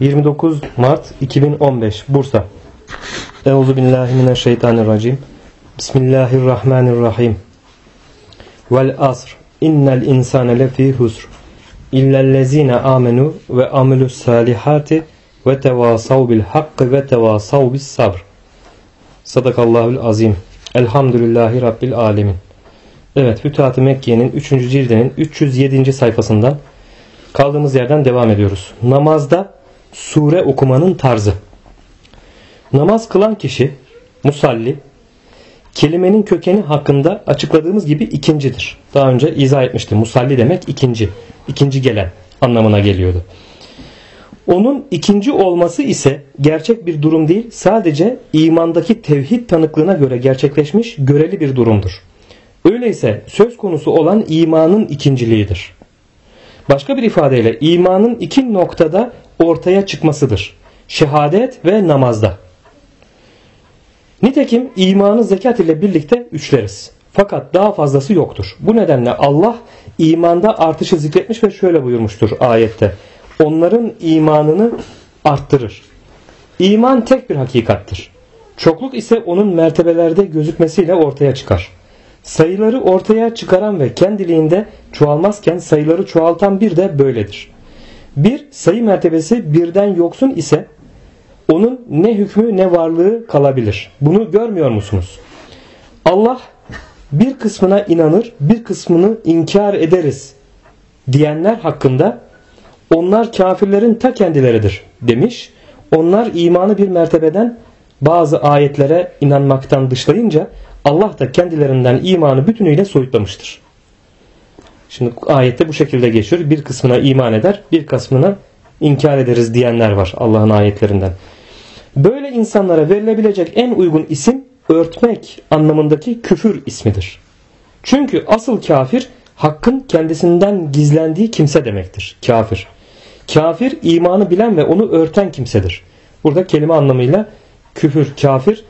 29 Mart 2015 Bursa. Euzubillahimineşşeytanirracim. Bismillahirrahmanirrahim. Vel asr. İnnel insane lefî husr. İllellezîne amenu ve amilus salihati ve tevasav bil hakkı ve tevasav bis sabr. Sadakallahul azim. Elhamdülillahi Rabbil alemin. Evet, Fütuhat-ı Mekke'nin 3. cildinin 307. sayfasından kaldığımız yerden devam ediyoruz. Namazda sure okumanın tarzı. Namaz kılan kişi, musalli, kelimenin kökeni hakkında açıkladığımız gibi ikincidir. Daha önce izah etmiştim. Musalli demek ikinci. İkinci gelen anlamına geliyordu. Onun ikinci olması ise gerçek bir durum değil, sadece imandaki tevhid tanıklığına göre gerçekleşmiş göreli bir durumdur. Öyleyse söz konusu olan imanın ikinciliğidir. Başka bir ifadeyle imanın iki noktada ortaya çıkmasıdır. Şehadet ve namazda. Nitekim imanı zekat ile birlikte üçleriz. Fakat daha fazlası yoktur. Bu nedenle Allah imanda artışı zikretmiş ve şöyle buyurmuştur ayette. Onların imanını arttırır. İman tek bir hakikattir. Çokluk ise onun mertebelerde gözükmesiyle ortaya çıkar. Sayıları ortaya çıkaran ve kendiliğinde çoğalmazken sayıları çoğaltan bir de böyledir. Bir sayı mertebesi birden yoksun ise onun ne hükmü ne varlığı kalabilir. Bunu görmüyor musunuz? Allah bir kısmına inanır, bir kısmını inkar ederiz diyenler hakkında onlar kafirlerin ta kendileridir demiş. Onlar imanı bir mertebeden bazı ayetlere inanmaktan dışlayınca Allah da kendilerinden imanı bütünüyle soyutlamıştır. Şimdi ayette bu şekilde geçiyor. Bir kısmına iman eder, bir kısmına inkar ederiz diyenler var Allah'ın ayetlerinden. Böyle insanlara verilebilecek en uygun isim örtmek anlamındaki küfür ismidir. Çünkü asıl kafir hakkın kendisinden gizlendiği kimse demektir. Kafir. Kafir imanı bilen ve onu örten kimsedir. Burada kelime anlamıyla küfür, kafir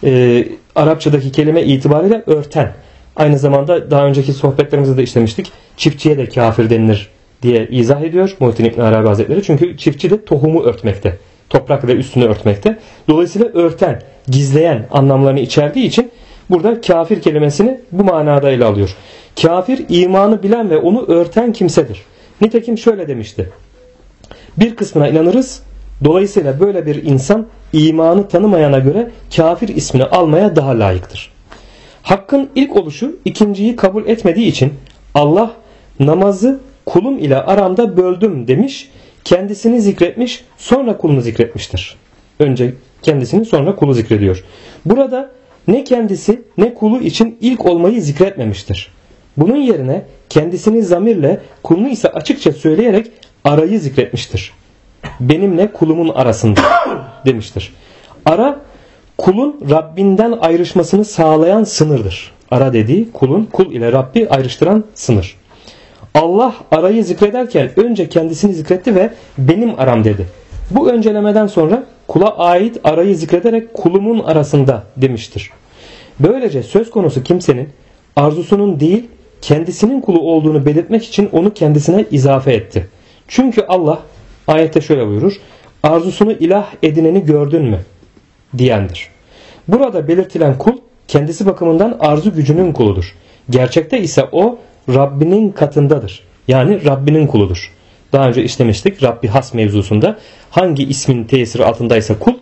Arapçadaki kelime itibariyle örten. Aynı zamanda daha önceki sohbetlerimizde de işlemiştik. Çiftçiye de kafir denilir diye izah ediyor Muhittin İbn Arabi Hazretleri. Çünkü çiftçi de tohumu örtmekte. Toprak ve üstünü örtmekte. Dolayısıyla örten, gizleyen anlamlarını içerdiği için burada kafir kelimesini bu manada ele alıyor. Kafir imanı bilen ve onu örten kimsedir. Nitekim şöyle demişti. Bir kısmına inanırız. Dolayısıyla böyle bir insan imanı tanımayana göre kafir ismini almaya daha layıktır. Hakkın ilk oluşu ikinciyi kabul etmediği için Allah namazı kulum ile aramda böldüm demiş, kendisini zikretmiş, sonra kulunu zikretmiştir. Önce kendisini sonra kulu zikrediyor. Burada ne kendisi ne kulu için ilk olmayı zikretmemiştir. Bunun yerine kendisini zamirle, kulunu ise açıkça söyleyerek arayı zikretmiştir. Benimle kulumun arasında demiştir. Ara kulun Rabbinden ayrışmasını sağlayan sınırdır. Ara dediği kulun kul ile Rabbi ayrıştıran sınır. Allah arayı zikrederken önce kendisini zikretti ve benim aram dedi. Bu öncelemeden sonra kula ait arayı zikrederek kulumun arasında demiştir. Böylece söz konusu kimsenin arzusunun değil kendisinin kulu olduğunu belirtmek için onu kendisine izafe etti. Çünkü Allah ayette şöyle buyurur. Arzusunu ilah edineni gördün mü? Diyendir. Burada belirtilen kul kendisi bakımından arzu gücünün kuludur. Gerçekte ise o Rabbinin katındadır. Yani Rabbinin kuludur. Daha önce işlemiştik Rabbi has mevzusunda. Hangi ismin tesiri altındaysa kul,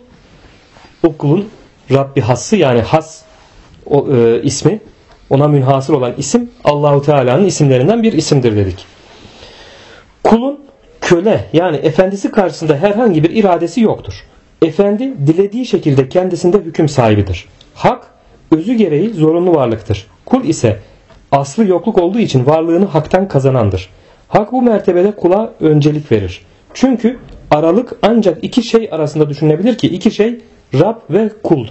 o kulun Rabbi hası yani has ismi, ona münhasır olan isim Allahu Teala'nın isimlerinden bir isimdir dedik. Kulun köle yani efendisi karşısında herhangi bir iradesi yoktur. Efendi dilediği şekilde kendisinde hüküm sahibidir. Hak özü gereği zorunlu varlıktır. Kul ise aslı yokluk olduğu için varlığını haktan kazanandır. Hak bu mertebede kula öncelik verir. Çünkü aralık ancak iki şey arasında düşünülebilir ki iki şey Rab ve kuldur.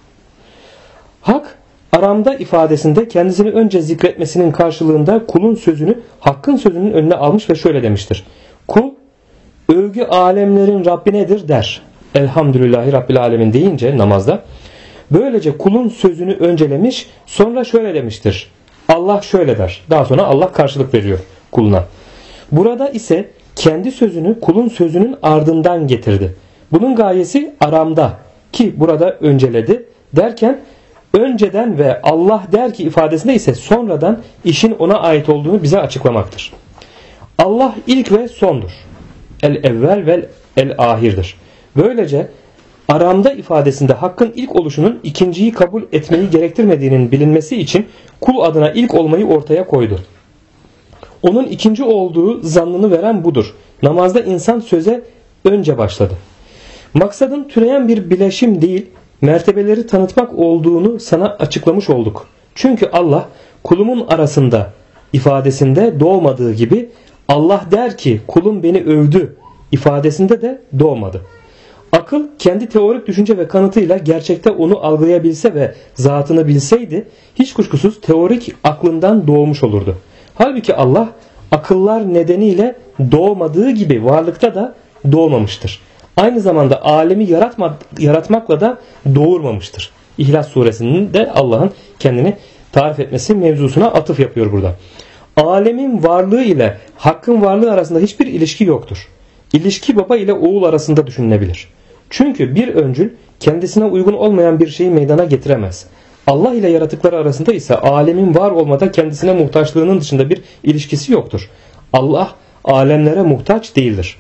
Hak aramda ifadesinde kendisini önce zikretmesinin karşılığında kulun sözünü hakkın sözünün önüne almış ve şöyle demiştir. Kul övgü alemlerin Rabbi nedir der. Elhamdülillahi Rabbil alemin deyince namazda. Böylece kulun sözünü öncelemiş sonra şöyle demiştir. Allah şöyle der. Daha sonra Allah karşılık veriyor kuluna. Burada ise kendi sözünü kulun sözünün ardından getirdi. Bunun gayesi aramda ki burada önceledi derken önceden ve Allah der ki ifadesinde ise sonradan işin ona ait olduğunu bize açıklamaktır. Allah ilk ve sondur. El-evvel ve el-ahirdir. Böylece aramda ifadesinde hakkın ilk oluşunun ikinciyi kabul etmeyi gerektirmediğinin bilinmesi için kul adına ilk olmayı ortaya koydu. Onun ikinci olduğu zannını veren budur. Namazda insan söze önce başladı. Maksadın türeyen bir bileşim değil, mertebeleri tanıtmak olduğunu sana açıklamış olduk. Çünkü Allah kulumun arasında ifadesinde doğmadığı gibi Allah der ki kulum beni övdü ifadesinde de doğmadı. Akıl kendi teorik düşünce ve kanıtıyla gerçekte onu algılayabilse ve zatını bilseydi hiç kuşkusuz teorik aklından doğmuş olurdu. Halbuki Allah akıllar nedeniyle doğmadığı gibi varlıkta da doğmamıştır. Aynı zamanda alemi yaratmakla da doğurmamıştır. İhlas suresinin de Allah'ın kendini tarif etmesi mevzusuna atıf yapıyor burada. Alemin varlığı ile hakkın varlığı arasında hiçbir ilişki yoktur. İlişki baba ile oğul arasında düşünülebilir. Çünkü bir öncül kendisine uygun olmayan bir şeyi meydana getiremez. Allah ile yaratıkları arasında ise alemin var olmada kendisine muhtaçlığının dışında bir ilişkisi yoktur. Allah alemlere muhtaç değildir.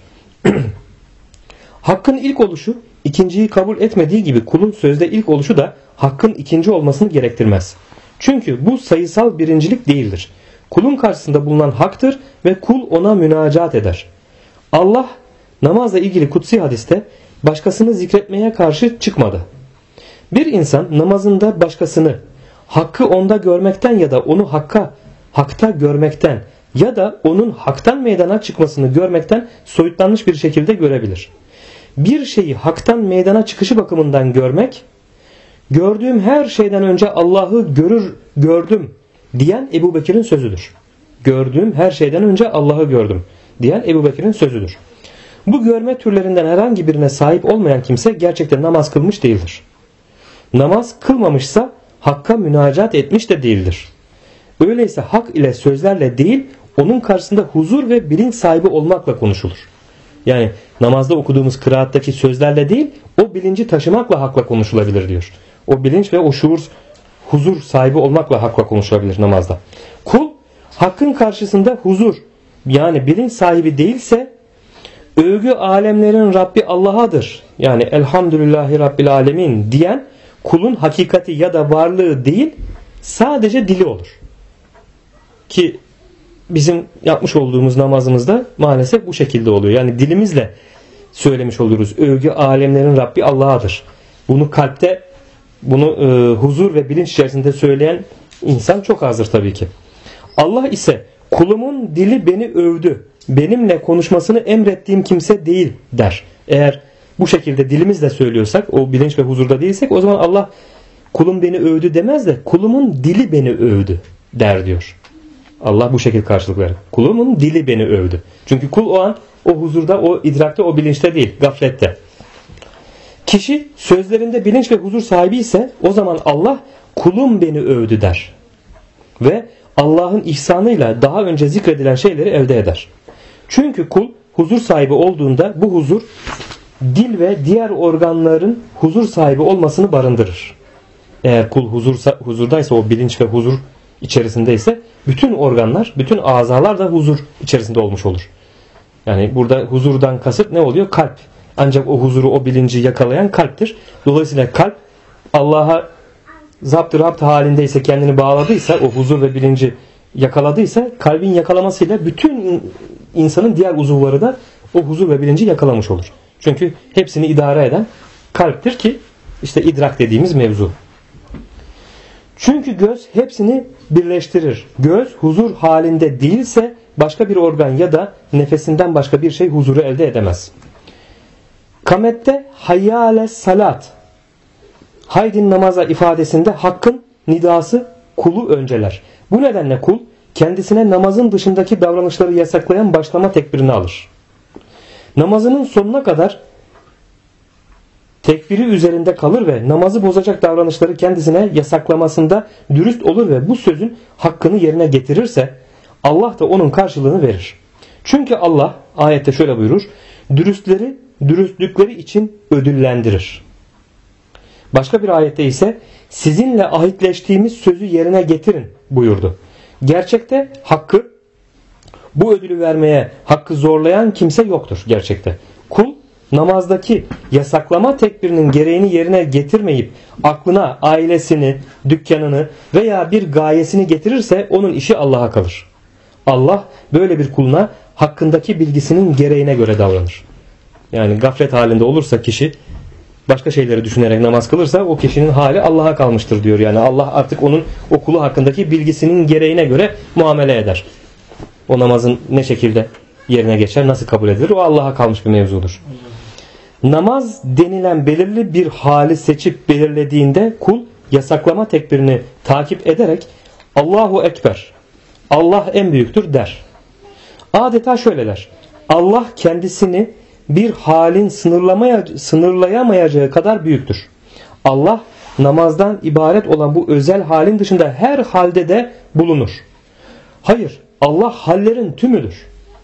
Hakkın ilk oluşu ikinciyi kabul etmediği gibi kulun sözde ilk oluşu da hakkın ikinci olmasını gerektirmez. Çünkü bu sayısal birincilik değildir. Kulun karşısında bulunan haktır ve kul ona münacat eder. Allah namazla ilgili kutsi hadiste başkasını zikretmeye karşı çıkmadı. Bir insan namazında başkasını hakkı onda görmekten ya da onu hakta görmekten ya da onun haktan meydana çıkmasını görmekten soyutlanmış bir şekilde görebilir. Bir şeyi haktan meydana çıkışı bakımından görmek, gördüğüm her şeyden önce Allah'ı gördüm diyen Ebu Bekir'in sözüdür. Gördüğüm her şeyden önce Allah'ı gördüm diyen Ebu Bekir'in sözüdür. Bu görme türlerinden herhangi birine sahip olmayan kimse gerçekten namaz kılmış değildir. Namaz kılmamışsa hakka münacat etmiş de değildir. Öyleyse hak ile sözlerle değil, onun karşısında huzur ve bilinç sahibi olmakla konuşulur. Yani namazda okuduğumuz kıraattaki sözlerle değil, o bilinci taşımakla hakla konuşulabilir diyor. O bilinç ve o şuur, huzur sahibi olmakla hakla konuşulabilir namazda. Kul hakkın karşısında huzur yani bilinç sahibi değilse övgü alemlerin Rabbi Allah'adır. Yani elhamdülillahi Rabbil alemin diyen kulun hakikati ya da varlığı değil sadece dili olur. Ki bizim yapmış olduğumuz namazımızda maalesef bu şekilde oluyor. Yani dilimizle söylemiş oluyoruz. Övgü alemlerin Rabbi Allah'adır. Bunu kalpte huzur ve bilinç içerisinde söyleyen insan çok azdır tabii ki. Allah ise kulumun dili beni övdü. Benimle konuşmasını emrettiğim kimse değil der. Eğer bu şekilde dilimizle söylüyorsak, o bilinç ve huzurda değilsek o zaman Allah kulum beni övdü demez de kulumun dili beni övdü der diyor. Allah bu şekilde karşılık verir. Kulumun dili beni övdü. Çünkü kul o an o huzurda, o idrakte, o bilinçte değil, gaflette. Kişi sözlerinde bilinç ve huzur sahibi ise o zaman Allah kulum beni övdü der. Ve Allah'ın ihsanıyla daha önce zikredilen şeyleri elde eder. Çünkü kul huzur sahibi olduğunda bu huzur dil ve diğer organların huzur sahibi olmasını barındırır. Eğer kul huzurdaysa, o bilinç ve huzur içerisindeyse bütün organlar, bütün azalar da huzur içerisinde olmuş olur. Yani burada huzurdan kasıt ne oluyor? Kalp. Ancak o huzuru, o bilinci yakalayan kalptir. Dolayısıyla kalp Allah'a zapt-ı rapt halindeyse, kendini bağladıysa, o huzur ve bilinci yakaladıysa, kalbin yakalamasıyla bütün insanın diğer uzuvları da o huzur ve bilinci yakalamış olur. Çünkü hepsini idare eden kalptir ki işte idrak dediğimiz mevzu. Çünkü göz hepsini birleştirir. Göz huzur halinde değilse başka bir organ ya da nefesinden başka bir şey huzuru elde edemez. Kamette hayyâle salat, haydin namaza ifadesinde hakkın nidası kulu önceler. Bu nedenle kul kendisine namazın dışındaki davranışları yasaklayan başlama tekbirini alır. Namazının sonuna kadar tekbiri üzerinde kalır ve namazı bozacak davranışları kendisine yasaklamasında dürüst olur ve bu sözün hakkını yerine getirirse Allah da onun karşılığını verir. Çünkü Allah ayette şöyle buyurur. Dürüstleri dürüstlükleri için ödüllendirir. Başka bir ayette ise sizinle ahitleştiğimiz sözü yerine getirin buyurdu. Gerçekte hakkı, bu ödülü vermeye hakkı zorlayan kimse yoktur gerçekte. Kul namazdaki yasaklama tekbirinin gereğini yerine getirmeyip aklına ailesini, dükkanını veya bir gayesini getirirse onun işi Allah'a kalır. Allah böyle bir kuluna hakkındaki bilgisinin gereğine göre davranır. Yani gaflet halinde olursa kişi, başka şeyleri düşünerek namaz kılırsa o kişinin hali Allah'a kalmıştır diyor. Yani Allah artık onun o kulu hakkındaki bilgisinin gereğine göre muamele eder. O namazın ne şekilde yerine geçer, nasıl kabul edilir, o Allah'a kalmış bir mevzudur. Namaz denilen belirli bir hali seçip belirlediğinde kul yasaklama tekbirini takip ederek Allahu Ekber, Allah en büyüktür der. Adeta şöyle der. Allah kendisini bir halin sınırlayamayacağı kadar büyüktür. Allah namazdan ibaret olan bu özel halin dışında her halde de bulunur. Hayır, Allah hallerin tümüdür.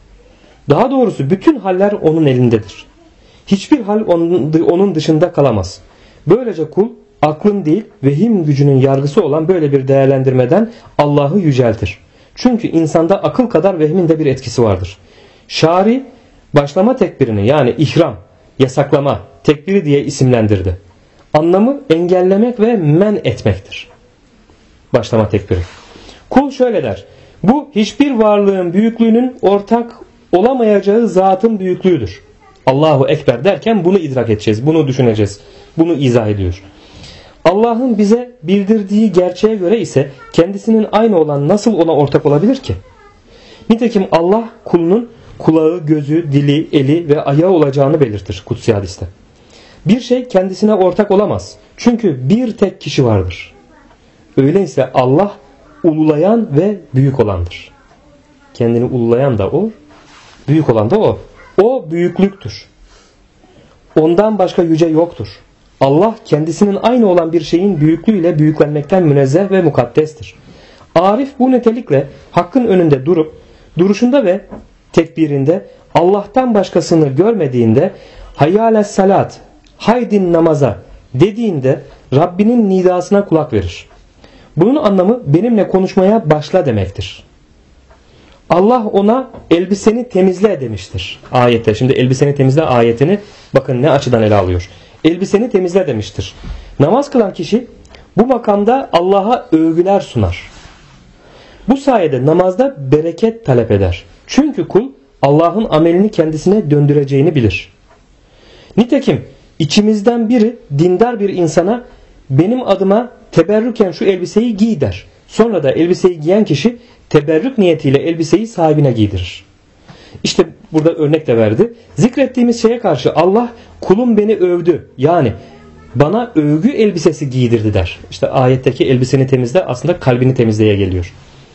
Daha doğrusu bütün haller onun elindedir. Hiçbir hal onun dışında kalamaz. Böylece kul aklın değil vehim gücünün yargısı olan böyle bir değerlendirmeden Allah'ı yüceltir. Çünkü insanda akıl kadar vehmin de bir etkisi vardır. Şari başlama tekbirini yani ihram, yasaklama, tekbiri diye isimlendirdi. Anlamı engellemek ve men etmektir. Başlama tekbiri. Kul şöyle der. Bu hiçbir varlığın büyüklüğünün ortak olamayacağı zatın büyüklüğüdür. Allahu Ekber derken bunu idrak edeceğiz, bunu düşüneceğiz, bunu izah ediyor. Allah'ın bize bildirdiği gerçeğe göre ise kendisinin aynı olan nasıl ona ortak olabilir ki? Nitekim Allah kulunun kulağı, gözü, dili, eli ve ayağı olacağını belirtir kutsi hadiste. Bir şey kendisine ortak olamaz. Çünkü bir tek kişi vardır. Öyleyse Allah ululayan ve büyük olandır. Kendini ululayan da o, büyük olan da o. O büyüklüktür. Ondan başka yüce yoktur. Allah kendisinin aynı olan bir şeyin büyüklüğüyle büyüklenmekten münezzeh ve mukaddestir. Arif bu nitelikle hakkın önünde durup duruşunda ve tekbirinde Allah'tan başkasını görmediğinde hayyâles salat, haydin namaza dediğinde Rabbinin nidasına kulak verir. Bunun anlamı benimle konuşmaya başla demektir. Allah ona elbiseni temizle demiştir ayette. Şimdi elbiseni temizle ayetini bakın ne açıdan ele alıyor. Elbiseni temizle demiştir. Namaz kılan kişi bu makamda Allah'a övgüler sunar. Bu sayede namazda bereket talep eder. Çünkü kul Allah'ın amelini kendisine döndüreceğini bilir. Nitekim içimizden biri dindar bir insana benim adıma teberrüken şu elbiseyi giy der. Sonra da elbiseyi giyen kişi teberrük niyetiyle elbiseyi sahibine giydirir. İşte burada örnek de verdi. Zikrettiğimiz şeye karşı Allah kulum beni övdü. Yani bana övgü elbisesi giydirdi der. İşte ayetteki elbiseni temizle aslında kalbini temizleye geliyor.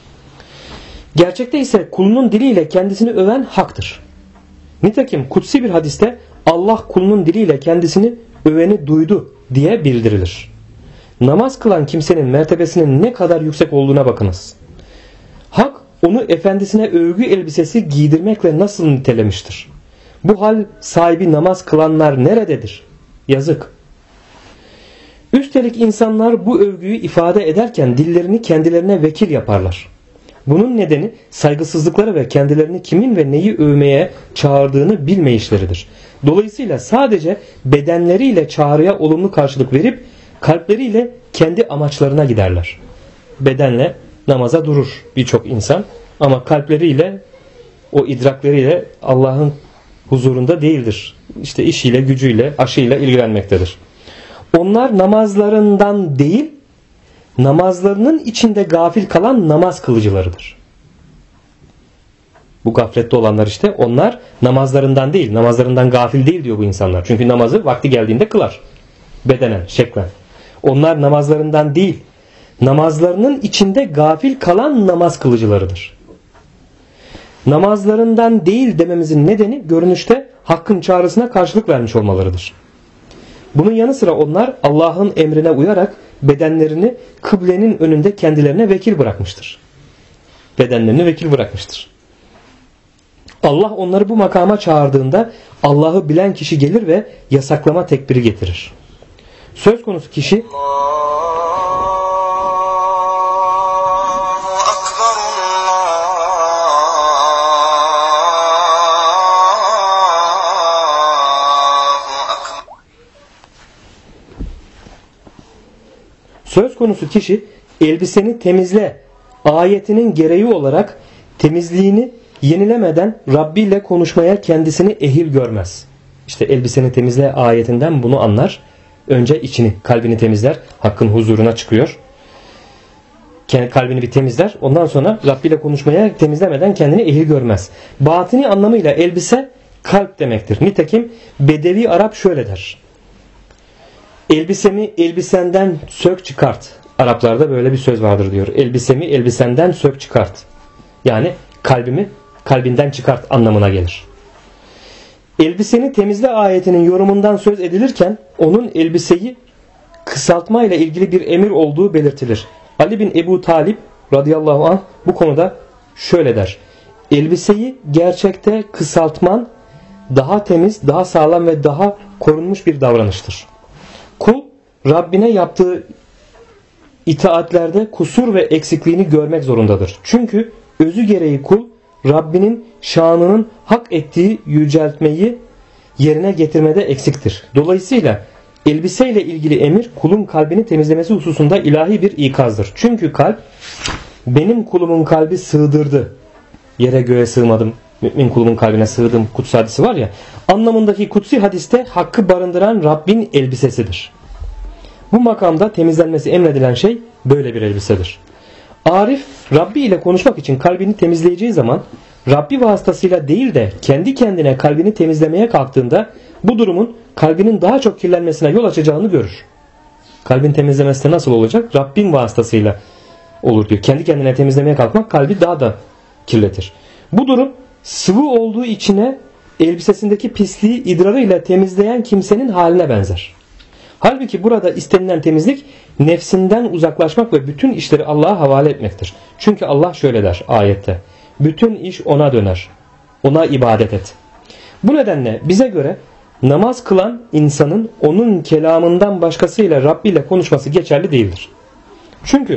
Gerçekte ise kulunun diliyle kendisini öven haktır. Nitekim kutsi bir hadiste Allah kulunun diliyle kendisini öveni duydu diye bildirilir. Namaz kılan kimsenin mertebesinin ne kadar yüksek olduğuna bakınız. Hak onu efendisine övgü elbisesi giydirmekle nasıl nitelemiştir? Bu hal sahibi namaz kılanlar nerededir? Yazık. Üstelik insanlar bu övgüyü ifade ederken dillerini kendilerine vekil yaparlar. Bunun nedeni saygısızlıkları ve kendilerini kimin ve neyi övmeye çağırdığını bilmeyişleridir. Dolayısıyla sadece bedenleriyle çağrıya olumlu karşılık verip kalpleriyle kendi amaçlarına giderler. Bedenle namaza durur birçok insan ama kalpleriyle, o idrakleriyle Allah'ın huzurunda değildir. İşte işiyle, gücüyle, aşıyla ilgilenmektedir. Onlar namazlarından değil, namazlarının içinde gafil kalan namaz kılıcılarıdır. Bu gaflette olanlar işte onlar namazlarından değil, namazlarından gafil değil diyor bu insanlar. Çünkü namazı vakti geldiğinde kılar. Bedenen, şeklen. Onlar namazlarından değil, namazlarının içinde gafil kalan namaz kılıcılarıdır. Namazlarından değil dememizin nedeni görünüşte hakkın çağrısına karşılık vermiş olmalarıdır. Bunun yanı sıra onlar Allah'ın emrine uyarak bedenlerini kıblenin önünde kendilerine vekil bırakmıştır. Bedenlerini vekil bırakmıştır. Allah onları bu makama çağırdığında Allah'ı bilen kişi gelir ve yasaklama tekbiri getirir. Söz konusu kişi elbiseni temizle ayetinin gereği olarak temizliğini yenilemeden Rabbi ile konuşmaya kendisini ehil görmez. İşte elbiseni temizle ayetinden bunu anlar. Önce içini, kalbini temizler. Hakkın huzuruna çıkıyor. Kalbini bir temizler. Ondan sonra Rabbi ile konuşmaya temizlemeden kendini ehil görmez. Batini anlamıyla elbise kalp demektir. Nitekim Bedevi Arap şöyle der. Elbisemi elbisenden sök çıkart. Araplarda böyle bir söz vardır diyor. Elbisemi elbisenden sök çıkart. Yani kalbimi kalbinden çıkart anlamına gelir. Elbiseni temizle ayetinin yorumundan söz edilirken onun elbiseyi kısaltma ile ilgili bir emir olduğu belirtilir. Ali bin Ebu Talib radıyallahu anh bu konuda şöyle der. Elbiseyi gerçekte kısaltman daha temiz, daha sağlam ve daha korunmuş bir davranıştır. Kul Rabbine yaptığı itaatlerde kusur ve eksikliğini görmek zorundadır. Çünkü özü gereği kul Rabbinin şanının hak ettiği yüceltmeyi yerine getirmede eksiktir. Dolayısıyla elbiseyle ilgili emir kulun kalbini temizlemesi hususunda ilahi bir ikazdır. Çünkü kalp benim kulumun kalbi sığdırdı. Yere göğe sığmadım. Mümin kulumun kalbine sığdım kutsi hadisi var ya. Anlamındaki kutsi hadiste hakkı barındıran Rabbin elbisesidir. Bu makamda temizlenmesi emredilen şey böyle bir elbisedir. Arif Rabbi ile konuşmak için kalbini temizleyeceği zaman Rabbi vasıtasıyla değil de kendi kendine kalbini temizlemeye kalktığında bu durumun kalbinin daha çok kirlenmesine yol açacağını görür. Kalbin temizlemesi de nasıl olacak? Rabbin vasıtasıyla olur diyor. Kendi kendine temizlemeye kalkmak kalbi daha da kirletir. Bu durum sıvı olduğu içine elbisesindeki pisliği idrarıyla temizleyen kimsenin haline benzer. Halbuki burada istenilen temizlik nefsinden uzaklaşmak ve bütün işleri Allah'a havale etmektir. Çünkü Allah şöyle der ayette. Bütün iş ona döner. Ona ibadet et. Bu nedenle bize göre namaz kılan insanın onun kelamından başkasıyla Rabbi ile konuşması geçerli değildir. Çünkü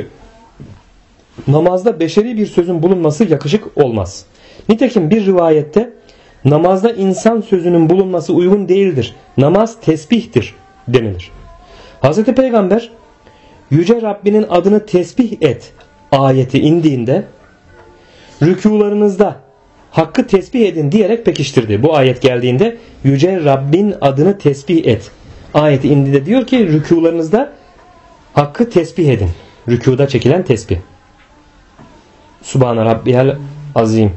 namazda beşeri bir sözün bulunması yakışık olmaz. Nitekim bir rivayette namazda insan sözünün bulunması uygun değildir. Namaz tesbihtir denilir. Hz. Peygamber Yüce Rabbinin adını tesbih et ayeti indiğinde rükûlarınızda hakkı tesbih edin diyerek pekiştirdi. Bu ayet geldiğinde Yüce Rabbin adını tesbih et ayeti indiğinde diyor ki rükûlarınızda hakkı tesbih edin. Rükûda çekilen tesbih. Subhane Rabbiyel Azim.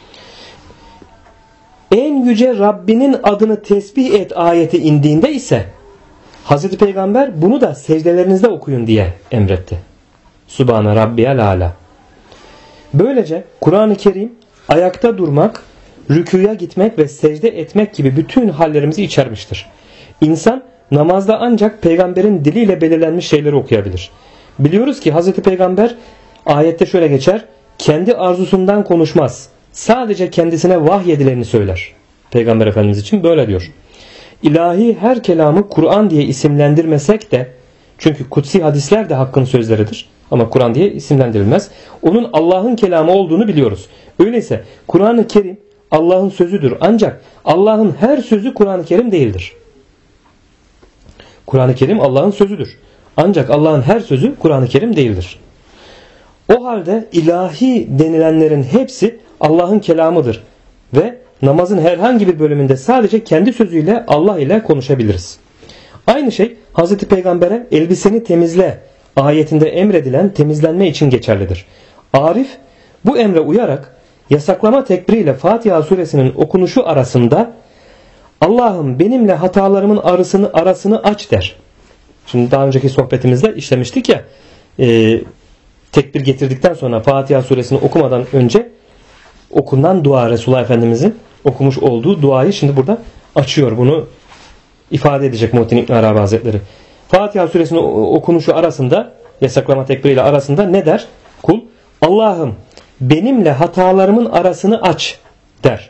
En yüce Rabbinin adını tesbih et ayeti indiğinde ise Hazreti Peygamber bunu da secdelerinizde okuyun diye emretti. Subhane Rabbiyel Ala. Böylece Kur'an-ı Kerim ayakta durmak, rükûya gitmek ve secde etmek gibi bütün hallerimizi içermiştir. İnsan namazda ancak peygamberin diliyle belirlenmiş şeyleri okuyabilir. Biliyoruz ki Hazreti Peygamber ayette şöyle geçer. Kendi arzusundan konuşmaz. Sadece kendisine vahyedileni söyler. Peygamber Efendimiz için böyle diyor. İlahi her kelamı Kur'an diye isimlendirmesek de çünkü kutsi hadisler de hakkın sözleridir ama Kur'an diye isimlendirilmez. Onun Allah'ın kelamı olduğunu biliyoruz. Öyleyse Kur'an-ı Kerim Allah'ın sözüdür ancak Allah'ın her sözü Kur'an-ı Kerim değildir. Kur'an-ı Kerim Allah'ın sözüdür. Ancak Allah'ın her sözü Kur'an-ı Kerim değildir. O halde ilahi denilenlerin hepsi Allah'ın kelamıdır ve namazın herhangi bir bölümünde sadece kendi sözüyle Allah ile konuşabiliriz. Aynı şey Hz. Peygamber'e elbiseni temizle ayetinde emredilen temizlenme için geçerlidir. Arif bu emre uyarak yasaklama tekbiriyle Fatiha suresinin okunuşu arasında Allah'ım benimle hatalarımın arasını aç der. Şimdi daha önceki sohbetimizde işlemiştik ya tekbir getirdikten sonra Fatiha suresini okumadan önce okunan dua Resulullah Efendimizin okumuş olduğu duayı şimdi burada açıyor. Bunu ifade edecek Muhittin İbn Arabi Hazretleri. Fatiha suresinin okunuşu arasında yasaklama tekbiriyle arasında ne der? Kul Allah'ım benimle hatalarımın arasını aç der.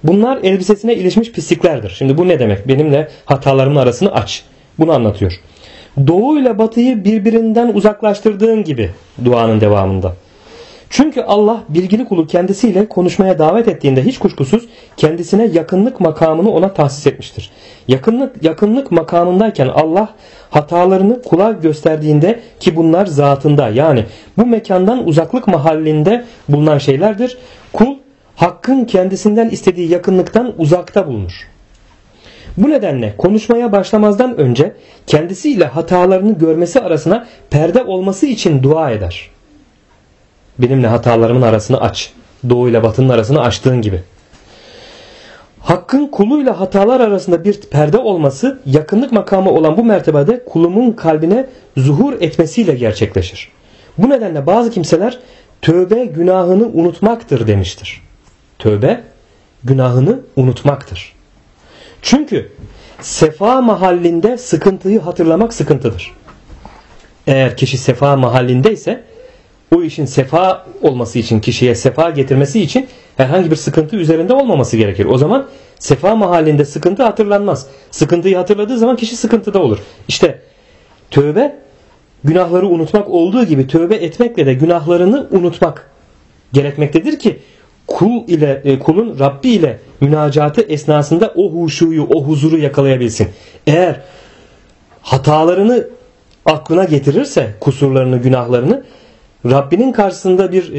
Bunlar elbisesine ilişmiş pisliklerdir. Şimdi bu ne demek? Benimle hatalarımın arasını aç. Bunu anlatıyor. Doğu ile batıyı birbirinden uzaklaştırdığın gibi duanın devamında. Çünkü Allah bilgili kulu kendisiyle konuşmaya davet ettiğinde hiç kuşkusuz kendisine yakınlık makamını ona tahsis etmiştir. Yakınlık makamındayken Allah hatalarını kula gösterdiğinde ki bunlar zatında yani bu mekandan uzaklık mahallinde bulunan şeylerdir. Kul Hakk'ın kendisinden istediği yakınlıktan uzakta bulunur. Bu nedenle konuşmaya başlamazdan önce kendisiyle hatalarını görmesi arasına perde olması için dua eder. Benimle hatalarımın arasını aç. Doğu ile batının arasını açtığın gibi. Hakkın kuluyla hatalar arasında bir perde olması yakınlık makamı olan bu mertebede kulumun kalbine zuhur etmesiyle gerçekleşir. Bu nedenle bazı kimseler tövbe günahını unutmaktır demiştir. Tövbe günahını unutmaktır. Çünkü sefa mahallinde sıkıntıyı hatırlamak sıkıntıdır. Eğer kişi sefa mahallindeyse o işin sefa olması için, kişiye sefa getirmesi için herhangi bir sıkıntı üzerinde olmaması gerekir. O zaman sefa mahallinde sıkıntı hatırlanmaz. Sıkıntıyı hatırladığı zaman kişi sıkıntıda olur. İşte tövbe günahları unutmak olduğu gibi tövbe etmekle de günahlarını unutmak gerekmektedir ki kulun Rabbi ile münacatı esnasında o huşuyu, o huzuru yakalayabilsin. Eğer hatalarını aklına getirirse, kusurlarını, günahlarını, Rabbinin karşısında bir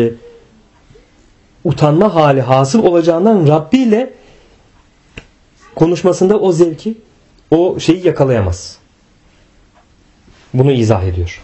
utanma hali hasıl olacağından Rabbi ile konuşmasında o zevki, o şeyi yakalayamaz. Bunu izah ediyor.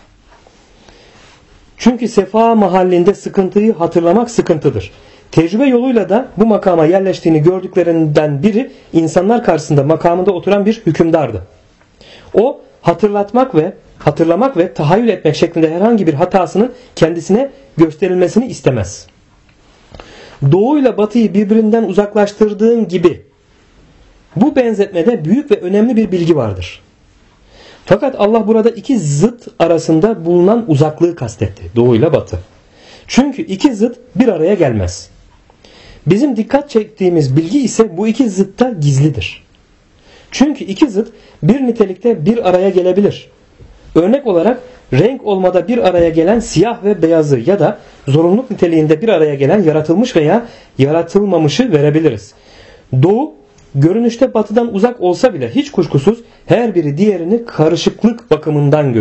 Çünkü sefa mahallinde sıkıntıyı hatırlamak sıkıntıdır. Tecrübe yoluyla da bu makama yerleştiğini gördüklerinden biri insanlar karşısında makamında oturan bir hükümdardı. O hatırlamak ve tahayyül etmek şeklinde herhangi bir hatasının kendisine gösterilmesini istemez. Doğu ile batıyı birbirinden uzaklaştırdığın gibi bu benzetmede büyük ve önemli bir bilgi vardır. Fakat Allah burada iki zıt arasında bulunan uzaklığı kastetti. Doğu ile batı. Çünkü iki zıt bir araya gelmez. Bizim dikkat çektiğimiz bilgi ise bu iki zıtta gizlidir. Çünkü iki zıt bir nitelikte bir araya gelebilir. Örnek olarak renk olmada bir araya gelen siyah ve beyazı ya da zorunluluk niteliğinde bir araya gelen yaratılmış veya yaratılmamışı verebiliriz. Doğu görünüşte batıdan uzak olsa bile hiç kuşkusuz her biri diğerini karşılıklık bakımından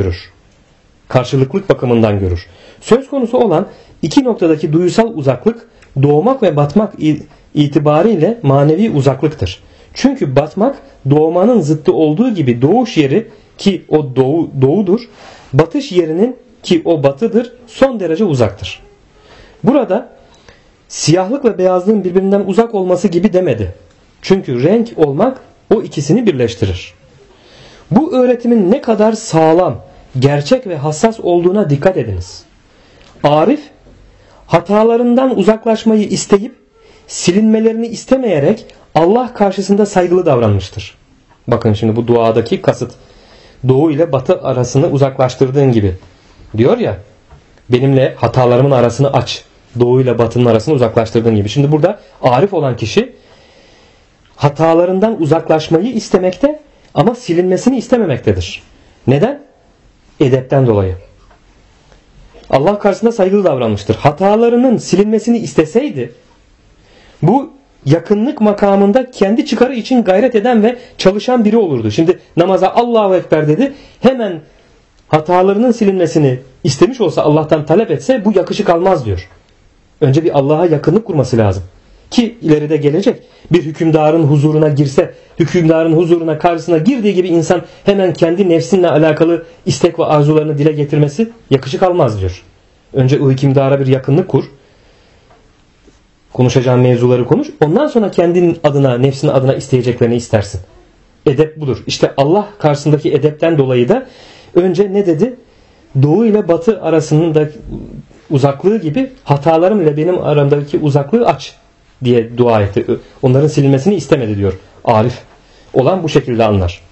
görür. Söz konusu olan iki noktadaki duysal uzaklık doğmak ve batmak itibariyle manevi uzaklıktır. Çünkü batmak doğmanın zıttı olduğu gibi doğuş yeri ki o doğudur, batış yerinin ki o batıdır son derece uzaktır. Burada siyahlıkla beyazlığın birbirinden uzak olması gibi demedi. Çünkü renk olmak o ikisini birleştirir. Bu öğretimin ne kadar sağlam, gerçek ve hassas olduğuna dikkat ediniz. Arif, hatalarından uzaklaşmayı isteyip silinmelerini istemeyerek Allah karşısında saygılı davranmıştır. Bakın şimdi bu duadaki kasıt. Doğu ile batı arasını uzaklaştırdığın gibi. Diyor ya, benimle hatalarımın arasını aç. Doğu ile batının arasını uzaklaştırdığın gibi. Şimdi burada arif olan kişi hatalarından uzaklaşmayı istemekte ama silinmesini istememektedir. Neden? Edepten dolayı. Allah karşısında saygılı davranmıştır. Hatalarının silinmesini isteseydi bu yakınlık makamında kendi çıkarı için gayret eden ve çalışan biri olurdu. Şimdi namaza Allahu Ekber dedi. Hemen hatalarının silinmesini istemiş olsa Allah'tan talep etse bu yakışık almaz diyor. Önce bir Allah'a yakınlık kurması lazım. Ki ileride gelecek bir hükümdarın huzuruna girse, hükümdarın huzuruna karşısına girdiği gibi insan hemen kendi nefsinle alakalı istek ve arzularını dile getirmesi yakışık almaz diyor. Önce o hükümdara bir yakınlık kur. Konuşacağın mevzuları konuş. Ondan sonra kendin adına, nefsin adına isteyeceklerini istersin. Edep budur. İşte Allah karşısındaki edepten dolayı da önce ne dedi? Doğu ile batı arasında uzaklığı gibi hatalarım ile benim aramdaki uzaklığı aç diye dua etti. Onların silinmesini istemedi diyor. Arif olan bu şekilde anlar.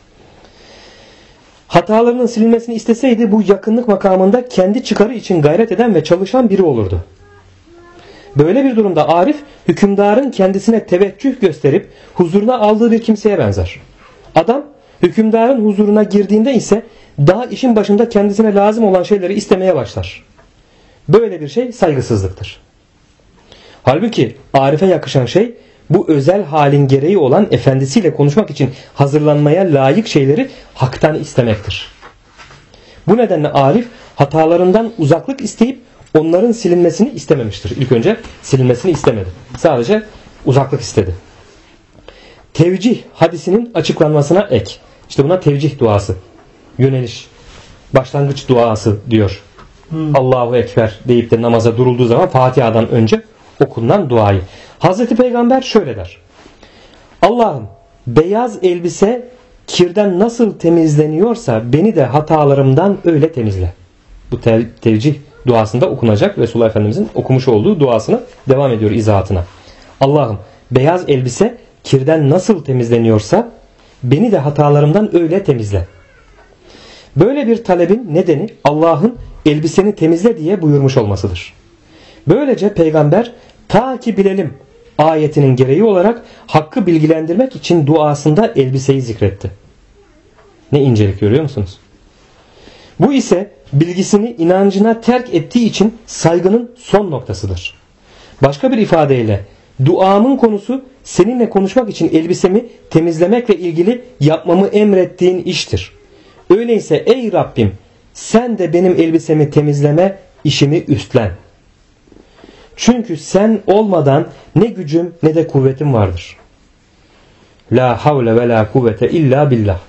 Hatalarının silinmesini isteseydi bu yakınlık makamında kendi çıkarı için gayret eden ve çalışan biri olurdu. Böyle bir durumda arif, hükümdarın kendisine teveccüh gösterip huzuruna aldığı bir kimseye benzer. Adam, hükümdarın huzuruna girdiğinde ise daha işin başında kendisine lazım olan şeyleri istemeye başlar. Böyle bir şey saygısızlıktır. Halbuki arife yakışan şey, bu özel halin gereği olan efendisiyle konuşmak için hazırlanmaya layık şeyleri haktan istemektir. Bu nedenle arif hatalarından uzaklık isteyip onların silinmesini istememiştir. İlk önce silinmesini istemedi. Sadece uzaklık istedi. Tevcih hadisinin açıklanmasına ek. İşte buna tevcih duası. Yöneliş. Başlangıç duası diyor. Allahu Ekber deyip de namaza durulduğu zaman Fatiha'dan önce okunan duayı. Hazreti Peygamber şöyle der. Allah'ım, beyaz elbise kirden nasıl temizleniyorsa beni de hatalarımdan öyle temizle. Bu tevcih duasında okunacak, Resulullah Efendimizin okumuş olduğu duasına devam ediyor izahatına. Allah'ım, beyaz elbise kirden nasıl temizleniyorsa beni de hatalarımdan öyle temizle. Böyle bir talebin nedeni Allah'ın elbiseni temizle diye buyurmuş olmasıdır. Böylece peygamber ta ki bilelim ayetinin gereği olarak hakkı bilgilendirmek için duasında elbiseyi zikretti. Ne incelik görüyor musunuz? Bu ise bilgisini inancına terk ettiği için saygının son noktasıdır. Başka bir ifadeyle duamın konusu seninle konuşmak için elbisemi temizlemekle ilgili yapmamı emrettiğin iştir. Öyleyse ey Rabbim, sen de benim elbisemi temizleme işimi üstlen. Çünkü sen olmadan ne gücüm ne de kuvvetim vardır. La havle ve la kuvvete illa billah.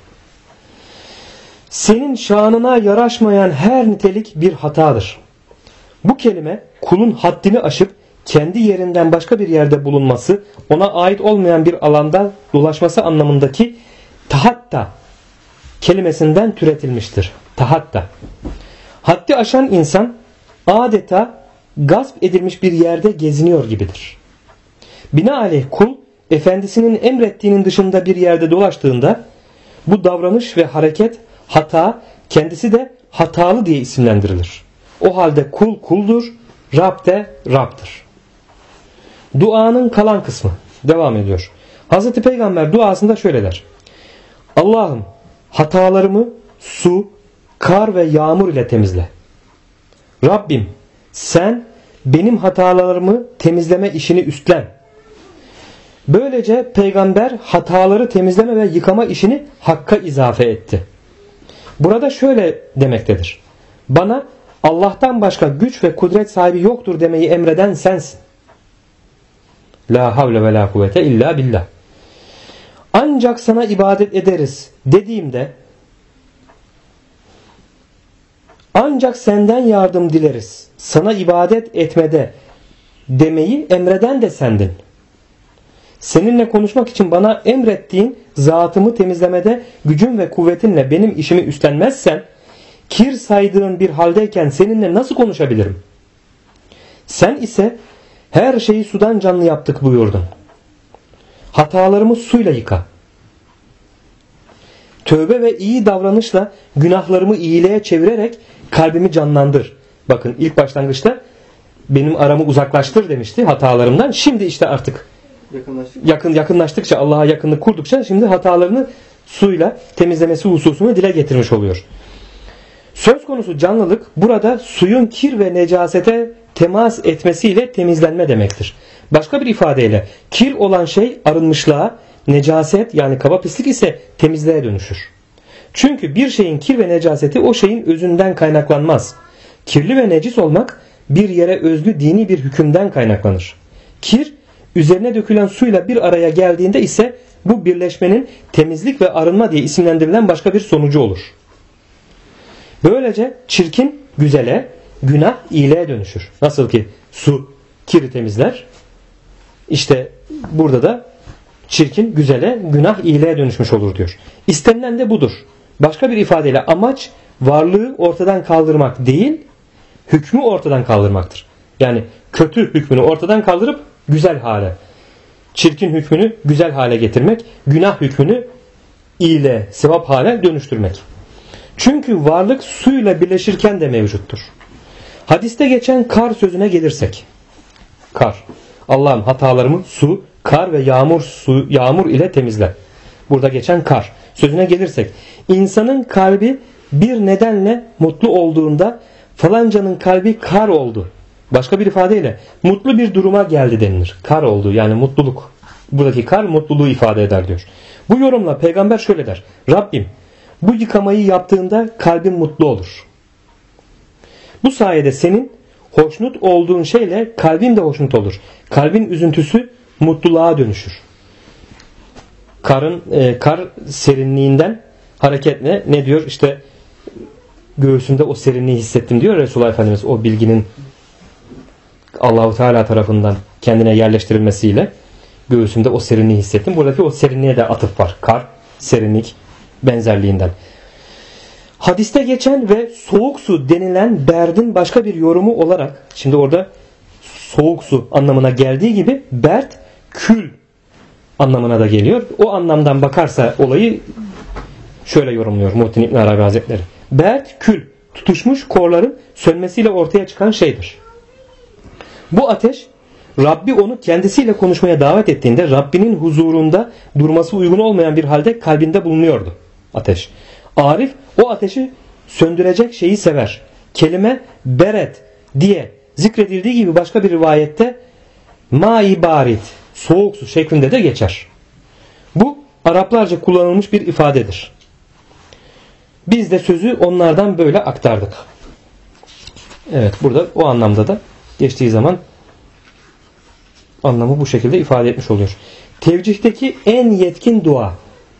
Senin şanına yaraşmayan her nitelik bir hatadır. Bu kelime kulun haddini aşıp kendi yerinden başka bir yerde bulunması, ona ait olmayan bir alanda dolaşması anlamındaki tahatta kelimesinden türetilmiştir. Tahatta. Haddi aşan insan adeta gasp edilmiş bir yerde geziniyor gibidir. Binaenaleyh kul efendisinin emrettiğinin dışında bir yerde dolaştığında bu davranış ve hareket hata, kendisi de hatalı diye isimlendirilir. O halde kul kuldur, Rab de Rab'dır. Duanın kalan kısmı devam ediyor. Hazreti Peygamber duasında şöyle der. Allah'ım, hatalarımı su, kar ve yağmur ile temizle. Rabbim, sen benim hatalarımı temizleme işini üstlen. Böylece peygamber hataları temizleme ve yıkama işini Hakk'a izafe etti. Burada şöyle demektedir. Bana Allah'tan başka güç ve kudret sahibi yoktur demeyi emreden sensin. La havle ve la kuvvete illa billah. Ancak sana ibadet ederiz dediğimde, ancak senden yardım dileriz, sana ibadet etmede demeyi emreden de sendin. Seninle konuşmak için bana emrettiğin zatımı temizlemede gücün ve kuvvetinle benim işimi üstlenmezsen, kir saydığın bir haldeyken seninle nasıl konuşabilirim? Sen ise her şeyi sudan canlı yaptık buyurdun. Hatalarımı suyla yıka. Tövbe ve iyi davranışla günahlarımı iyiliğe çevirerek kalbimi canlandır. Bakın ilk başlangıçta benim aramı uzaklaştır demişti hatalarımdan. Şimdi işte artık yakınlaştıkça, Allah'a yakınlık kurdukça şimdi hatalarını suyla temizlemesi hususunu dile getirmiş oluyor. Söz konusu canlılık burada suyun kir ve necasete temas etmesiyle temizlenme demektir. Başka bir ifadeyle kir olan şey arınmışlığa, necaset yani kaba pislik ise temizliğe dönüşür. Çünkü bir şeyin kir ve necaseti o şeyin özünden kaynaklanmaz. Kirli ve necis olmak bir yere özgü dini bir hükümden kaynaklanır. Kir üzerine dökülen suyla bir araya geldiğinde ise bu birleşmenin temizlik ve arınma diye isimlendirilen başka bir sonucu olur. Böylece çirkin güzele, günah iyiliğe dönüşür. Nasıl ki su kiri temizler, İşte burada da çirkin güzele, günah iyiliğe dönüşmüş olur diyor. İstenilen de budur. Başka bir ifadeyle amaç varlığı ortadan kaldırmak değil, hükmü ortadan kaldırmaktır. Yani kötü hükmünü ortadan kaldırıp güzel hale, çirkin hükmünü güzel hale getirmek, günah hükmünü iyiliğe, sevap hale dönüştürmek. Çünkü varlık suyla birleşirken de mevcuttur. Hadiste geçen kar sözüne gelirsek, Kar. Allah'ım hatalarımı su, kar ve yağmur ile temizle. Burada geçen kar. Sözüne gelirsek, insanın kalbi bir nedenle mutlu olduğunda falancanın kalbi kar oldu. Başka bir ifadeyle mutlu bir duruma geldi denilir. Kar oldu, yani mutluluk. Buradaki kar mutluluğu ifade eder diyor. Bu yorumla peygamber şöyle der: Rabbim, bu yıkamayı yaptığında kalbim mutlu olur. Bu sayede senin hoşnut olduğun şeyle kalbin de hoşnut olur. Kalbin üzüntüsü mutluluğa dönüşür. Kar serinliğinden hareketle ne diyor? İşte göğsümde o serinliği hissettim diyor Resulullah Efendimiz. O bilginin Allah-u Teala tarafından kendine yerleştirilmesiyle göğsümde o serinliği hissettim. Buradaki o serinliğe de atıf var. Kar, serinlik benzerliğinden. Hadiste geçen ve soğuk su denilen berdin başka bir yorumu olarak, şimdi orada soğuk su anlamına geldiği gibi berd kül anlamına da geliyor. O anlamdan bakarsa olayı şöyle yorumluyor Muhittin İbn Arabi Hazretleri. Berd kül, tutuşmuş korların sönmesiyle ortaya çıkan şeydir. Bu ateş Rabbi onu kendisiyle konuşmaya davet ettiğinde Rabbinin huzurunda durması uygun olmayan bir halde kalbinde bulunuyordu ateş. Arif o ateşi söndürecek şeyi sever. Kelime beret diye zikredildiği gibi başka bir rivayette ma-i barit, soğuk su şeklinde de geçer. Bu Araplarca kullanılmış bir ifadedir. Biz de sözü onlardan böyle aktardık. Evet, burada o anlamda da geçtiği zaman anlamı bu şekilde ifade etmiş oluyor. Tevcihteki en yetkin dua.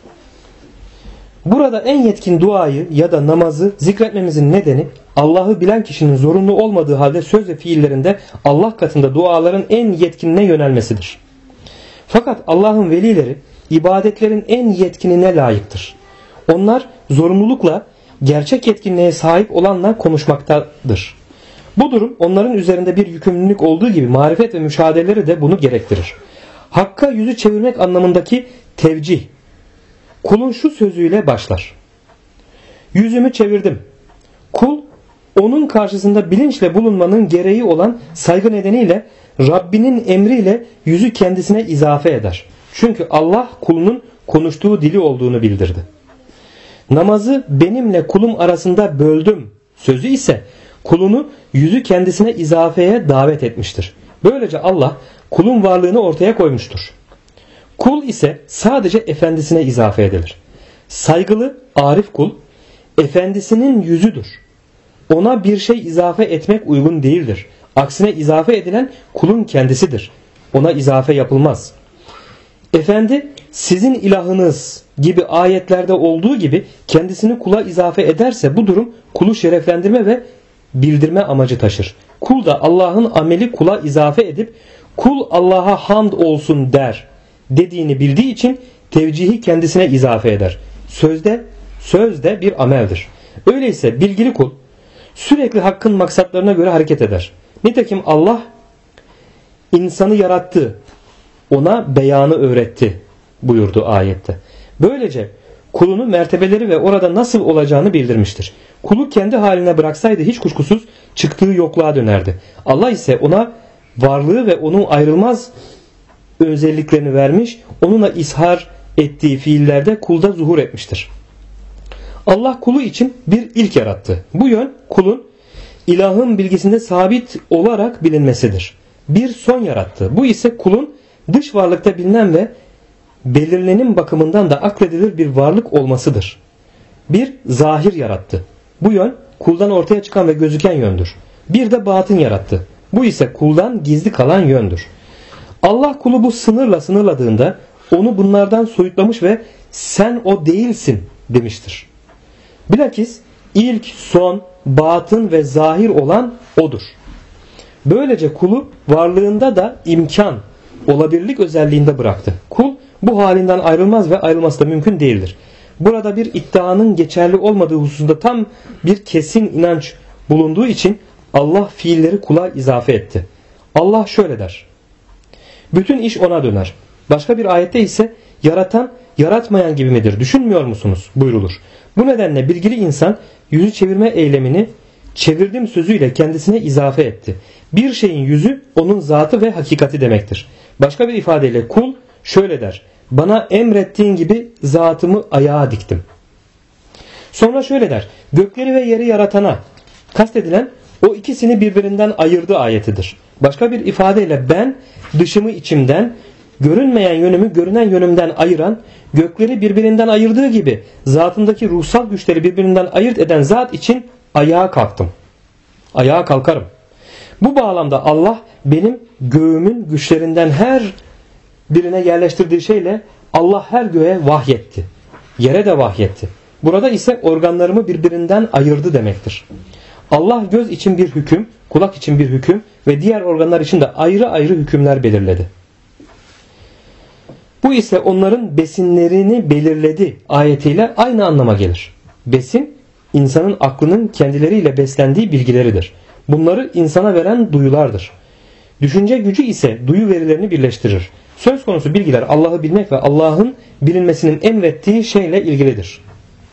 Burada en yetkin duayı ya da namazı zikretmemizin nedeni Allah'ı bilen kişinin zorunlu olmadığı halde söz ve fiillerinde Allah katında duaların en yetkinine yönelmesidir. Fakat Allah'ın velileri ibadetlerin en yetkinine layıktır. Onlar zorunlulukla gerçek yetkinliğe sahip olanla konuşmaktadır. Bu durum onların üzerinde bir yükümlülük olduğu gibi marifet ve müşahedeleri de bunu gerektirir. Hakka yüzü çevirmek anlamındaki tevcih, kulun şu sözüyle başlar: yüzümü çevirdim. Kul onun karşısında bilinçle bulunmanın gereği olan saygı nedeniyle Rabbinin emriyle yüzü kendisine izafe eder. Çünkü Allah kulunun konuştuğu dili olduğunu bildirdi. Namazı benimle kulum arasında böldüm sözü ise kulunu yüzü kendisine izafeye davet etmiştir. Böylece Allah kulun varlığını ortaya koymuştur. Kul ise sadece efendisine izafe edilir. Saygılı, arif kul, efendisinin yüzüdür. Ona bir şey izafe etmek uygun değildir. Aksine izafe edilen kulun kendisidir. Ona izafe yapılmaz. Efendi sizin ilahınız gibi ayetlerde olduğu gibi kendisini kula izafe ederse bu durum kulu şereflendirme ve bildirme amacı taşır. Kul da Allah'ın ameli kula izafe edip kul Allah'a hamd olsun der dediğini bildiği için tevcihi kendisine izafe eder. Sözde bir ameldir. Öyleyse bilgili kul sürekli hakkın maksatlarına göre hareket eder. Nitekim Allah insanı yarattı, ona beyanı öğretti buyurdu ayette. Böylece kulunu mertebeleri ve orada nasıl olacağını bildirmiştir. Kulu kendi haline bıraksaydı hiç kuşkusuz çıktığı yokluğa dönerdi. Allah ise ona varlığı ve onun ayrılmaz özelliklerini vermiş, onunla ishar ettiği fiillerde kulda zuhur etmiştir. Allah kulu için bir ilk yarattı. Bu yön kulun ilahın bilgisinde sabit olarak bilinmesidir. Bir son yarattı. Bu ise kulun dış varlıkta bilinen ve belirlenim bakımından da akledilir bir varlık olmasıdır. Bir zahir yarattı. Bu yön kuldan ortaya çıkan ve gözüken yöndür. Bir de batın yarattı. Bu ise kuldan gizli kalan yöndür. Allah kulu bu sınırla sınırladığında onu bunlardan soyutlamış ve sen o değilsin demiştir. Bilakis ilk, son, batın ve zahir olan odur. Böylece kulu varlığında da imkan, olabilirlik özelliğinde bıraktı. Kul bu halinden ayrılmaz ve ayrılması da mümkün değildir. Burada bir iddianın geçerli olmadığı hususunda tam bir kesin inanç bulunduğu için Allah fiilleri kula izafe etti. Allah şöyle der: bütün iş ona döner. Başka bir ayette ise yaratan yaratmayan gibi midir düşünmüyor musunuz buyrulur. Bu nedenle bilgili insan yüzü çevirme eylemini çevirdim sözüyle kendisine izafe etti. Bir şeyin yüzü onun zatı ve hakikati demektir. Başka bir ifadeyle kul şöyle der: bana emrettiğin gibi zatımı ayağa diktim. Sonra şöyle der: gökleri ve yeri yaratana, kastedilen o ikisini birbirinden ayırdı ayetidir. Başka bir ifadeyle ben dışımı içimden, görünmeyen yönümü görünen yönümden ayıran, gökleri birbirinden ayırdığı gibi zatındaki ruhsal güçleri birbirinden ayırt eden zat için ayağa kalktım. Ayağa kalkarım. Bu bağlamda Allah benim göğümün güçlerinden her birine yerleştirdiği şeyle Allah her göğe vahyetti. Yere de vahyetti. Burada ise organlarımı birbirinden ayırdı demektir. Allah göz için bir hüküm, kulak için bir hüküm ve diğer organlar için de ayrı ayrı hükümler belirledi. Bu ise onların besinlerini belirledi ayetiyle aynı anlama gelir. Besin, insanın aklının kendileriyle beslendiği bilgileridir. Bunları insana veren duyulardır. Düşünce gücü ise duyu verilerini birleştirir. Söz konusu bilgiler Allah'ı bilmek ve Allah'ın bilinmesinin emrettiği şeyle ilgilidir.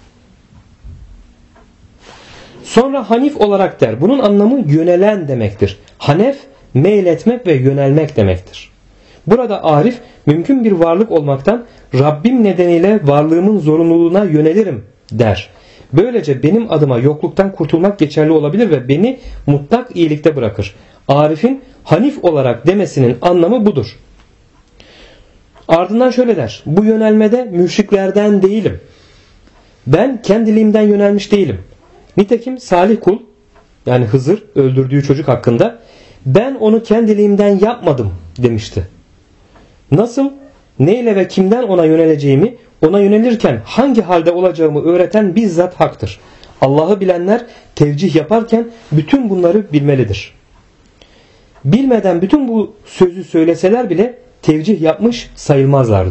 Sonra hanif olarak der. Bunun anlamı yönelen demektir. Hanef, meyletmek ve yönelmek demektir. Burada arif, mümkün bir varlık olmaktan Rabbim nedeniyle varlığımın zorunluluğuna yönelirim der. Böylece benim adıma yokluktan kurtulmak geçerli olabilir ve beni mutlak iyilikte bırakır. Arif'in hanif olarak demesinin anlamı budur. Ardından şöyle der: bu yönelmede müşriklerden değilim. Ben kendiliğimden yönelmiş değilim. Nitekim Salih kul, yani Hızır öldürdüğü çocuk hakkında, ben onu kendiliğimden yapmadım demişti. Nasıl, neyle ve kimden ona yöneleceğimi, ona yönelirken hangi halde olacağımı öğreten bizzat haktır. Allah'ı bilenler tevcih yaparken bütün bunları bilmelidir. Bilmeden bütün bu sözü söyleseler bile tevcih yapmış sayılmazlardı.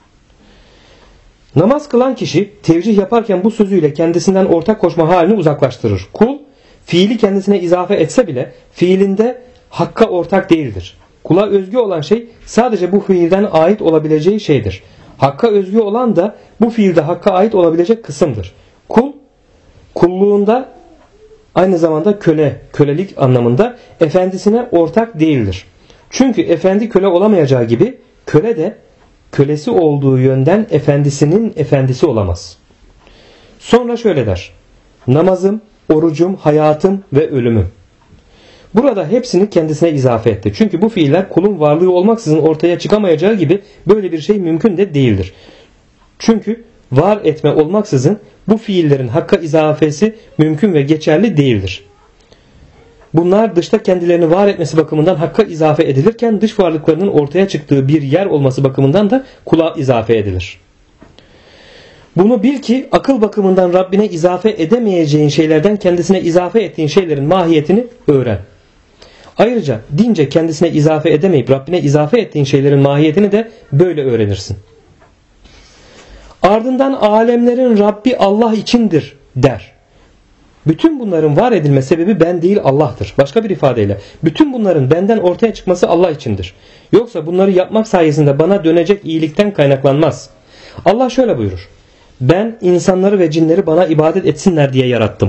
Namaz kılan kişi tevcih yaparken bu sözüyle kendisinden ortak koşma halini uzaklaştırır. Kul fiili kendisine izafe etse bile fiilinde hakka ortak değildir. Kula özgü olan şey sadece bu fiilden ait olabileceği şeydir. Hakka özgü olan da bu fiilde hakka ait olabilecek kısımdır. Kul, kulluğunda aynı zamanda kölelik anlamında efendisine ortak değildir. Çünkü efendi köle olamayacağı gibi köle de kölesi olduğu yönden efendisinin efendisi olamaz. Sonra şöyle der: namazım, orucum, hayatım ve ölümüm. Burada hepsini kendisine izafe etti. Çünkü bu fiiller kulun varlığı olmaksızın ortaya çıkamayacağı gibi böyle bir şey mümkün de değildir. Çünkü var etme olmaksızın bu fiillerin hakka izafesi mümkün ve geçerli değildir. Bunlar dışta kendilerini var etmesi bakımından hakka izafe edilirken dış varlıklarının ortaya çıktığı bir yer olması bakımından da kula izafe edilir. Bunu bil ki akıl bakımından Rabbine izafe edemeyeceğin şeylerden kendisine izafe ettiğin şeylerin mahiyetini öğren. Ayrıca dince kendisine izafe edemeyip Rabbine izafe ettiğin şeylerin mahiyetini de böyle öğrenirsin. Ardından alemlerin Rabbi Allah içindir der. Bütün bunların var edilme sebebi ben değil Allah'tır. Başka bir ifadeyle bütün bunların benden ortaya çıkması Allah içindir. Yoksa bunları yapmak sayesinde bana dönecek iyilikten kaynaklanmaz. Allah şöyle buyurur: ben insanları ve cinleri bana ibadet etsinler diye yarattım.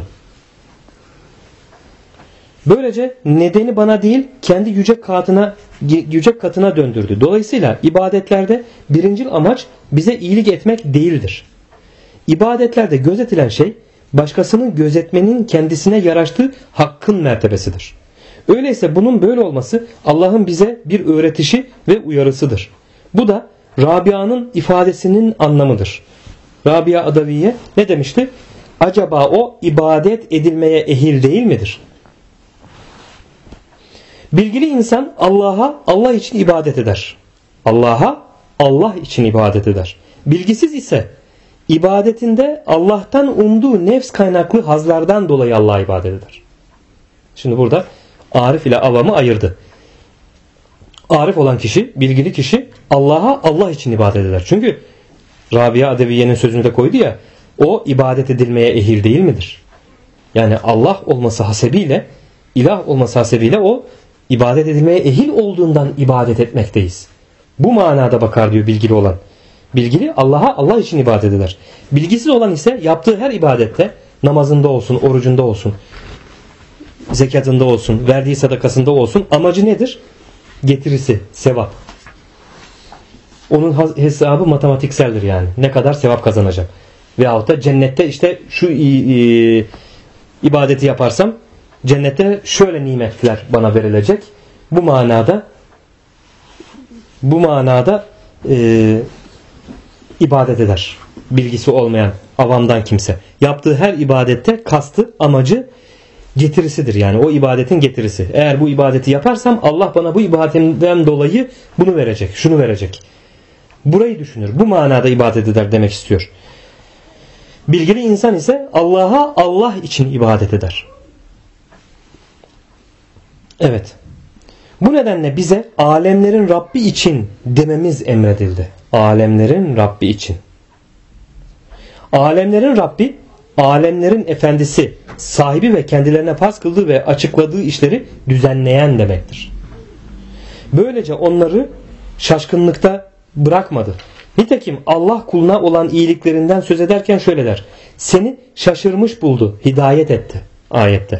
Böylece nedeni bana değil kendi yüce katına döndürdü. Dolayısıyla ibadetlerde birincil amaç bize iyilik etmek değildir. İbadetlerde gözetilen şey başkasının gözetmenin kendisine yaraştığı hakkın mertebesidir. Öyleyse bunun böyle olması Allah'ın bize bir öğretişi ve uyarısıdır. Bu da Rabia'nın ifadesinin anlamıdır. Rabia Adaviye ne demişti? Acaba o ibadet edilmeye ehil değil midir? Bilgili insan Allah'a Allah için ibadet eder. Allah'a Allah için ibadet eder. Bilgisiz ise ibadetinde Allah'tan umduğu nefs kaynaklı hazlardan dolayı Allah'a ibadet eder. Şimdi burada arif ile avamı ayırdı. Arif olan kişi, bilgili kişi Allah'a Allah için ibadet eder. Çünkü Rabia Adeviye'nin sözünü de koydu ya, o ibadet edilmeye ehil değil midir? Yani Allah olması hasebiyle, ilah olması hasebiyle o ibadet edilmeye ehil olduğundan ibadet etmekteyiz. Bu manada bakar diyor bilgili olan. Bilgili Allah'a Allah için ibadet eder. Bilgisiz olan ise yaptığı her ibadette, namazında olsun, orucunda olsun, zekatında olsun, verdiği sadakasında olsun. Amacı nedir? Getirisi, sevap. Onun hesabı matematikseldir yani. Ne kadar sevap kazanacak. Veyahut da cennette işte şu ibadeti yaparsam cennette şöyle nimetler bana verilecek. Bu manada ibadet eder. Bilgisi olmayan avamdan kimse. Yaptığı her ibadette kastı, amacı getirisidir. Yani o ibadetin getirisi. Eğer bu ibadeti yaparsam Allah bana bu ibadetimden dolayı bunu verecek, şunu verecek. Burayı düşünür. Bu manada ibadet eder demek istiyor. Bilgili insan ise Allah'a Allah için ibadet eder. Evet. Bu nedenle bize alemlerin Rabbi için dememiz emredildi. Alemlerin Rabbi için. Alemlerin Rabbi, alemlerin efendisi, sahibi ve kendilerine farz kıldığı ve açıkladığı işleri düzenleyen demektir. Böylece onları şaşkınlıkta bırakmadı. Nitekim Allah kuluna olan iyiliklerinden söz ederken şöyle der. Seni şaşırmış buldu, hidayet etti ayette.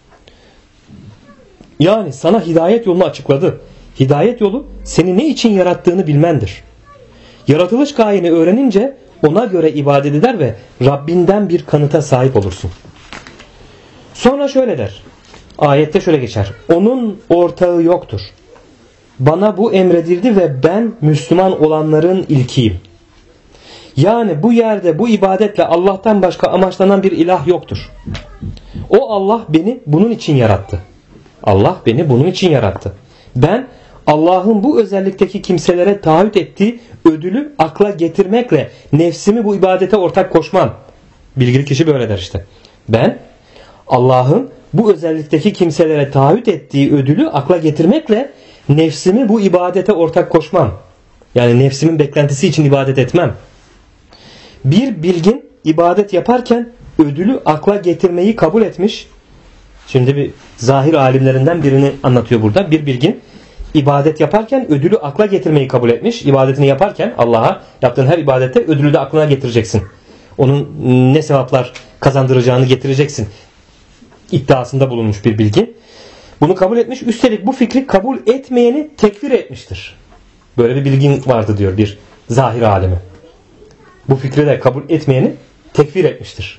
Yani sana hidayet yolunu açıkladı. Hidayet yolu seni ne için yarattığını bilmendir. Yaratılış gayeni öğrenince ona göre ibadet eder ve Rabbinden bir kanıta sahip olursun. Sonra şöyle der. Ayette şöyle geçer. Onun ortağı yoktur. Bana bu emredildi ve ben Müslüman olanların ilkiyim. Yani bu yerde bu ibadetle Allah'tan başka amaçlanan bir ilah yoktur. O Allah beni bunun için yarattı. Allah beni bunun için yarattı. Ben Allah'ın bu özellikteki kimselere taahhüt ettiği ödülü akla getirmekle nefsimi bu ibadete ortak koşmam. Bilgili kişi böyle der işte. Ben Allah'ın bu özellikteki kimselere taahhüt ettiği ödülü akla getirmekle nefsimi bu ibadete ortak koşmam. Yani nefsimin beklentisi için ibadet etmem. Bir bilgin ibadet yaparken ödülü akla getirmeyi kabul etmiş. Şimdi bir zahir alimlerinden birini anlatıyor burada. Bir bilgin ibadet yaparken ödülü akla getirmeyi kabul etmiş. İbadetini yaparken Allah'a yaptığın her ibadette ödülü de aklına getireceksin. Onun ne sevaplar kazandıracağını getireceksin iddiasında bulunmuş bir bilgin. Bunu kabul etmiş. Üstelik bu fikri kabul etmeyeni tekfir etmiştir. Böyle bir bilgin vardı diyor bir zahir alimi. Bu fikri de kabul etmeyeni tekfir etmiştir.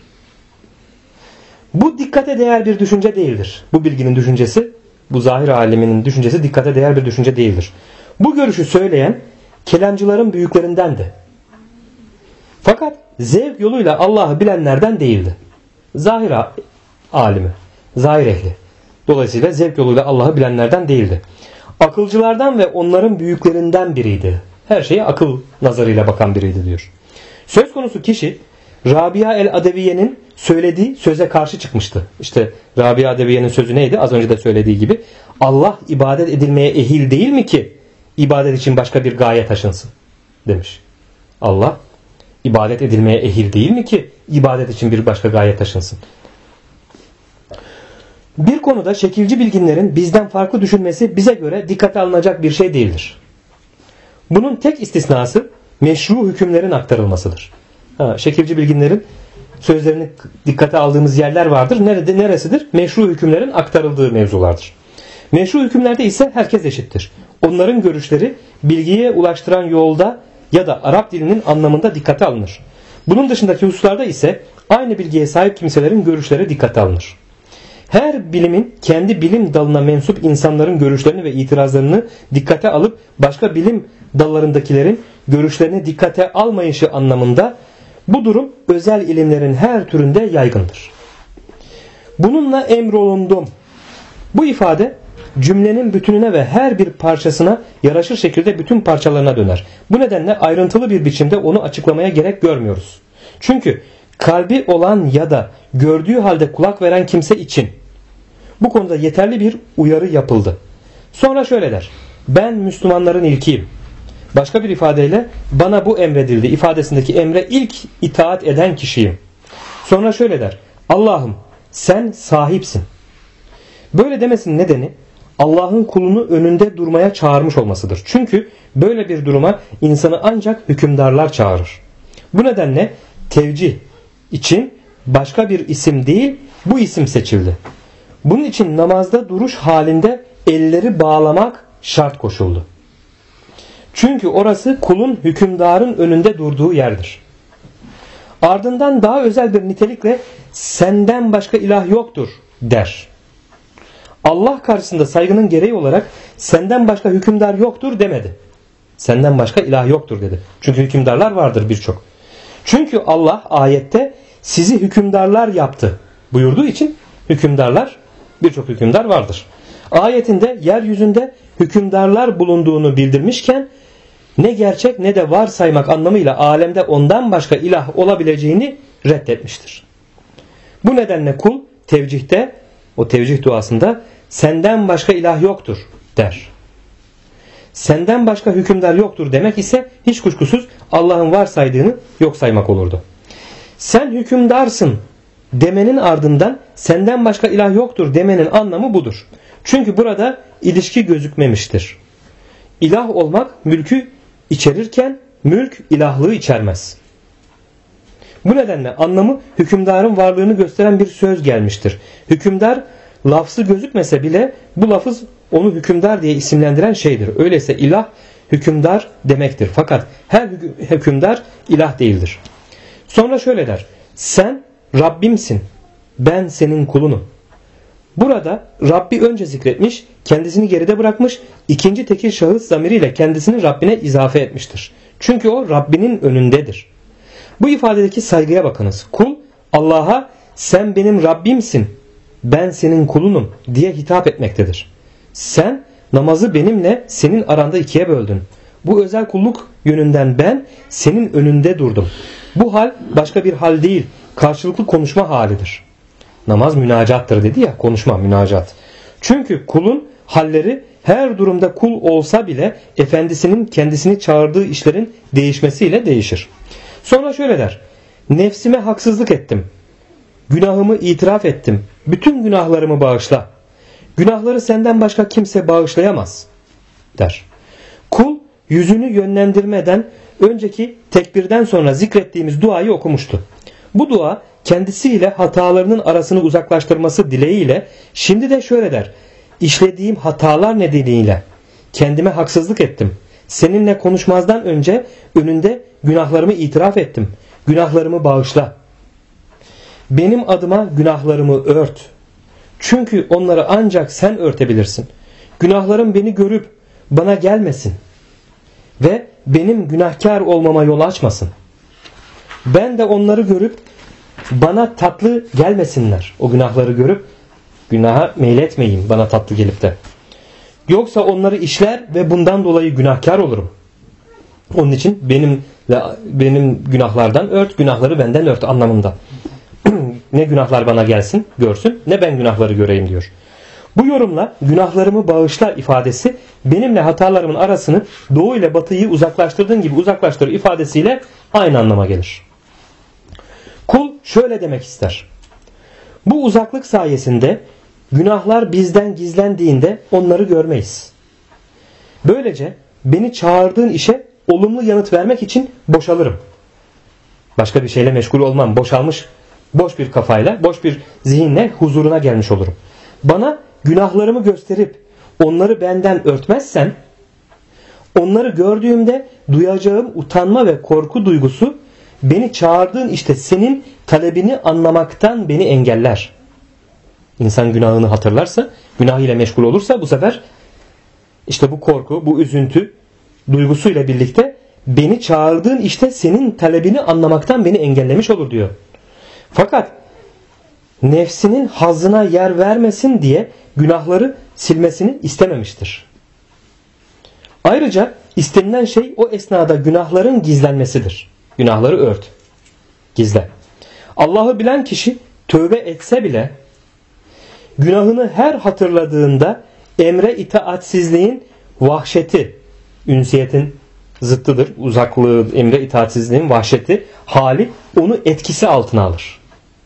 Bu dikkate değer bir düşünce değildir. Bu bilginin düşüncesi, bu zahir aliminin düşüncesi dikkate değer bir düşünce değildir. Bu görüşü söyleyen kelamcıların büyüklerindendi. Fakat zevk yoluyla Allah'ı bilenlerden değildi. Zahir alimi, zahir ehli. Dolayısıyla zevk yoluyla Allah'ı bilenlerden değildi. Akılcılardan ve onların büyüklerinden biriydi. Her şeye akıl nazarıyla bakan biriydi diyor. Söz konusu kişi Rabia el-Adeviye'nin söylediği söze karşı çıkmıştı. İşte Rabia Adeviye'nin sözü neydi? Az önce de söylediği gibi Allah ibadet edilmeye ehil değil mi ki ibadet için başka bir gaye taşınsın demiş. Allah ibadet edilmeye ehil değil mi ki ibadet için bir başka gaye taşınsın. Bir konuda şekilci bilginlerin bizden farklı düşünmesi bize göre dikkate alınacak bir şey değildir. Bunun tek istisnası meşru hükümlerin aktarılmasıdır. Şekilci bilginlerin sözlerini dikkate aldığımız yerler vardır. Neresidir? Meşru hükümlerin aktarıldığı mevzulardır. Meşru hükümlerde ise herkes eşittir. Onların görüşleri bilgiye ulaştıran yolda ya da Arap dilinin anlamında dikkate alınır. Bunun dışındaki hususlarda ise aynı bilgiye sahip kimselerin görüşleri dikkate alınır. Her bilimin kendi bilim dalına mensup insanların görüşlerini ve itirazlarını dikkate alıp başka bilim dallarındakilerin görüşlerini dikkate almayışı anlamında bu durum özel ilimlerin her türünde yaygındır. Bununla emrolundum. Bu ifade cümlenin bütününe ve her bir parçasına yaraşır şekilde bütün parçalarına döner. Bu nedenle ayrıntılı bir biçimde onu açıklamaya gerek görmüyoruz. Çünkü kalbi olan ya da gördüğü halde kulak veren kimse için bu konuda yeterli bir uyarı yapıldı. Sonra şöyle der. Ben Müslümanların ilkiyim. Başka bir ifadeyle bana bu emredildi ifadesindeki emre ilk itaat eden kişiyim. Sonra şöyle der. Allah'ım sen sahipsin. Böyle demesinin nedeni Allah'ın kulunu önünde durmaya çağırmış olmasıdır. Çünkü böyle bir duruma insanı ancak hükümdarlar çağırır. Bu nedenle tevcih için başka bir isim değil bu isim seçildi. Bunun için namazda duruş halinde elleri bağlamak şart koşuldu. Çünkü orası kulun hükümdarın önünde durduğu yerdir. Ardından daha özel bir nitelikle senden başka ilah yoktur der. Allah karşısında saygının gereği olarak senden başka hükümdar yoktur demedi. Senden başka ilah yoktur dedi. Çünkü hükümdarlar vardır birçok. Çünkü Allah ayette sizi hükümdarlar yaptı buyurduğu için birçok hükümdar vardır. Ayetinde yeryüzünde hükümdarlar bulunduğunu bildirmişken ne gerçek ne de varsaymak anlamıyla alemde ondan başka ilah olabileceğini reddetmiştir. Bu nedenle kul tevcihte, o tevcih duasında senden başka ilah yoktur der. Senden başka hükümdar yoktur demek ise hiç kuşkusuz Allah'ın varsaydığını yok saymak olurdu. Sen hükümdarsın demenin ardından senden başka ilah yoktur demenin anlamı budur. Çünkü burada ilişki gözükmemiştir. İlah olmak mülkü içerirken mülk ilahlığı içermez. Bu nedenle anlamı hükümdarın varlığını gösteren bir söz gelmiştir. Hükümdar lafzı gözükmese bile bu lafız onu hükümdar diye isimlendiren şeydir. Öyleyse ilah hükümdar demektir. Fakat her hükümdar ilah değildir. Sonra şöyle der. Sen Rabbimsin. Ben senin kulunum. Burada Rabbi önce zikretmiş, kendisini geride bırakmış, ikinci tekil şahıs zamiriyle kendisini Rabbine izafe etmiştir. Çünkü o Rabbinin önündedir. Bu ifadedeki saygıya bakınız. Kul Allah'a sen benim Rabbimsin, ben senin kulunum diye hitap etmektedir. Sen namazı benimle senin aranda ikiye böldün. Bu özel kulluk yönünden ben senin önünde durdum. Bu hal başka bir hal değil, karşılıklı konuşma halidir. Namaz münacattır dedi ya, konuşma, münacat. Çünkü kulun halleri her durumda kul olsa bile efendisinin kendisini çağırdığı işlerin değişmesiyle değişir. Sonra şöyle der. Nefsime haksızlık ettim. Günahımı itiraf ettim. Bütün günahlarımı bağışla. Günahları senden başka kimse bağışlayamaz der. Kul yüzünü yönlendirmeden önceki tekbirden sonra zikrettiğimiz duayı okumuştu. Bu dua kendisiyle hatalarının arasını uzaklaştırması dileğiyle şimdi de şöyle der. İşlediğim hatalar nedeniyle kendime haksızlık ettim. Seninle konuşmazdan önce önünde günahlarımı itiraf ettim. Günahlarımı bağışla. Benim adıma günahlarımı ört. Çünkü onları ancak sen örtebilirsin. Günahlarım beni görüp bana gelmesin. Ve benim günahkar olmama yol açmasın. Ben de onları görüp bana tatlı gelmesinler. O günahları görüp günaha meyletmeyeyim bana tatlı gelip de. Yoksa onları işler ve bundan dolayı günahkar olurum. Onun için benim günahlardan ört, günahları benden ört anlamında. Ne günahlar bana gelsin, görsün, ne ben günahları göreyim diyor. Bu yorumla günahlarımı bağışla ifadesi benimle hatalarımın arasını doğu ile batıyı uzaklaştırdığın gibi uzaklaştır ifadesiyle aynı anlama gelir. Kul şöyle demek ister. Bu uzaklık sayesinde günahlar bizden gizlendiğinde onları görmeyiz. Böylece beni çağırdığın işe olumlu yanıt vermek için boşalırım. Başka bir şeyle meşgul olmam. Boşalmış, boş bir kafayla, boş bir zihinle huzuruna gelmiş olurum. Bana günahlarımı gösterip onları benden örtmezsen, onları gördüğümde duyacağım utanma ve korku duygusu beni çağırdığın işte senin talebini anlamaktan beni engeller. İnsan günahını hatırlarsa, günah ile meşgul olursa bu sefer işte bu korku, bu üzüntü duygusuyla birlikte beni çağırdığın işte senin talebini anlamaktan beni engellemiş olur diyor. Fakat nefsinin hazzına yer vermesin diye günahları silmesini istememiştir. Ayrıca istenilen şey o esnada günahların gizlenmesidir. Günahları ört, gizle. Allah'ı bilen kişi tövbe etse bile günahını her hatırladığında emre itaatsizliğin vahşeti, ünsiyetin zıttıdır. Uzaklığı, emre itaatsizliğin vahşeti hali onu etkisi altına alır.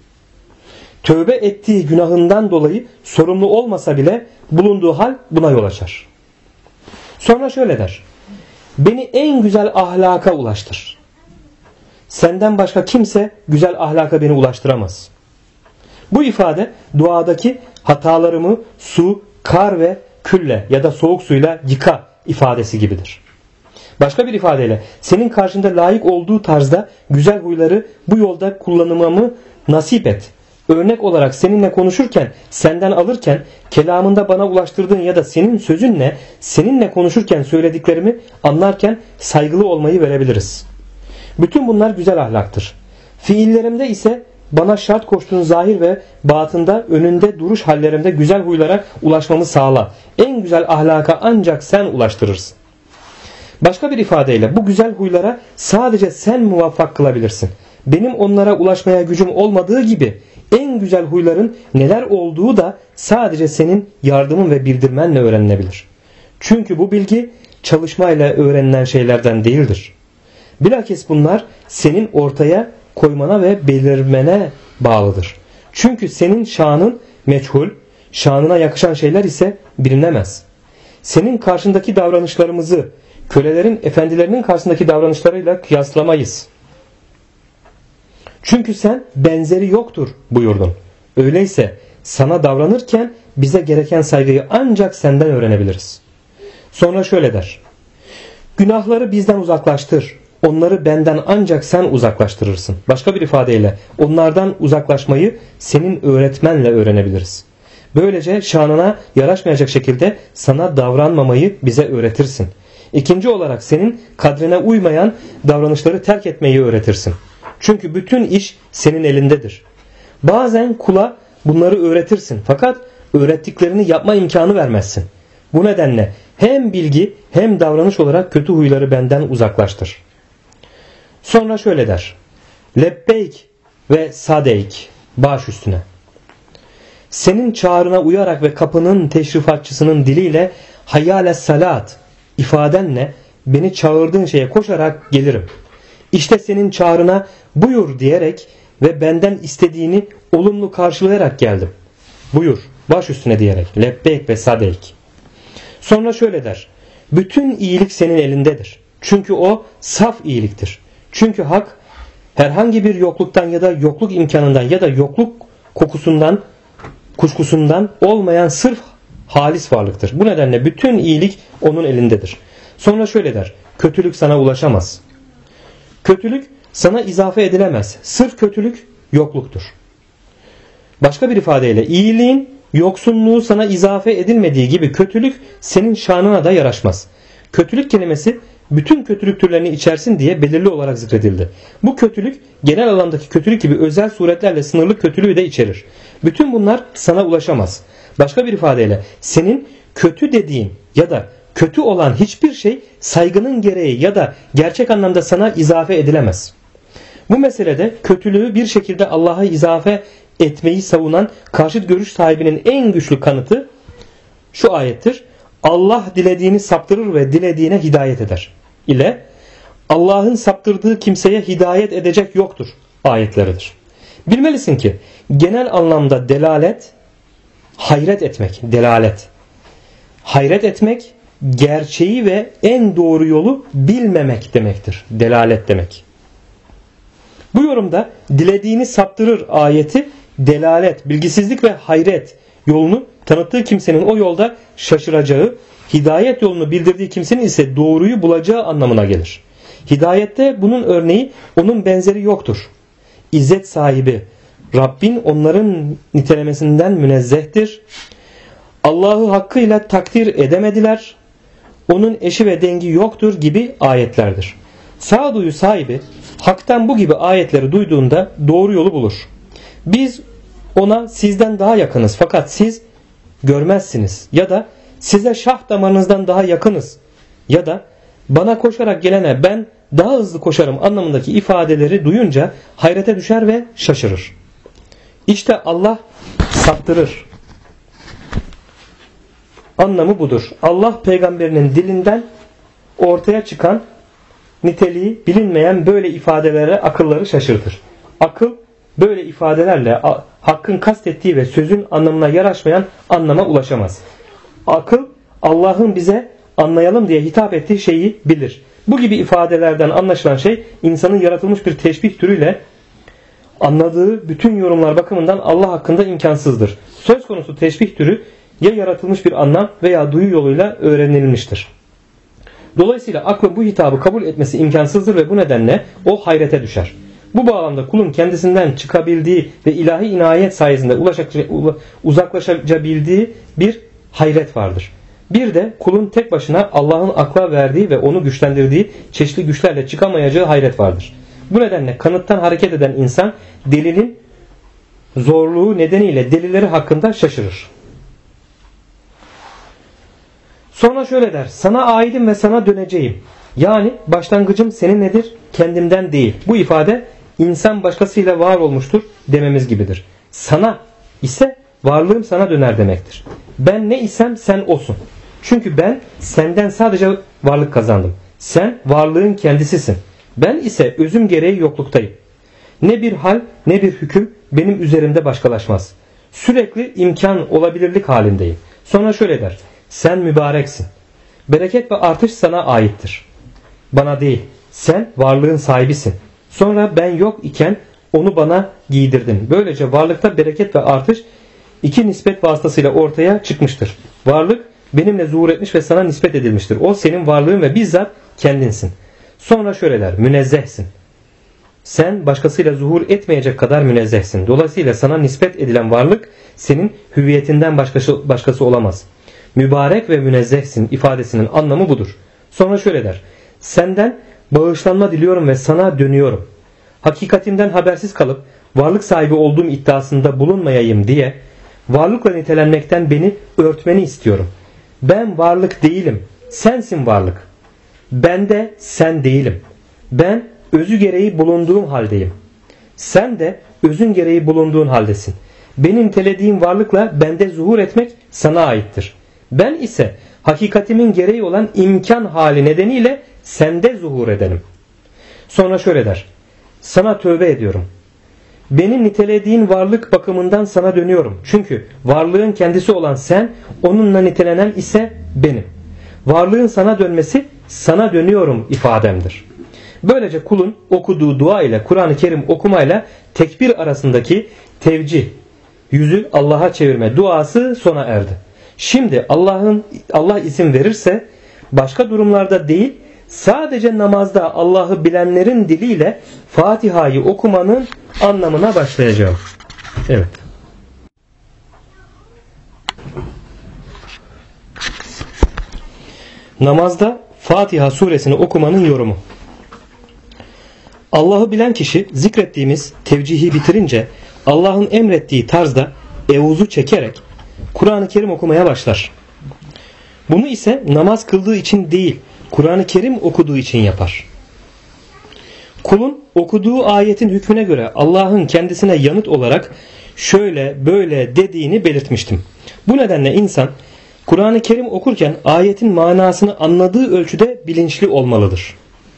Tövbe ettiği günahından dolayı sorumlu olmasa bile bulunduğu hal buna yol açar. Sonra şöyle der. Beni en güzel ahlaka ulaştır. Senden başka kimse güzel ahlaka beni ulaştıramaz. Bu ifade duadaki hatalarımı su, kar ve külle ya da soğuk suyla yıka ifadesi gibidir. Başka bir ifadeyle senin karşında layık olduğu tarzda güzel huyları bu yolda kullanmamı nasip et. Örnek olarak seninle konuşurken, senden alırken, kelamında bana ulaştırdığın ya da senin sözünle seninle konuşurken söylediklerimi anlarken saygılı olmayı verebiliriz. Bütün bunlar güzel ahlaktır. Fiillerimde ise bana şart koştuğun zahir ve batında önünde duruş hallerimde güzel huylara ulaşmamı sağla. En güzel ahlaka ancak sen ulaştırırsın. Başka bir ifadeyle bu güzel huylara sadece sen muvaffak kılabilirsin. Benim onlara ulaşmaya gücüm olmadığı gibi en güzel huyların neler olduğu da sadece senin yardımın ve bildirmenle öğrenilebilir. Çünkü bu bilgi çalışmayla öğrenilen şeylerden değildir. Bilakis bunlar senin ortaya koymana ve belirmene bağlıdır. Çünkü senin şanın meçhul, şanına yakışan şeyler ise bilinemez. Senin karşındaki davranışlarımızı kölelerin efendilerinin karşısındaki davranışlarıyla kıyaslamayız. Çünkü sen benzeri yoktur buyurdun. Öyleyse sana davranırken bize gereken saygıyı ancak senden öğrenebiliriz. Sonra şöyle der. Günahları bizden uzaklaştır. Onları benden ancak sen uzaklaştırırsın. Başka bir ifadeyle onlardan uzaklaşmayı senin öğretmenle öğrenebiliriz. Böylece şanına yaraşmayacak şekilde sana davranmamayı bize öğretirsin. İkinci olarak senin kadrine uymayan davranışları terk etmeyi öğretirsin. Çünkü bütün iş senin elindedir. Bazen kula bunları öğretirsin fakat öğrettiklerini yapma imkanı vermezsin. Bu nedenle hem bilgi hem davranış olarak kötü huyları benden uzaklaştır. Sonra şöyle der. Lebbeyk ve sadeyk baş üstüne. Senin çağrına uyarak ve kapının teşrifatçısının diliyle hayyâle salat ifadenle beni çağırdığın şeye koşarak gelirim. İşte senin çağrına buyur diyerek ve benden istediğini olumlu karşılayarak geldim. Buyur baş üstüne diyerek lebbeyk ve sadeyk. Sonra şöyle der. Bütün iyilik senin elindedir. Çünkü o saf iyiliktir. Çünkü hak herhangi bir yokluktan ya da yokluk imkanından ya da yokluk kokusundan, kuşkusundan olmayan sırf halis varlıktır. Bu nedenle bütün iyilik onun elindedir. Sonra şöyle der. Kötülük sana ulaşamaz. Kötülük sana izafe edilemez. Sırf kötülük yokluktur. Başka bir ifadeyle iyiliğin yoksunluğu sana izafe edilmediği gibi kötülük senin şanına da yaraşmaz. Kötülük kelimesi bütün kötülük türlerini içersin diye belirli olarak zikredildi. Bu kötülük genel alandaki kötülük gibi özel suretlerle sınırlı kötülüğü de içerir. Bütün bunlar sana ulaşamaz. Başka bir ifadeyle senin kötü dediğin ya da kötü olan hiçbir şey saygının gereği ya da gerçek anlamda sana izafe edilemez. Bu meselede kötülüğü bir şekilde Allah'a izafe etmeyi savunan karşıt görüş sahibinin en güçlü kanıtı şu ayettir. Allah dilediğini saptırır ve dilediğine hidayet eder. İle Allah'ın saptırdığı kimseye hidayet edecek yoktur ayetleridir. Bilmelisin ki genel anlamda delalet, hayret etmek, delalet. Hayret etmek, gerçeği ve en doğru yolu bilmemek demektir. Delalet demek. Bu yorumda dilediğini saptırır ayeti delalet, bilgisizlik ve hayret yolunu tanıttığı kimsenin o yolda şaşıracağı, hidayet yolunu bildirdiği kimsenin ise doğruyu bulacağı anlamına gelir. Hidayette bunun örneği onun benzeri yoktur. İzzet sahibi Rabbin onların nitelemesinden münezzehtir. Allah'ı hakkıyla takdir edemediler. Onun eşi ve dengi yoktur gibi ayetlerdir. Sağduyu sahibi haktan bu gibi ayetleri duyduğunda doğru yolu bulur. Biz ona sizden daha yakınız fakat siz görmezsiniz ya da size şah damarınızdan daha yakınız ya da bana koşarak gelene ben daha hızlı koşarım anlamındaki ifadeleri duyunca hayrete düşer ve şaşırır. İşte Allah saptırır. Anlamı budur. Allah peygamberinin dilinden ortaya çıkan niteliği bilinmeyen böyle ifadelere akılları şaşırtır. Akıl böyle ifadelerle hakkın kastettiği ve sözün anlamına yaraşmayan anlama ulaşamaz. Akıl Allah'ın bize anlayalım diye hitap ettiği şeyi bilir. Bu gibi ifadelerden anlaşılan şey insanın yaratılmış bir teşbih türüyle anladığı bütün yorumlar bakımından Allah hakkında imkansızdır. Söz konusu teşbih türü ya yaratılmış bir anlam veya duyu yoluyla öğrenilmiştir. Dolayısıyla aklın bu hitabı kabul etmesi imkansızdır ve bu nedenle o hayrete düşer. Bu bağlamda kulun kendisinden çıkabildiği ve ilahi inayet sayesinde uzaklaşabildiği bir hayret vardır. Bir de kulun tek başına Allah'ın akla verdiği ve onu güçlendirdiği çeşitli güçlerle çıkamayacağı hayret vardır. Bu nedenle kanıttan hareket eden insan delilin zorluğu nedeniyle delilleri hakkında şaşırır. Sonra şöyle der: sana aidim ve sana döneceğim. Yani başlangıcım seninledir, kendimden değil. Bu ifade insan başkasıyla var olmuştur dememiz gibidir. Sana ise varlığım sana döner demektir. Ben ne isem sen osun. Çünkü ben senden sadece varlık kazandım. Sen varlığın kendisisin. Ben ise özüm gereği yokluktayım. Ne bir hal ne bir hüküm benim üzerimde başkalaşmaz. Sürekli imkan olabilirlik halindeyim. Sonra şöyle der: sen mübareksin. Bereket ve artış sana aittir. Bana değil. Sen varlığın sahibisin. Sonra ben yok iken onu bana giydirdin. Böylece varlıkta bereket ve artış iki nispet vasıtasıyla ortaya çıkmıştır. Varlık benimle zuhur etmiş ve sana nispet edilmiştir. O senin varlığın ve bizzat kendinsin. Sonra şöyle der: münezzehsin. Sen başkasıyla zuhur etmeyecek kadar münezzehsin. Dolayısıyla sana nispet edilen varlık senin hüviyetinden başkası olamaz. Mübarek ve münezzehsin ifadesinin anlamı budur. Sonra şöyle der: senden bağışlanma diliyorum ve sana dönüyorum. Hakikatimden habersiz kalıp varlık sahibi olduğum iddiasında bulunmayayım diye varlıkla nitelenmekten beni örtmeni istiyorum. Ben varlık değilim. Sensin varlık. Ben de sen değilim. Ben özü gereği bulunduğum haldeyim. Sen de özün gereği bulunduğun haldesin. Benim nitelediğim varlıkla bende zuhur etmek sana aittir. Ben ise hakikatimin gereği olan imkan hali nedeniyle sende zuhur edelim. Sonra şöyle der: sana tövbe ediyorum. Benim nitelediğin varlık bakımından sana dönüyorum. Çünkü varlığın kendisi olan sen, onunla nitelenen ise benim. Varlığın sana dönmesi sana dönüyorum ifademdir. Böylece kulun okuduğu dua ile Kur'an-ı Kerim okumayla tekbir arasındaki tevcih, yüzü Allah'a çevirme duası sona erdi. Şimdi Allah izin verirse başka durumlarda değil, sadece namazda Allah'ı bilenlerin diliyle Fatiha'yı okumanın anlamına başlayacağım. Evet. Namazda Fatiha suresini okumanın yorumu. Allah'ı bilen kişi zikrettiğimiz tevcihi bitirince Allah'ın emrettiği tarzda evuzu çekerek Kur'an-ı Kerim okumaya başlar. Bunu ise namaz kıldığı için değil, Kur'an-ı Kerim okuduğu için yapar. Kulun okuduğu ayetin hükmüne göre Allah'ın kendisine yanıt olarak şöyle böyle dediğini belirtmiştim. Bu nedenle insan Kur'an-ı Kerim okurken ayetin manasını anladığı ölçüde bilinçli olmalıdır.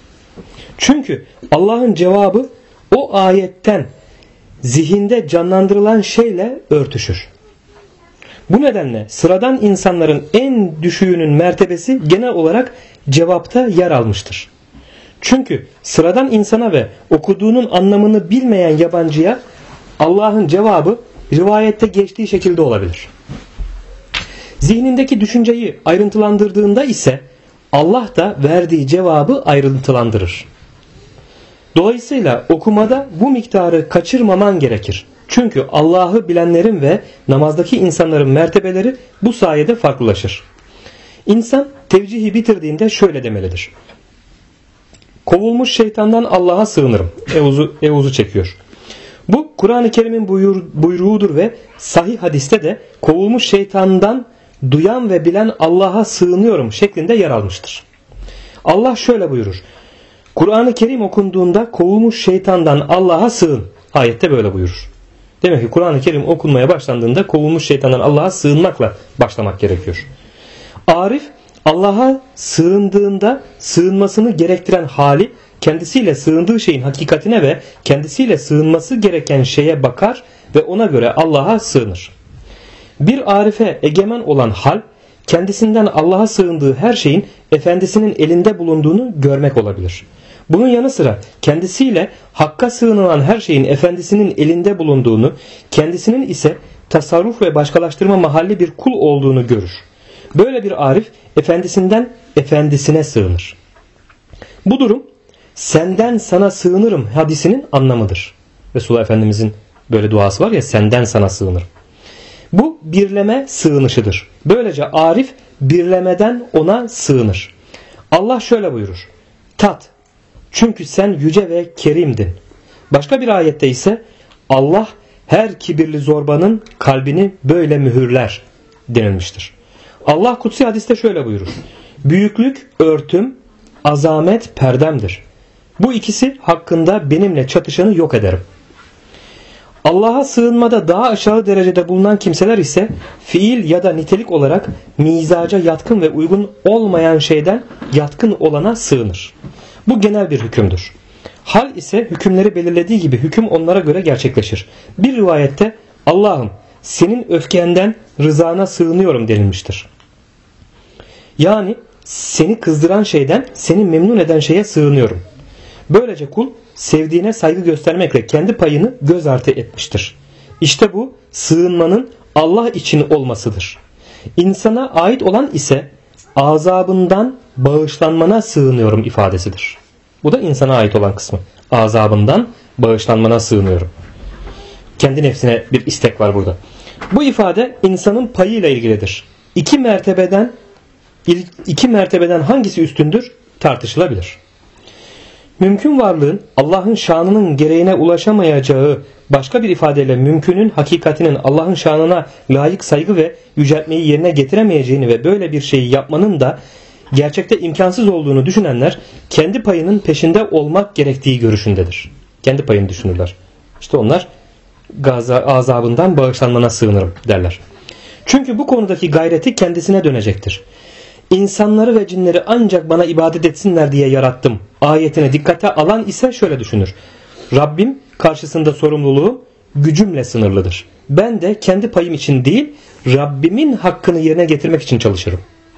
Çünkü Allah'ın cevabı o ayetten zihinde canlandırılan şeyle örtüşür. Bu nedenle sıradan insanların en düşüğünün mertebesi genel olarak cevapta yer almıştır. Çünkü sıradan insana ve okuduğunun anlamını bilmeyen yabancıya Allah'ın cevabı rivayette geçtiği şekilde olabilir. Zihnindeki düşünceyi ayrıntılandırdığında ise Allah da verdiği cevabı ayrıntılandırır. Dolayısıyla okumada bu miktarı kaçırmaman gerekir. Çünkü Allah'ı bilenlerin ve namazdaki insanların mertebeleri bu sayede farklılaşır. İnsan tevcihi bitirdiğinde şöyle demelidir: kovulmuş şeytandan Allah'a sığınırım. Evuzu çekiyor. Bu Kur'an-ı Kerim'in buyruğudur ve sahih hadiste de kovulmuş şeytandan duyan ve bilen Allah'a sığınıyorum şeklinde yer almıştır. Allah şöyle buyurur: Kur'an-ı Kerim okunduğunda kovulmuş şeytandan Allah'a sığın. Ayette böyle buyurur. Demek ki Kur'an-ı Kerim okunmaya başlandığında kovulmuş şeytandan Allah'a sığınmakla başlamak gerekiyor. Arif Allah'a sığındığında sığınmasını gerektiren hali kendisiyle sığındığı şeyin hakikatine ve kendisiyle sığınması gereken şeye bakar ve ona göre Allah'a sığınır. Bir arife egemen olan hal kendisinden Allah'a sığındığı her şeyin efendisinin elinde bulunduğunu görmek olabilir. Bunun yanı sıra kendisiyle hakka sığınılan her şeyin efendisinin elinde bulunduğunu, kendisinin ise tasarruf ve başkalaştırma mahalli bir kul olduğunu görür. Böyle bir arif efendisinden efendisine sığınır. Bu durum senden sana sığınırım hadisinin anlamıdır. Resulullah Efendimizin böyle duası var ya, senden sana sığınırım. Bu birleme sığınışıdır. Böylece arif birlemeden ona sığınır. Allah şöyle buyurur: tat, çünkü sen yüce ve kerimdin. Başka bir ayette ise Allah her kibirli zorbanın kalbini böyle mühürler denilmiştir. Allah kutsi hadiste şöyle buyurur: büyüklük örtüm, azamet perdemdir. Bu ikisi hakkında benimle çatışanı yok ederim. Allah'a sığınmada daha aşağı derecede bulunan kimseler ise fiil ya da nitelik olarak mizaca yatkın ve uygun olmayan şeyden yatkın olana sığınır. Bu genel bir hükümdür. Hal ise hükümleri belirlediği gibi hüküm onlara göre gerçekleşir. Bir rivayette Allah'ım senin öfkenden rızana sığınıyorum denilmiştir. Yani seni kızdıran şeyden seni memnun eden şeye sığınıyorum. Böylece kul sevdiğine saygı göstermekle kendi payını göz ardı etmiştir. İşte bu sığınmanın Allah için olmasıdır. İnsana ait olan ise azabından bağışlanmana sığınıyorum ifadesidir. Bu da insana ait olan kısmı. Azabından bağışlanmana sığınıyorum. Kendi nefsine bir istek var burada. Bu ifade insanın payıyla ilgilidir. İki mertebeden hangisi üstündür tartışılabilir. Mümkün varlığın Allah'ın şanının gereğine ulaşamayacağı, başka bir ifadeyle mümkünün hakikatinin Allah'ın şanına layık saygı ve yüceltmeyi yerine getiremeyeceğini ve böyle bir şeyi yapmanın da gerçekte imkansız olduğunu düşünenler kendi payının peşinde olmak gerektiği görüşündedir. Kendi payını düşünürler. İşte onlar azabından bağışlanmana sığınırım derler. Çünkü bu konudaki gayreti kendisine dönecektir. İnsanları ve cinleri ancak bana ibadet etsinler diye yarattım ayetine dikkate alan ise şöyle düşünür: Rabbim karşısında sorumluluğu gücümle sınırlıdır. Ben de kendi payım için değil, Rabbimin hakkını yerine getirmek için çalışırım.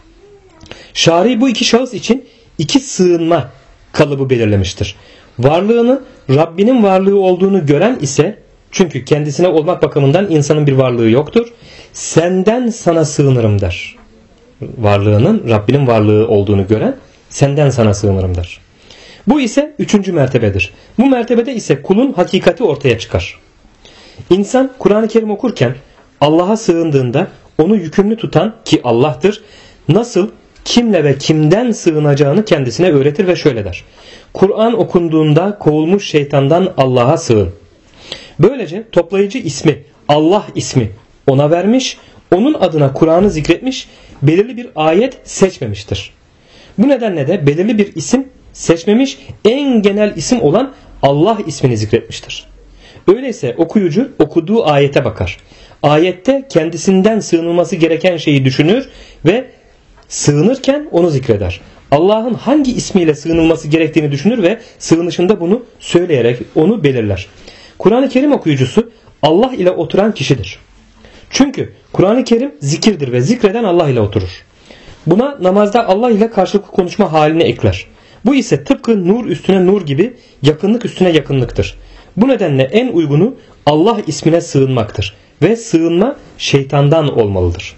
Şari bu iki şahıs için iki sığınma kalıbı belirlemiştir. Varlığını Rabbinin varlığı olduğunu gören ise, çünkü kendisine olmak bakımından insanın bir varlığı yoktur, senden sana sığınırım der. Varlığının Rabbinin varlığı olduğunu gören senden sana sığınırım der. Bu ise üçüncü mertebedir. Bu mertebede ise kulun hakikati ortaya çıkar. İnsan Kur'an-ı Kerim okurken Allah'a sığındığında onu yükümlü tutan ki Allah'tır, nasıl, kimle ve kimden sığınacağını kendisine öğretir ve şöyle der: Kur'an okunduğunda kovulmuş şeytandan Allah'a sığın. Böylece toplayıcı ismi, Allah ismi ona vermiş, onun adına Kur'an'ı zikretmiş, belirli bir ayet seçmemiştir. Bu nedenle de belirli bir isim seçmemiş, en genel isim olan Allah ismini zikretmiştir. Öyleyse okuyucu okuduğu ayete bakar. Ayette kendisinden sığınılması gereken şeyi düşünür ve sığınırken onu zikreder. Allah'ın hangi ismiyle sığınılması gerektiğini düşünür ve sığınışında bunu söyleyerek onu belirler. Kur'an-ı Kerim okuyucusu Allah ile oturan kişidir. Çünkü Kur'an-ı Kerim zikirdir ve zikreden Allah ile oturur. Buna namazda Allah ile karşılıklı konuşma halini ekler. Bu ise tıpkı nur üstüne nur gibi yakınlık üstüne yakınlıktır. Bu nedenle en uygunu Allah ismine sığınmaktır ve sığınma şeytandan olmalıdır.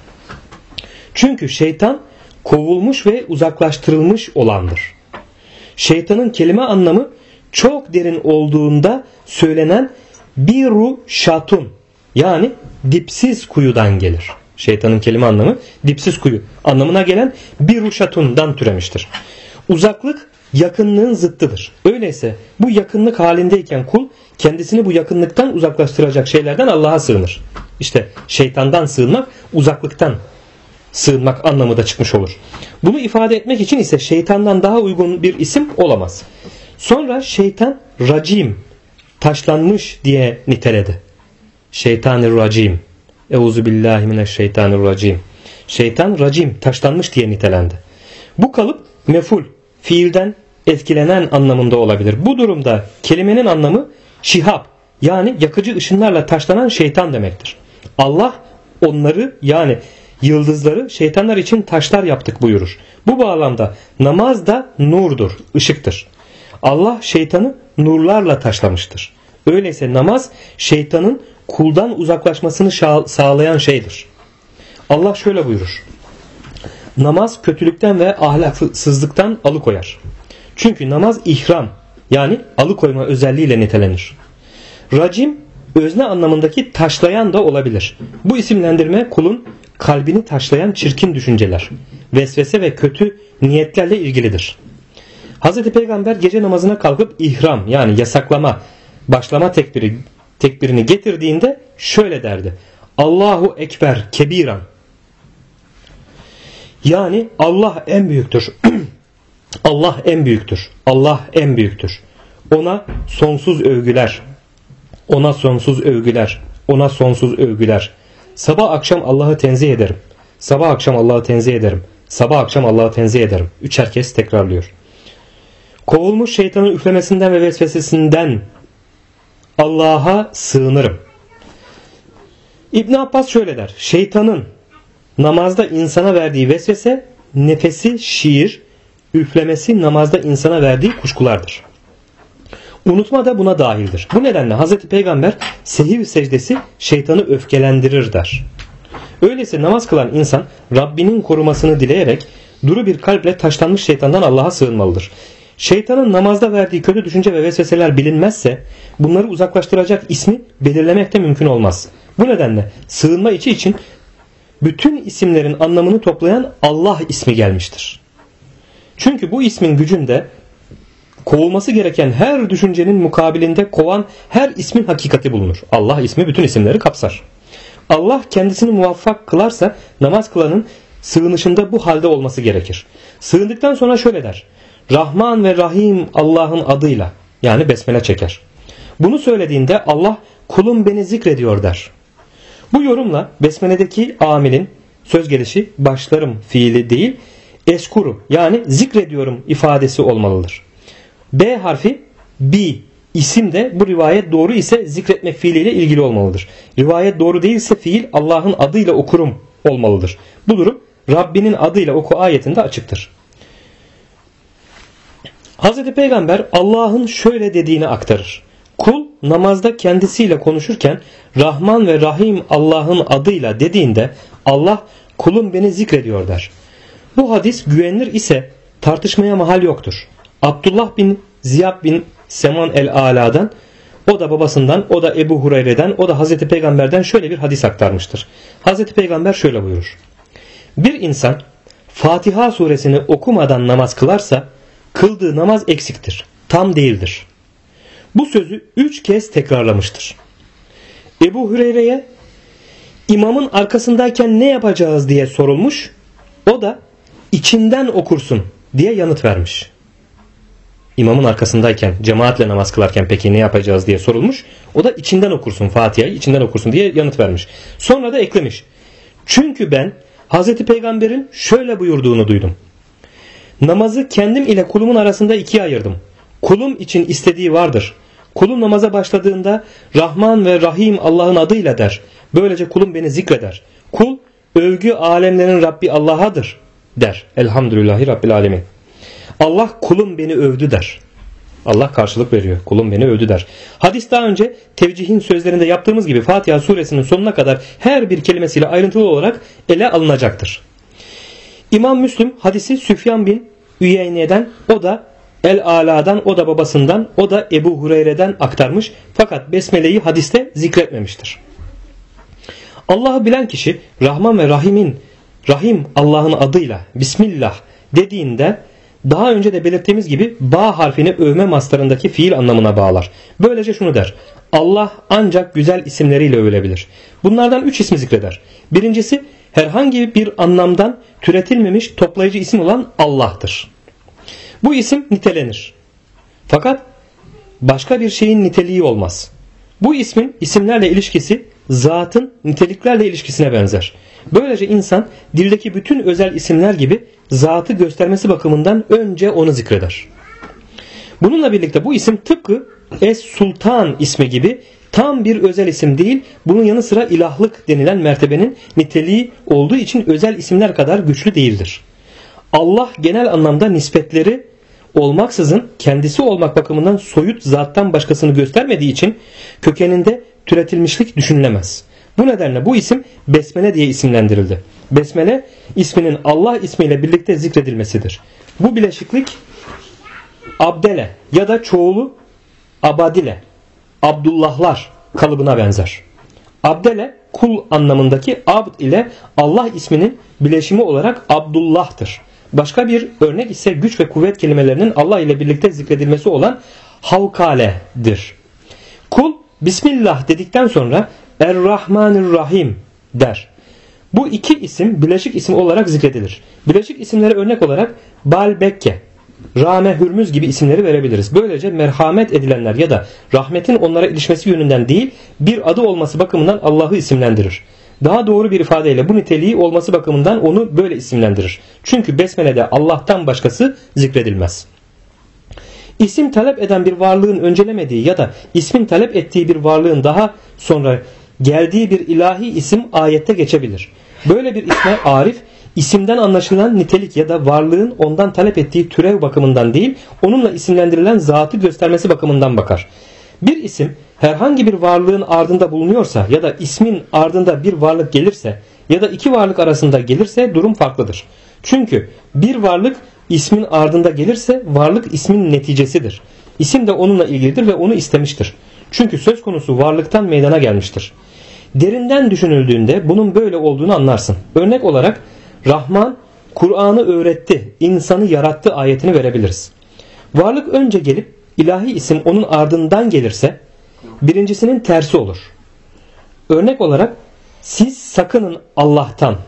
Çünkü şeytan kovulmuş ve uzaklaştırılmış olandır. Şeytanın kelime anlamı çok derin olduğunda söylenen biru şatun, yani dipsiz kuyudan gelir. Şeytanın kelime anlamı dipsiz kuyu anlamına gelen biru şatundan türemiştir. Uzaklık yakınlığın zıttıdır. Öyleyse bu yakınlık halindeyken kul kendisini bu yakınlıktan uzaklaştıracak şeylerden Allah'a sığınır. İşte şeytandan sığınmak uzaklıktan sığınmak anlamı da çıkmış olur. Bunu ifade etmek için ise şeytandan daha uygun bir isim olamaz. Sonra şeytan racim, taşlanmış diye niteledi. Şeytanirracim. Euzubillahimineşşeytanirracim. Şeytan racim, taşlanmış diye nitelendi. Bu kalıp meful, fiilden etkilenen anlamında olabilir. Bu durumda kelimenin anlamı şihab, yani yakıcı ışınlarla taşlanan şeytan demektir. Allah onları, yani yıldızları şeytanlar için taşlar yaptık buyurur. Bu bağlamda namaz da nurdur, ışıktır. Allah şeytanı nurlarla taşlamıştır. Öyleyse namaz şeytanın kuldan uzaklaşmasını sağlayan şeydir. Allah şöyle buyurur. Namaz kötülükten ve ahlaksızlıktan alıkoyar. Çünkü namaz ihram yani alıkoyma özelliğiyle nitelenir. Racim özne anlamındaki taşlayan da olabilir. Bu isimlendirme kulun kalbini taşlayan çirkin düşünceler, vesvese ve kötü niyetlerle ilgilidir. Hz. Peygamber gece namazına kalkıp ihram yani yasaklama, başlama tekbirini getirdiğinde şöyle derdi. Allahu Ekber kebiran. Yani Allah en büyüktür. Allah en büyüktür. Allah en büyüktür. Ona sonsuz övgüler. Ona sonsuz övgüler. Ona sonsuz övgüler. Sabah akşam Allah'ı tenzih ederim. Sabah akşam Allah'ı tenzih ederim. Sabah akşam Allah'ı tenzih ederim. 3'er kez tekrarlıyor. Kovulmuş şeytanın üflemesinden ve vesvesesinden Allah'a sığınırım. İbn Abbas şöyle der. Şeytanın namazda insana verdiği vesvese, nefesi şiir, üflemesi namazda insana verdiği kuşkulardır. Unutma da buna dahildir. Bu nedenle Hz. Peygamber sehiv secdesi şeytanı öfkelendirir der. Öyleyse namaz kılan insan Rabbinin korumasını dileyerek duru bir kalple taşlanmış şeytandan Allah'a sığınmalıdır. Şeytanın namazda verdiği kötü düşünce ve vesveseler bilinmezse bunları uzaklaştıracak ismi belirlemek de mümkün olmaz. Bu nedenle sığınma içi için bütün isimlerin anlamını toplayan Allah ismi gelmiştir. Çünkü bu ismin gücünde kovulması gereken her düşüncenin mukabilinde kovan her ismin hakikati bulunur. Allah ismi bütün isimleri kapsar. Allah kendisini muvaffak kılarsa namaz kılanın sığınışında bu halde olması gerekir. Sığındıktan sonra şöyle der. Rahman ve Rahim Allah'ın adıyla yani besmele çeker. Bunu söylediğinde Allah kulum beni zikrediyor der. Bu yorumla besmeledeki amilin söz gelişi başlarım fiili değil eskuru yani zikrediyorum ifadesi olmalıdır. B harfi bi isim de bu rivayet doğru ise zikretmek fiiliyle ilgili olmalıdır. Rivayet doğru değilse fiil Allah'ın adıyla okurum olmalıdır. Bu durum Rabbinin adıyla oku ayetinde açıktır. Hz. Peygamber Allah'ın şöyle dediğini aktarır. Kul namazda kendisiyle konuşurken Rahman ve Rahim Allah'ın adıyla dediğinde Allah kulum beni zikrediyor der. Bu hadis güvenilir ise tartışmaya mahal yoktur. Abdullah bin Ziyad bin Seman el-Ala'dan, o da babasından, o da Ebu Hureyre'den, o da Hazreti Peygamber'den şöyle bir hadis aktarmıştır. Hazreti Peygamber şöyle buyurur. Bir insan Fatiha suresini okumadan namaz kılarsa kıldığı namaz eksiktir, tam değildir. Bu sözü 3 kez tekrarlamıştır. Ebu Hureyre'ye imamın arkasındayken ne yapacağız diye sorulmuş, o da içinden okursun diye yanıt vermiş. İmamın arkasındayken, cemaatle namaz kılarken peki ne yapacağız diye sorulmuş. O da içinden okursun, Fatiha'yı içinden okursun diye yanıt vermiş. Sonra da eklemiş. Çünkü ben Hazreti Peygamber'in şöyle buyurduğunu duydum. Namazı kendim ile kulumun arasında ikiye ayırdım. Kulum için istediği vardır. Kulum namaza başladığında Rahman ve Rahim Allah'ın adıyla der. Böylece kulum beni zikreder. Kul övgü alemlerin Rabbi Allah'adır der. Elhamdülillahi Rabbil alemin. Allah kulum beni övdü der. Allah karşılık veriyor. Kulum beni övdü der. Hadis daha önce tevcihin sözlerinde yaptığımız gibi Fatiha suresinin sonuna kadar her bir kelimesiyle ayrıntılı olarak ele alınacaktır. İmam Müslim hadisi Süfyan bin Üyeyne'den, o da El-Ala'dan, o da babasından, o da Ebu Hureyre'den aktarmış. Fakat Besmele'yi hadiste zikretmemiştir. Allah'ı bilen kişi Rahman ve Rahim Allah'ın adıyla Bismillah dediğinde daha önce de belirttiğimiz gibi ba harfini övme mastarındaki fiil anlamına bağlar. Böylece şunu der. Allah ancak güzel isimleriyle övülebilir. Bunlardan 3 ismi zikreder. Birincisi herhangi bir anlamdan türetilmemiş toplayıcı isim olan Allah'tır. Bu isim nitelenir. Fakat başka bir şeyin niteliği olmaz. Bu ismin isimlerle ilişkisi zatın niteliklerle ilişkisine benzer. Böylece insan dildeki bütün özel isimler gibi zatı göstermesi bakımından önce onu zikreder. Bununla birlikte bu isim tıpkı Es-Sultan ismi gibi tam bir özel isim değil, bunun yanı sıra ilahlık denilen mertebenin niteliği olduğu için özel isimler kadar güçlü değildir. Allah genel anlamda nispetleri olmaksızın kendisi olmak bakımından soyut zattan başkasını göstermediği için kökeninde türetilmişlik düşünülemez. Bu nedenle bu isim Besmele diye isimlendirildi. Besmele isminin Allah ismiyle birlikte zikredilmesidir. Bu bileşiklik Abdele ya da çoğulu Abadile, Abdullahlar kalıbına benzer. Abdele kul anlamındaki abd ile Allah isminin bileşimi olarak Abdullah'tır. Başka bir örnek ise güç ve kuvvet kelimelerinin Allah ile birlikte zikredilmesi olan havkaledir. Kul Bismillah dedikten sonra Er-Rahmanir-Rahim der. Bu iki isim bileşik isim olarak zikredilir. Bileşik isimlere örnek olarak Balbekke, Rame Hürmüz gibi isimleri verebiliriz. Böylece merhamet edilenler ya da rahmetin onlara ilişmesi yönünden değil, bir adı olması bakımından Allah'ı isimlendirir. Daha doğru bir ifadeyle bu niteliği olması bakımından onu böyle isimlendirir. Çünkü Besmele'de Allah'tan başkası zikredilmez. İsim talep eden bir varlığın öncelemediği ya da ismin talep ettiği bir varlığın daha sonra geldiği bir ilahi isim ayette geçebilir. Böyle bir isme arif, isimden anlaşılan nitelik ya da varlığın ondan talep ettiği türev bakımından değil, onunla isimlendirilen zatı göstermesi bakımından bakar. Bir isim herhangi bir varlığın ardında bulunuyorsa ya da ismin ardında bir varlık gelirse ya da iki varlık arasında gelirse durum farklıdır. Çünkü bir varlık ismin ardında gelirse varlık ismin neticesidir. İsim de onunla ilgilidir ve onu istemiştir. Çünkü söz konusu varlıktan meydana gelmiştir. Derinden düşünüldüğünde bunun böyle olduğunu anlarsın. Örnek olarak Rahman Kur'an'ı öğretti, insanı yarattı ayetini verebiliriz. Varlık önce gelip ilahi isim onun ardından gelirse birincisinin tersi olur. Örnek olarak siz sakının Allah'tan.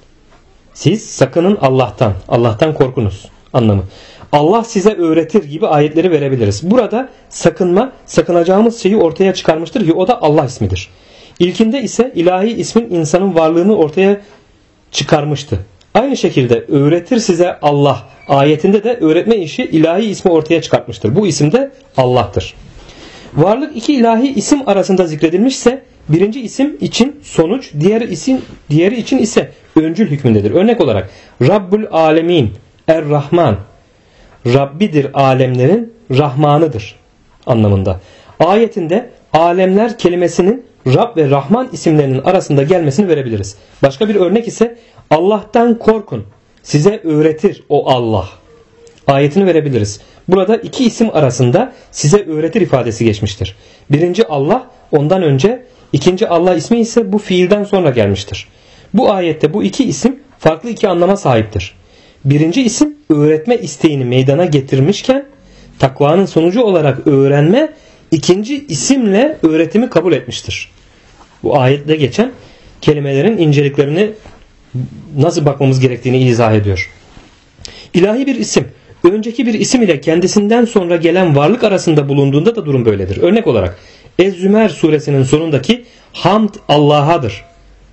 Siz sakının Allah'tan. Allah'tan korkunuz anlamı. Allah size öğretir gibi ayetleri verebiliriz. Burada sakınma, sakınacağımız şeyi ortaya çıkarmıştır ki o da Allah ismidir. İlkinde ise ilahi ismin insanın varlığını ortaya çıkarmıştı. Aynı şekilde öğretir size Allah ayetinde de öğretme işi ilahi ismi ortaya çıkartmıştır. Bu isim de Allah'tır. Varlık iki ilahi isim arasında zikredilmişse birinci isim için sonuç, diğeri için ise öncül hükmündedir. Örnek olarak Rabbul Alemin, Er-Rahman, Rabbidir alemlerin Rahmanıdır anlamında. Ayetinde alemler kelimesinin Rab ve Rahman isimlerinin arasında gelmesini verebiliriz. Başka bir örnek ise Allah'tan korkun, size öğretir o Allah ayetini verebiliriz. Burada iki isim arasında size öğretir ifadesi geçmiştir. Birinci Allah ondan önce, ikinci Allah ismi ise bu fiilden sonra gelmiştir. Bu ayette bu iki isim farklı iki anlama sahiptir. Birinci isim öğretme isteğini meydana getirmişken takvanın sonucu olarak öğrenme, ikinci isimle öğretimi kabul etmiştir. Bu ayette geçen kelimelerin inceliklerini nasıl bakmamız gerektiğini izah ediyor. İlahi bir isim önceki bir isim ile kendisinden sonra gelen varlık arasında bulunduğunda da durum böyledir. Örnek olarak Ez-Zümer suresinin sonundaki hamd Allah'adır,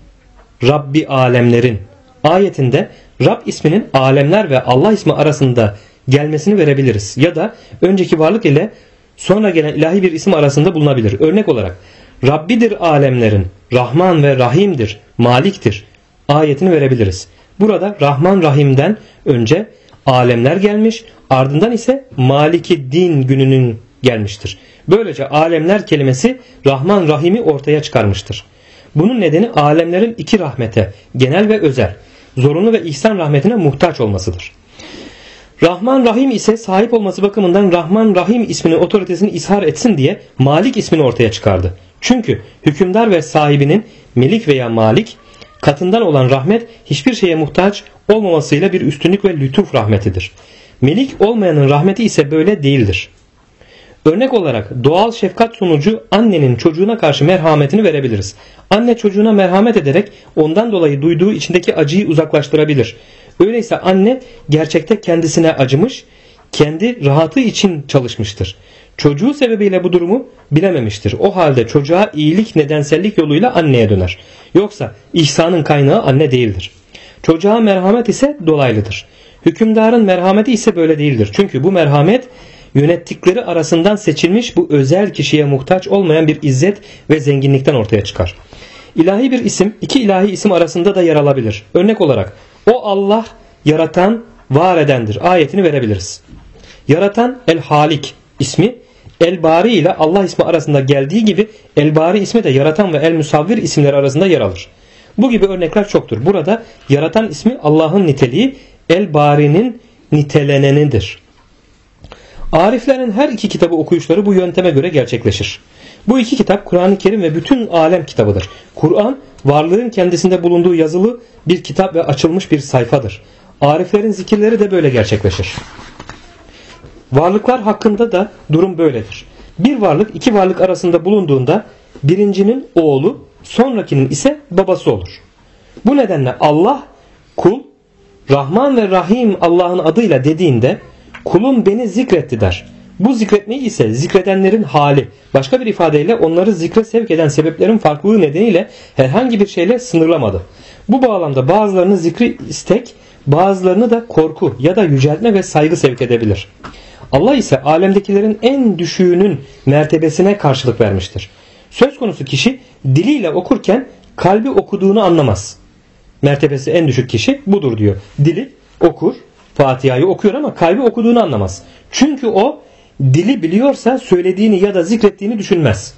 Rabbi alemlerin ayetinde Rab isminin alemler ve Allah ismi arasında gelmesini verebiliriz. Ya da önceki varlık ile sonra gelen ilahi bir isim arasında bulunabilir. Örnek olarak Rabbidir alemlerin, Rahman ve Rahim'dir, Malik'tir ayetini verebiliriz. Burada Rahman Rahim'den önce alemler gelmiş, ardından ise Maliki din gününün gelmiştir. Böylece alemler kelimesi Rahman Rahim'i ortaya çıkarmıştır. Bunun nedeni alemlerin iki rahmete, genel ve özel, zorunlu ve ihsan rahmetine muhtaç olmasıdır. Rahman Rahim ise sahip olması bakımından Rahman Rahim isminin otoritesini ishar etsin diye Malik ismini ortaya çıkardı. Çünkü hükümdar ve sahibinin melik veya malik katından olan rahmet hiçbir şeye muhtaç olmamasıyla bir üstünlük ve lütuf rahmetidir. Melik olmayanın rahmeti ise böyle değildir. Örnek olarak doğal şefkat sonucu annenin çocuğuna karşı merhametini verebiliriz. Anne çocuğuna merhamet ederek ondan dolayı duyduğu içindeki acıyı uzaklaştırabilir. Öyleyse anne gerçekte kendisine acımış, kendi rahatı için çalışmıştır. Çocuğu sebebiyle bu durumu bilememiştir. O halde çocuğa iyilik nedensellik yoluyla anneye döner. Yoksa ihsanın kaynağı anne değildir. Çocuğa merhamet ise dolaylıdır. Hükümdarın merhameti ise böyle değildir. Çünkü bu merhamet yönettikleri arasından seçilmiş bu özel kişiye muhtaç olmayan bir izzet ve zenginlikten ortaya çıkar. İlahi bir isim iki ilahi isim arasında da yer alabilir. Örnek olarak o Allah yaratan, var edendir ayetini verebiliriz. Yaratan El-Halik ismi El-Bari ile Allah ismi arasında geldiği gibi El-Bari ismi de yaratan ve El-Musavvir isimleri arasında yer alır. Bu gibi örnekler çoktur. Burada yaratan ismi Allah'ın niteliği, El-Bari'nin nitelenenidir. Ariflerin her iki kitabı okuyuşları bu yönteme göre gerçekleşir. Bu iki kitap Kur'an-ı Kerim ve bütün alem kitabıdır. Kur'an varlığın kendisinde bulunduğu yazılı bir kitap ve açılmış bir sayfadır. Ariflerin zikirleri de böyle gerçekleşir. Varlıklar hakkında da durum böyledir. Bir varlık iki varlık arasında bulunduğunda birincinin oğlu, sonrakinin ise babası olur. Bu nedenle Allah, kul, Rahman ve Rahim Allah'ın adıyla dediğinde kulum beni zikretti der. Bu zikretmeyi ise zikredenlerin hali, başka bir ifadeyle onları zikre sevk eden sebeplerin farklılığı nedeniyle herhangi bir şeyle sınırlamadı. Bu bağlamda bazılarını zikri istek, bazılarını da korku ya da yüceltme ve saygı sevk edebilir. Allah ise alemdekilerin en düşüğünün mertebesine karşılık vermiştir. Söz konusu kişi diliyle okurken kalbi okuduğunu anlamaz. Mertebesi en düşük kişi budur diyor. Dili okur, Fatiha'yı okuyor ama kalbi okuduğunu anlamaz. Çünkü o dili biliyorsa söylediğini ya da zikrettiğini düşünmez.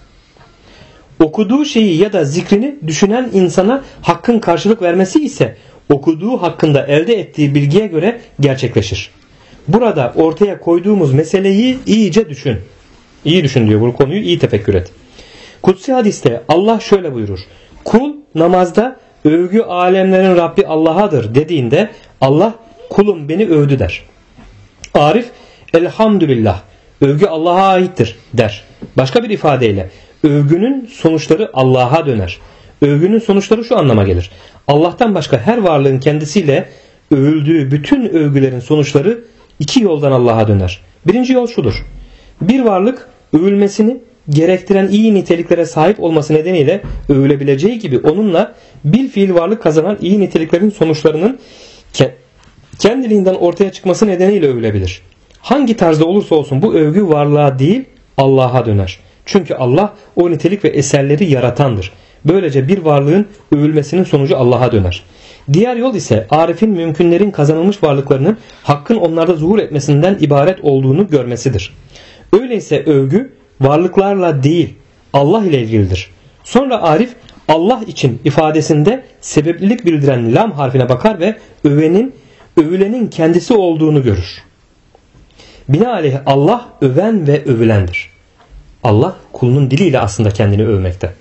Okuduğu şeyi ya da zikrini düşünen insana hakkın karşılık vermesi ise okuduğu hakkında elde ettiği bilgiye göre gerçekleşir. Burada ortaya koyduğumuz meseleyi iyice düşün. İyi düşün diyor, bu konuyu iyi tefekkür et. Kutsi hadiste Allah şöyle buyurur. Kul namazda övgü alemlerin Rabbi Allah'adır dediğinde Allah kulum beni övdü der. Arif elhamdülillah övgü Allah'a aittir der. Başka bir ifadeyle övgünün sonuçları Allah'a döner. Övgünün sonuçları şu anlama gelir. Allah'tan başka her varlığın kendisiyle övüldüğü bütün övgülerin sonuçları iki yoldan Allah'a döner. Birinci yol şudur. Bir varlık övülmesini gerektiren iyi niteliklere sahip olması nedeniyle övülebileceği gibi onunla bir fiil varlık kazanan iyi niteliklerin sonuçlarının kendiliğinden ortaya çıkması nedeniyle övülebilir. Hangi tarzda olursa olsun bu övgü varlığa değil Allah'a döner. Çünkü Allah o nitelik ve eserleri yaratandır. Böylece bir varlığın övülmesinin sonucu Allah'a döner. Diğer yol ise arifin mümkünlerin kazanılmış varlıklarının hakkın onlarda zuhur etmesinden ibaret olduğunu görmesidir. Öyleyse övgü varlıklarla değil Allah ile ilgilidir. Sonra arif Allah için ifadesinde sebeplilik bildiren lam harfine bakar ve övülenin kendisi olduğunu görür. Binaenaleyh Allah öven ve övülendir. Allah kulunun diliyle aslında kendini övmekte.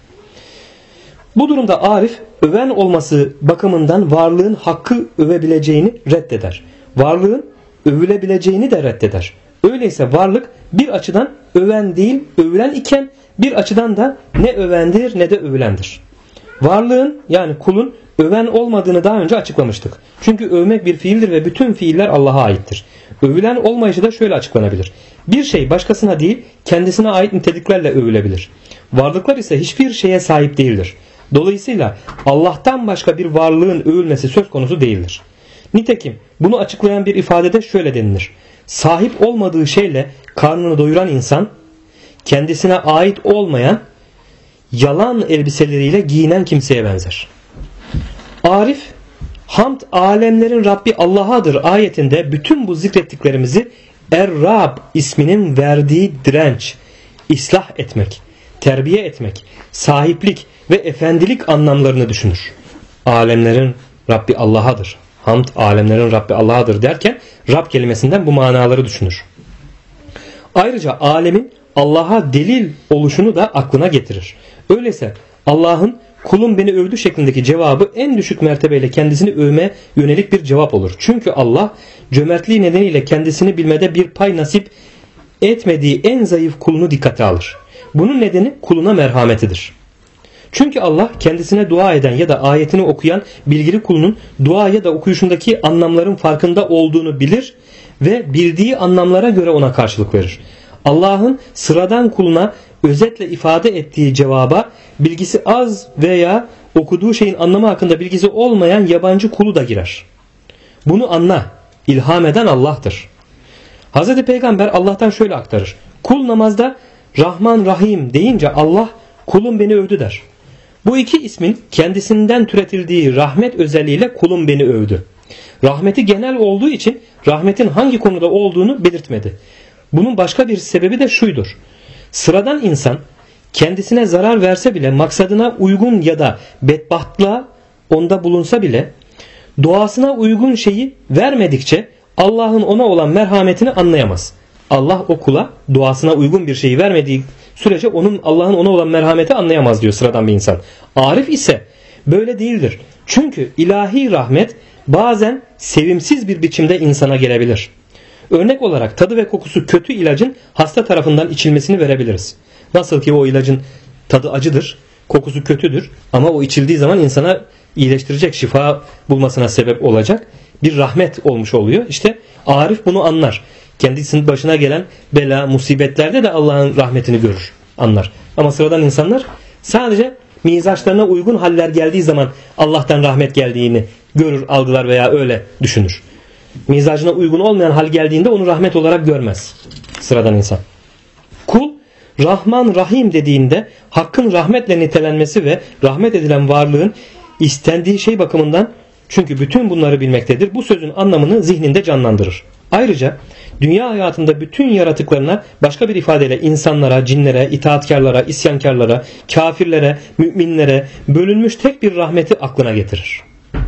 Bu durumda arif öven olması bakımından varlığın hakkı övebileceğini reddeder. Varlığın övülebileceğini de reddeder. Öyleyse varlık bir açıdan öven değil övülen iken bir açıdan da ne övendir ne de övülendir. Varlığın yani kulun öven olmadığını daha önce açıklamıştık. Çünkü övmek bir fiildir ve bütün fiiller Allah'a aittir. Övülen olmayışı da şöyle açıklanabilir. Bir şey başkasına değil kendisine ait niteliklerle övülebilir. Varlıklar ise hiçbir şeye sahip değildir. Dolayısıyla Allah'tan başka bir varlığın övülmesi söz konusu değildir. Nitekim bunu açıklayan bir ifadede şöyle denilir. Sahip olmadığı şeyle karnını doyuran insan kendisine ait olmayan yalan elbiseleriyle giyinen kimseye benzer. Arif hamd alemlerin Rabbi Allah'adır ayetinde bütün bu zikrettiklerimizi Er-Rab isminin verdiği direnç, islah etmek, terbiye etmek, sahiplik ve efendilik anlamlarını düşünür. Alemlerin Rabbi Allah'adır. Hamd alemlerin Rabbi Allah'adır derken Rab kelimesinden bu manaları düşünür. Ayrıca alemin Allah'a delil oluşunu da aklına getirir. Öyleyse Allah'ın kulum beni övdü şeklindeki cevabı en düşük mertebeyle kendisini övme yönelik bir cevap olur. Çünkü Allah cömertliği nedeniyle kendisini bilmede bir pay nasip etmediği en zayıf kulunu dikkate alır. Bunun nedeni kuluna merhametidir. Çünkü Allah kendisine dua eden ya da ayetini okuyan bilgili kulunun dua ya da okuyuşundaki anlamların farkında olduğunu bilir ve bildiği anlamlara göre ona karşılık verir. Allah'ın sıradan kuluna özetle ifade ettiği cevaba bilgisi az veya okuduğu şeyin anlamı hakkında bilgisi olmayan yabancı kulu da girer. Bunu anla, ilham eden Allah'tır. Hz. Peygamber Allah'tan şöyle aktarır. Kul namazda Rahman Rahim deyince Allah kulum beni övdü der. Bu iki ismin kendisinden türetildiği rahmet özelliğiyle kulum beni övdü. Rahmeti genel olduğu için rahmetin hangi konuda olduğunu belirtmedi. Bunun başka bir sebebi de şuydur. Sıradan insan kendisine zarar verse bile, maksadına uygun ya da bedbahtlığa onda bulunsa bile, doğasına uygun şeyi vermedikçe Allah'ın ona olan merhametini anlayamaz. Allah o kula doğasına uygun bir şeyi vermediği sürece Allah'ın ona olan merhameti anlayamaz diyor sıradan bir insan. Arif ise böyle değildir. Çünkü ilahi rahmet bazen sevimsiz bir biçimde insana gelebilir. Örnek olarak tadı ve kokusu kötü ilacın hasta tarafından içilmesini verebiliriz. Nasıl ki o ilacın tadı acıdır, kokusu kötüdür ama o içildiği zaman insana iyileştirecek, şifa bulmasına sebep olacak bir rahmet olmuş oluyor. İşte arif bunu anlar. Kendisinin başına gelen bela, musibetlerde de Allah'ın rahmetini görür, anlar. Ama sıradan insanlar sadece mizaçlarına uygun haller geldiği zaman Allah'tan rahmet geldiğini görür, algılar veya öyle düşünür. Mizacına uygun olmayan hal geldiğinde onu rahmet olarak görmez sıradan insan. Kul Rahman Rahim dediğinde Hakk'ın rahmetle nitelenmesi ve rahmet edilen varlığın istendiği şey bakımından, çünkü bütün bunları bilmektedir, bu sözün anlamını zihninde canlandırır. Ayrıca dünya hayatında bütün yaratıklarına, başka bir ifadeyle insanlara, cinlere, itaatkarlara, isyankarlara, kafirlere, müminlere bölünmüş tek bir rahmeti aklına getirir.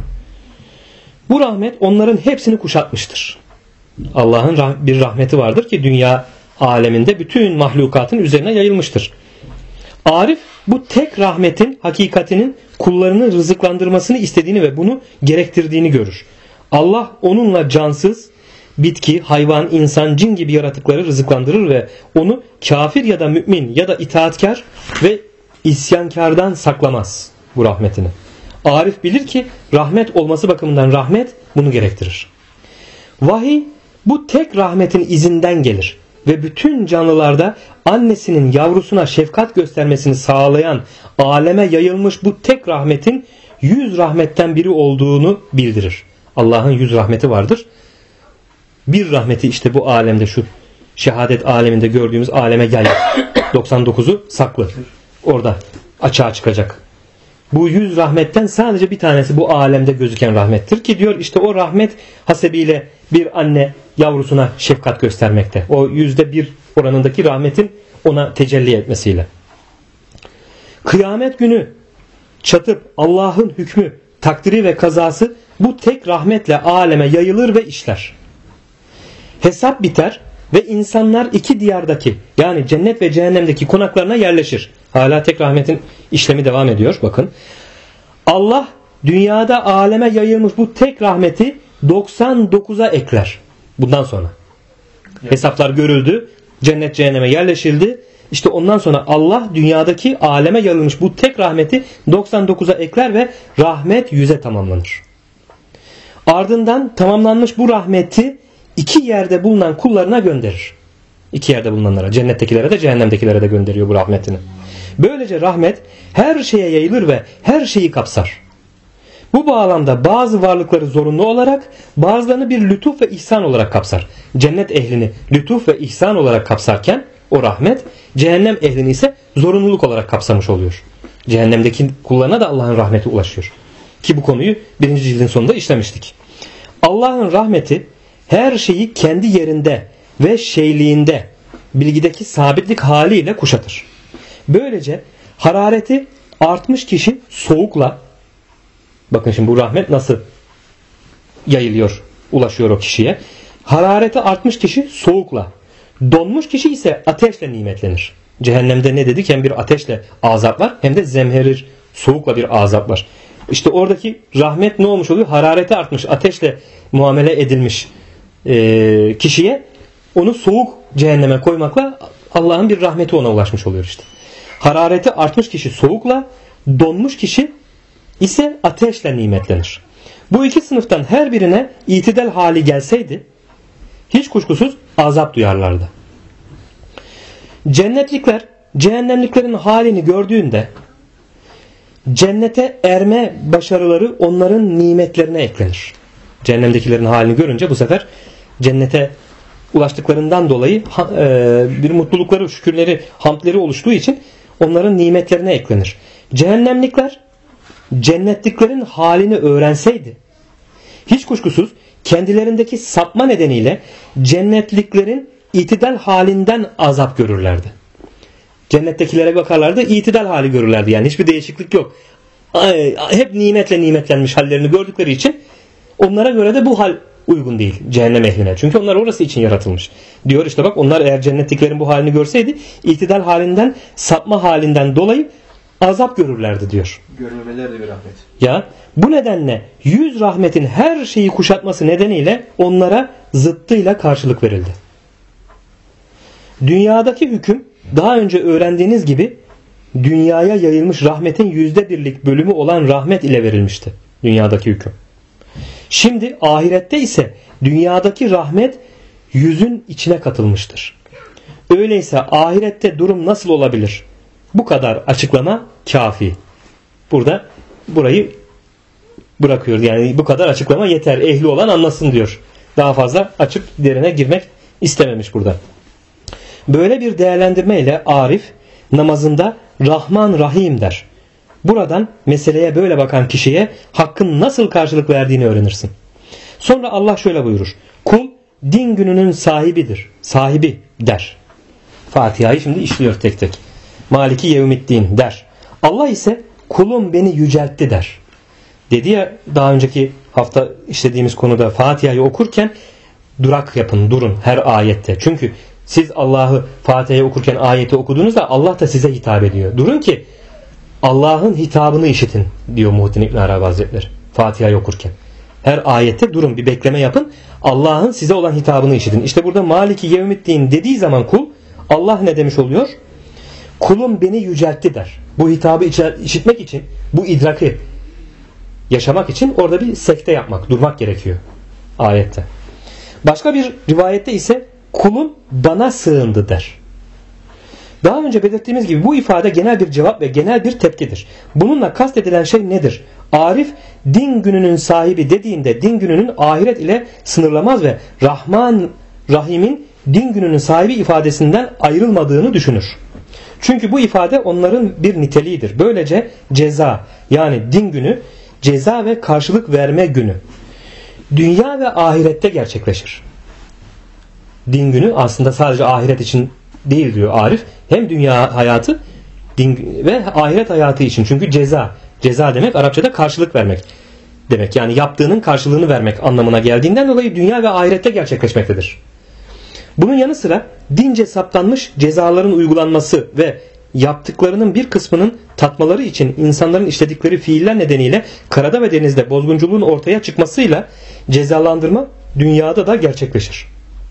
Bu rahmet onların hepsini kuşatmıştır. Allah'ın bir rahmeti vardır ki dünya aleminde bütün mahlukatın üzerine yayılmıştır. Arif bu tek rahmetin hakikatinin kullarını rızıklandırmasını istediğini ve bunu gerektirdiğini görür. Allah onunla cansız, bitki, hayvan, insan, cin gibi yaratıkları rızıklandırır ve onu kafir ya da mümin ya da itaatkar ve isyankardan saklamaz bu rahmetini. Arif bilir ki rahmet olması bakımından rahmet bunu gerektirir. Vahiy bu tek rahmetin izinden gelir ve bütün canlılarda annesinin yavrusuna şefkat göstermesini sağlayan, aleme yayılmış bu tek rahmetin 100 rahmetten biri olduğunu bildirir. Allah'ın 100 rahmeti vardır. Bir rahmeti işte bu alemde, şu şehadet aleminde gördüğümüz aleme geldi. 99'u saklı. Orada açığa çıkacak. Bu 100 rahmetten sadece bir tanesi bu alemde gözüken rahmettir ki diyor işte o rahmet hasebiyle bir anne yavrusuna şefkat göstermekte. O %1 oranındaki rahmetin ona tecelli etmesiyle. Kıyamet günü çatıp Allah'ın hükmü, takdiri ve kazası bu tek rahmetle aleme yayılır ve işler. Hesap biter ve insanlar iki diyardaki, yani cennet ve cehennemdeki konaklarına yerleşir. Hala tek rahmetin işlemi devam ediyor. Bakın. Allah dünyada aleme yayılmış bu tek rahmeti 99'a ekler. Bundan sonra. Hesaplar görüldü. Cennet cehenneme yerleşildi. İşte ondan sonra Allah dünyadaki aleme yayılmış bu tek rahmeti 99'a ekler ve rahmet 100'e tamamlanır. Ardından tamamlanmış bu rahmeti iki yerde bulunan kullarına gönderir. İki yerde bulunanlara, cennettekilere de cehennemdekilere de gönderiyor bu rahmetini. Böylece rahmet her şeye yayılır ve her şeyi kapsar. Bu bağlamda bazı varlıkları zorunlu olarak, bazılarını bir lütuf ve ihsan olarak kapsar. Cennet ehlini lütuf ve ihsan olarak kapsarken o rahmet, cehennem ehlini ise zorunluluk olarak kapsamış oluyor. Cehennemdeki kullarına da Allah'ın rahmeti ulaşıyor. Ki bu konuyu 1. cildin sonunda işlemiştik. Allah'ın rahmeti her şeyi kendi yerinde ve şeyliğinde, bilgideki sabitlik haliyle kuşatır. Böylece harareti artmış kişi soğukla, bakın şimdi bu rahmet nasıl yayılıyor, ulaşıyor o kişiye. Harareti artmış kişi soğukla, donmuş kişi ise ateşle nimetlenir. Cehennemde ne dedik? Hem bir ateşle azap var hem de zemherir, soğukla bir azap var. İşte oradaki rahmet ne olmuş oluyor? Harareti artmış, ateşle muamele edilmiş kişiye onu soğuk cehenneme koymakla Allah'ın bir rahmeti ona ulaşmış oluyor işte. Harareti artmış kişi soğukla, donmuş kişi ise ateşle nimetlenir. Bu iki sınıftan her birine itidal hali gelseydi hiç kuşkusuz azap duyarlardı. Cennetlikler cehennemliklerin halini gördüğünde cennete erme başarıları onların nimetlerine eklenir. Cehennemdekilerin halini görünce bu sefer cennete ulaştıklarından dolayı bir mutlulukları, şükürleri, hamdleri oluştuğu için onların nimetlerine eklenir. Cehennemlikler cennetliklerin halini öğrenseydi hiç kuşkusuz kendilerindeki sapma nedeniyle cennetliklerin itidal halinden azap görürlerdi. Cennettekilere bakarlardı, itidal hali görürlerdi. Yani hiçbir değişiklik yok. Hep nimetle nimetlenmiş hallerini gördükleri için onlara göre de bu hal uygun değil cehennem ehline. Çünkü onlar orası için yaratılmış. Diyor işte bak, onlar eğer cennetliklerin bu halini görseydi itidal halinden, sapma halinden dolayı azap görürlerdi diyor. Görmemeler de bir rahmet. Ya bu nedenle 100 rahmetin her şeyi kuşatması nedeniyle onlara zıttıyla karşılık verildi. Dünyadaki hüküm daha önce öğrendiğiniz gibi dünyaya yayılmış rahmetin %1'lik bölümü olan rahmet ile verilmişti. Dünyadaki hüküm. Şimdi ahirette ise dünyadaki rahmet 100'ün içine katılmıştır. Öyleyse ahirette durum nasıl olabilir? Bu kadar açıklama kafi. Burada burayı bırakıyoruz. Yani bu kadar açıklama yeter. Ehli olan anlasın diyor. Daha fazla açıp derine girmek istememiş burada. Böyle bir değerlendirmeyle Arif namazında Rahman Rahim der. Buradan meseleye böyle bakan kişiye hakkın nasıl karşılık verdiğini öğrenirsin. Sonra Allah şöyle buyurur. Kul din gününün sahibidir. Sahibi der. Fatiha'yı şimdi işliyor tek tek. Maliki yevmiddin der. Allah ise kulum beni yüceltti der. Dedi ya daha önceki hafta işlediğimiz konuda, Fatiha'yı okurken durak yapın, durun her ayette. Çünkü siz Allah'ı Fatiha'yı okurken ayeti okuduğunuzda Allah da size hitap ediyor. Durun ki Allah'ın hitabını işitin diyor Muhittin İbn Arabi Hazretleri Fatiha'yı okurken. Her ayette durun, bir bekleme yapın. Allah'ın size olan hitabını işitin. İşte burada Maliki Yevmiddin dediği zaman kul, Allah ne demiş oluyor? Kulum beni yüceltti der. Bu hitabı işitmek için, bu idraki yaşamak için orada bir sekte yapmak, durmak gerekiyor ayette. Başka bir rivayette ise kulum bana sığındı der. Daha önce belirttiğimiz gibi bu ifade genel bir cevap ve genel bir tepkidir. Bununla kastedilen şey nedir? Arif din gününün sahibi dediğinde din gününün ahiret ile sınırlamaz ve Rahman Rahim'in din gününün sahibi ifadesinden ayrılmadığını düşünür. Çünkü bu ifade onların bir niteliğidir. Böylece ceza, yani din günü ceza ve karşılık verme günü dünya ve ahirette gerçekleşir. Din günü aslında sadece ahiret için değil diyor Arif. Hem dünya hayatı ve ahiret hayatı için. Çünkü ceza demek Arapçada karşılık vermek demek. Yani yaptığının karşılığını vermek anlamına geldiğinden dolayı dünya ve ahirette gerçekleşmektedir. Bunun yanı sıra dince saptanmış cezaların uygulanması ve yaptıklarının bir kısmının tatmaları için insanların işledikleri fiiller nedeniyle karada ve denizde bozgunculuğun ortaya çıkmasıyla cezalandırma dünyada da gerçekleşir.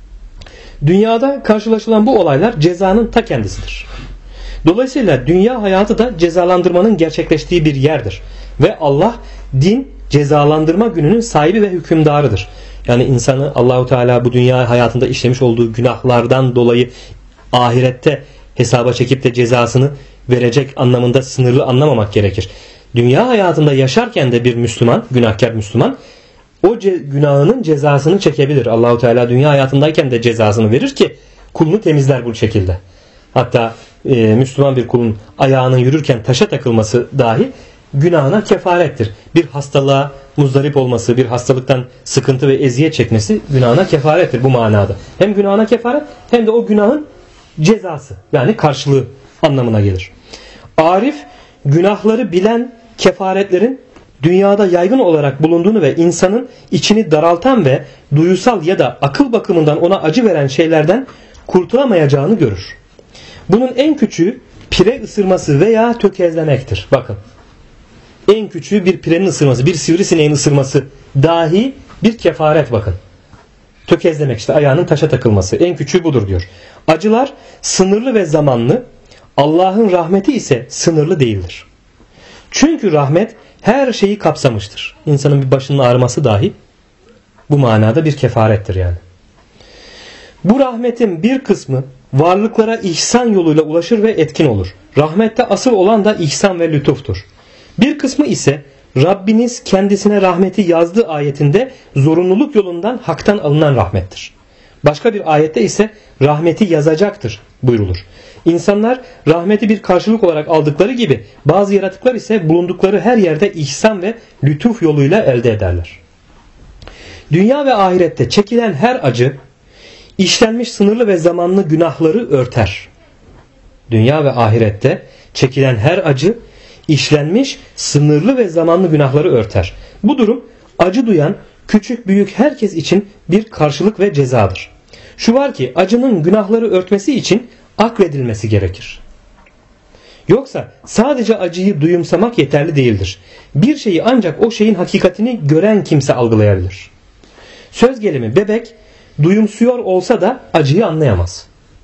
Dünyada karşılaşılan bu olaylar cezanın ta kendisidir. Dolayısıyla dünya hayatı da cezalandırmanın gerçekleştiği bir yerdir. Ve Allah din cezalandırma gününün sahibi ve hükümdarıdır. Yani insanı Allahu Teala bu dünya hayatında işlemiş olduğu günahlardan dolayı ahirette hesaba çekip de cezasını verecek anlamında sınırlı anlamamak gerekir. Dünya hayatında yaşarken de bir Müslüman, günahkar Müslüman o günahının cezasını çekebilir. Allahu Teala dünya hayatındayken de cezasını verir ki kulunu temizler bu şekilde. Hatta Müslüman bir kulun ayağının yürürken taşa takılması dahi günahına kefarettir. Bir hastalığa muzdarip olması, bir hastalıktan sıkıntı ve eziyet çekmesi günahına kefarettir bu manada. Hem günahına kefaret hem de o günahın cezası, yani karşılığı anlamına gelir. Arif günahları bilen kefaretlerin dünyada yaygın olarak bulunduğunu ve insanın içini daraltan ve duyusal ya da akıl bakımından ona acı veren şeylerden kurtulamayacağını görür. Bunun en küçüğü pire ısırması veya tökezlemektir. Bakın. En küçüğü bir pirenin ısırması, bir sivrisineğin ısırması dahi bir kefaret bakın. Tökezlemek, işte ayağının taşa takılması. En küçüğü budur diyor. Acılar sınırlı ve zamanlı, Allah'ın rahmeti ise sınırlı değildir. Çünkü rahmet her şeyi kapsamıştır. İnsanın bir başının ağrıması dahi bu manada bir kefarettir yani. Bu rahmetin bir kısmı varlıklara ihsan yoluyla ulaşır ve etkin olur. Rahmette asıl olan da ihsan ve lütuftur. Bir kısmı ise Rabbiniz kendisine rahmeti yazdığı ayetinde zorunluluk yolundan haktan alınan rahmettir. Başka bir ayette ise rahmeti yazacaktır buyrulur. İnsanlar rahmeti bir karşılık olarak aldıkları gibi bazı yaratıklar ise bulundukları her yerde ihsan ve lütuf yoluyla elde ederler. Dünya ve ahirette çekilen her acı işlenmiş sınırlı ve zamanlı günahları örter. Dünya ve ahirette çekilen her acı işlenmiş sınırlı ve zamanlı günahları örter. Bu durum acı duyan küçük büyük herkes için bir karşılık ve cezadır. Şu var ki acının günahları örtmesi için akledilmesi gerekir. Yoksa sadece acıyı duyumsamak yeterli değildir. Bir şeyi ancak o şeyin hakikatini gören kimse algılayabilir. Söz gelimi bebek duyumsuyor olsa da acıyı anlayamaz.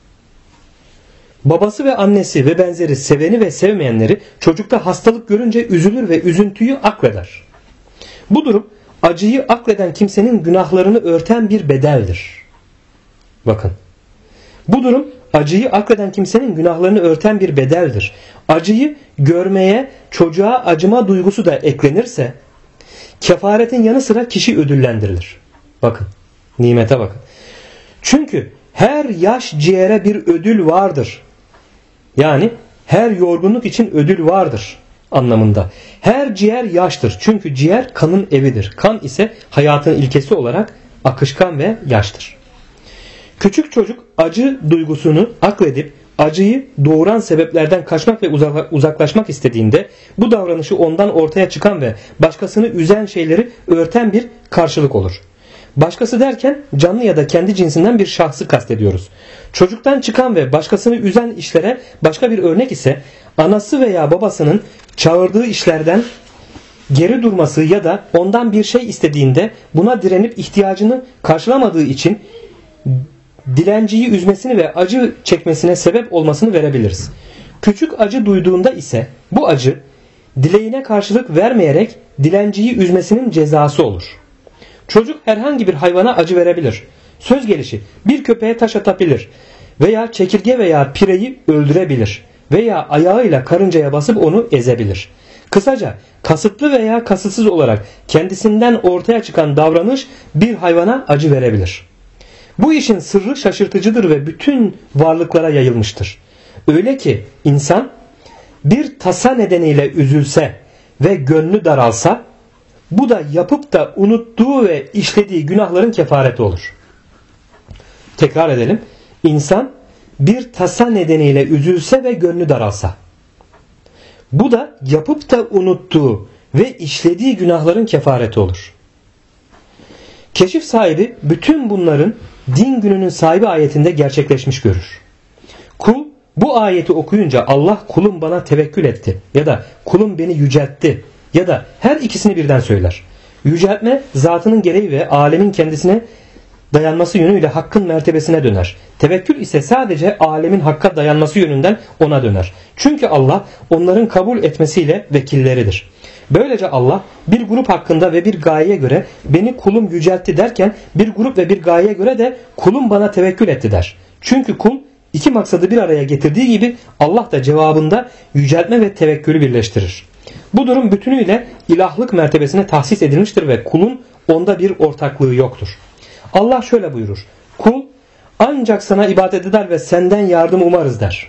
Babası ve annesi ve benzeri seveni ve sevmeyenleri çocukta hastalık görünce üzülür ve üzüntüyü akleder. Bu durum acıyı akleden kimsenin günahlarını örten bir bedeldir. Bakın. Bu durum acıyı akleden kimsenin günahlarını örten bir bedeldir. Acıyı görmeye çocuğa acıma duygusu da eklenirse kefaretin yanı sıra kişi ödüllendirilir. Bakın. Nimete bakın. Çünkü her yaş ciğere bir ödül vardır. Yani her yorgunluk için ödül vardır anlamında. Her ciğer yaştır. Çünkü ciğer kanın evidir. Kan ise hayatın ilkesi olarak akışkan ve yaştır. Küçük çocuk acı duygusunu akledip acıyı doğuran sebeplerden kaçmak ve uzaklaşmak istediğinde bu davranışı ondan ortaya çıkan ve başkasını üzen şeyleri örten bir karşılık olur. Başkası derken canlı ya da kendi cinsinden bir şahsı kastediyoruz. Çocuktan çıkan ve başkasını üzen işlere başka bir örnek ise anası veya babasının çağırdığı işlerden geri durması ya da ondan bir şey istediğinde buna direnip ihtiyacını karşılamadığı için dilenciyi üzmesini ve acı çekmesine sebep olmasını verebiliriz. Küçük acı duyduğunda ise bu acı dileğine karşılık vermeyerek dilenciyi üzmesinin cezası olur. Çocuk herhangi bir hayvana acı verebilir. Söz gelişi bir köpeğe taş atabilir veya çekirge veya pireyi öldürebilir veya ayağıyla karıncaya basıp onu ezebilir. Kısaca kasıtlı veya kasıtsız olarak kendisinden ortaya çıkan davranış bir hayvana acı verebilir. Bu işin sırrı şaşırtıcıdır ve bütün varlıklara yayılmıştır. Öyle ki insan bir tasa nedeniyle üzülse ve gönlü daralsa bu da yapıp da unuttuğu ve işlediği günahların kefareti olur. Tekrar edelim. İnsan bir tasa nedeniyle üzülse ve gönlü daralsa bu da yapıp da unuttuğu ve işlediği günahların kefareti olur. Keşif sahibi bütün bunların din gününün sahibi ayetinde gerçekleşmiş görür. Kul bu ayeti okuyunca Allah kulum bana tevekkül etti ya da kulum beni yüceltti ya da her ikisini birden söyler. Yüceltme zatının gereği ve alemin kendisine dayanması yönüyle hakkın mertebesine döner. Tevekkül ise sadece alemin hakka dayanması yönünden ona döner. Çünkü Allah onların kabul etmesiyle vekilleridir. Böylece Allah bir grup hakkında ve bir gayeye göre beni kulum yüceltti derken bir grup ve bir gayeye göre de kulum bana tevekkül etti der. Çünkü kul iki maksadı bir araya getirdiği gibi Allah da cevabında yüceltme ve tevekkülü birleştirir. Bu durum bütünüyle ilahlık mertebesine tahsis edilmiştir ve kulun onda bir ortaklığı yoktur. Allah şöyle buyurur. Kul ancak sana ibadet eder ve senden yardım umarız der.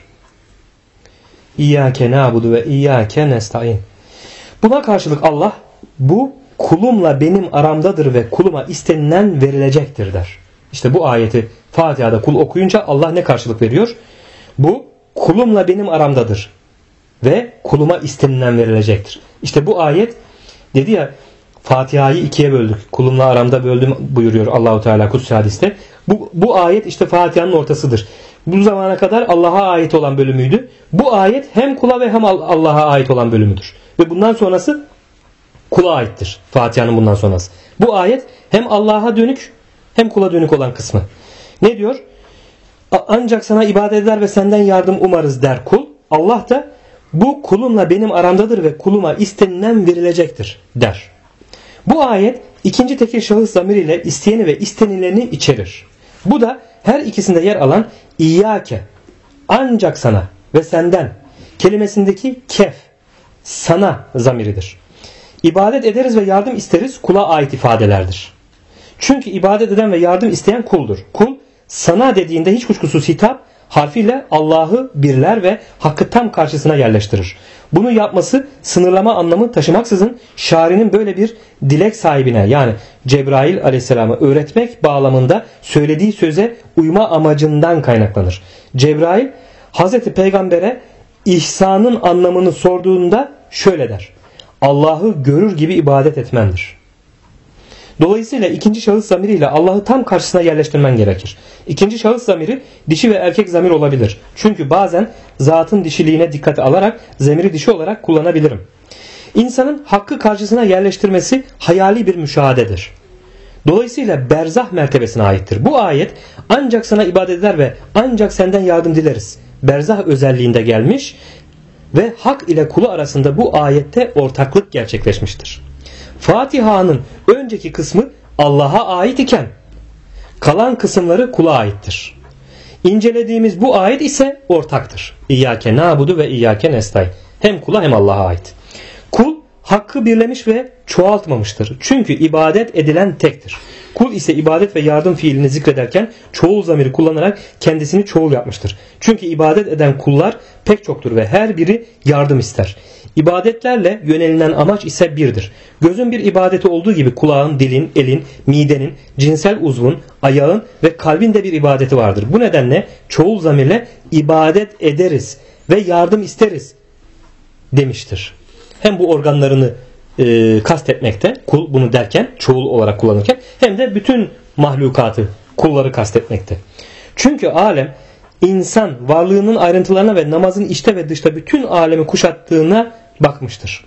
İyyâke nâbudu ve iyyâke nestaîn. Buna karşılık Allah bu kulumla benim aramdadır ve kuluma istenilen verilecektir der. İşte bu ayeti Fatiha'da kul okuyunca Allah ne karşılık veriyor? Bu kulumla benim aramdadır ve kuluma istenilen verilecektir. İşte bu ayet dedi ya Fatiha'yı ikiye böldük. Kulumla aramda böldüm buyuruyor Allahu Teala Kutsi hadiste. Bu ayet işte Fatiha'nın ortasıdır. Bu zamana kadar Allah'a ait olan bölümüydü. Bu ayet hem kula ve hem Allah'a ait olan bölümüdür. Ve bundan sonrası kula aittir. Fatiha'nın bundan sonrası. Bu ayet hem Allah'a dönük hem kula dönük olan kısmı. Ne diyor? Ancak sana ibadet eder ve senden yardım umarız der kul. Allah da bu kulumla benim aramdadır ve kuluma istenilen verilecektir der. Bu ayet ikinci tekil şahıs zamiriyle isteyeni ve istenileni içerir. Bu da her ikisinde yer alan İyyâke ancak sana ve senden kelimesindeki kef sana zamiridir. İbadet ederiz ve yardım isteriz kula ait ifadelerdir. Çünkü ibadet eden ve yardım isteyen kuldur. Kul sana dediğinde hiç kuşkusuz hitap harfiyle Allah'ı birler ve hakkı tam karşısına yerleştirir. Bunu yapması sınırlama anlamı taşımaksızın şairinin böyle bir dilek sahibine, yani Cebrail aleyhisselam'a öğretmek bağlamında söylediği söze uyma amacından kaynaklanır. Cebrail Hazreti Peygamber'e ihsanın anlamını sorduğunda şöyle der: Allah'ı görür gibi ibadet etmendir. Dolayısıyla ikinci şahıs zamiriyle Allah'ı tam karşısına yerleştirmen gerekir. İkinci şahıs zamiri dişi ve erkek zamir olabilir. Çünkü bazen zatın dişiliğine dikkate alarak zamiri dişi olarak kullanabilirim. İnsanın hakkı karşısına yerleştirmesi hayali bir müşahadedir. Dolayısıyla berzah mertebesine aittir. Bu ayet ancak sana ibadet eder ve ancak senden yardım dileriz berzah özelliğinde gelmiş ve hak ile kulu arasında bu ayette ortaklık gerçekleşmiştir. Fatiha'nın önceki kısmı Allah'a ait iken kalan kısımları kula aittir. İncelediğimiz bu ayet ise ortaktır. İyyâke na'budu ve iyyâke nestaîn. Hem kula hem Allah'a ait. Kul hakkı birlemiş ve çoğaltmamıştır. Çünkü ibadet edilen tektir. Kul ise ibadet ve yardım fiilini zikrederken çoğul zamiri kullanarak kendisini çoğul yapmıştır. Çünkü ibadet eden kullar pek çoktur ve her biri yardım ister. İbadetlerle yönelilen amaç ise birdir. Gözün bir ibadeti olduğu gibi kulağın, dilin, elin, midenin, cinsel uzvun, ayağın ve kalbin de bir ibadeti vardır. Bu nedenle çoğul zamirle ibadet ederiz ve yardım isteriz demiştir. Hem bu organlarını kastetmekte, kul bunu derken, çoğul olarak kullanırken, hem de bütün mahlukatı, kulları kastetmekte. Çünkü alem insan varlığının ayrıntılarına ve namazın içte ve dışta bütün alemi kuşattığına bakmıştır.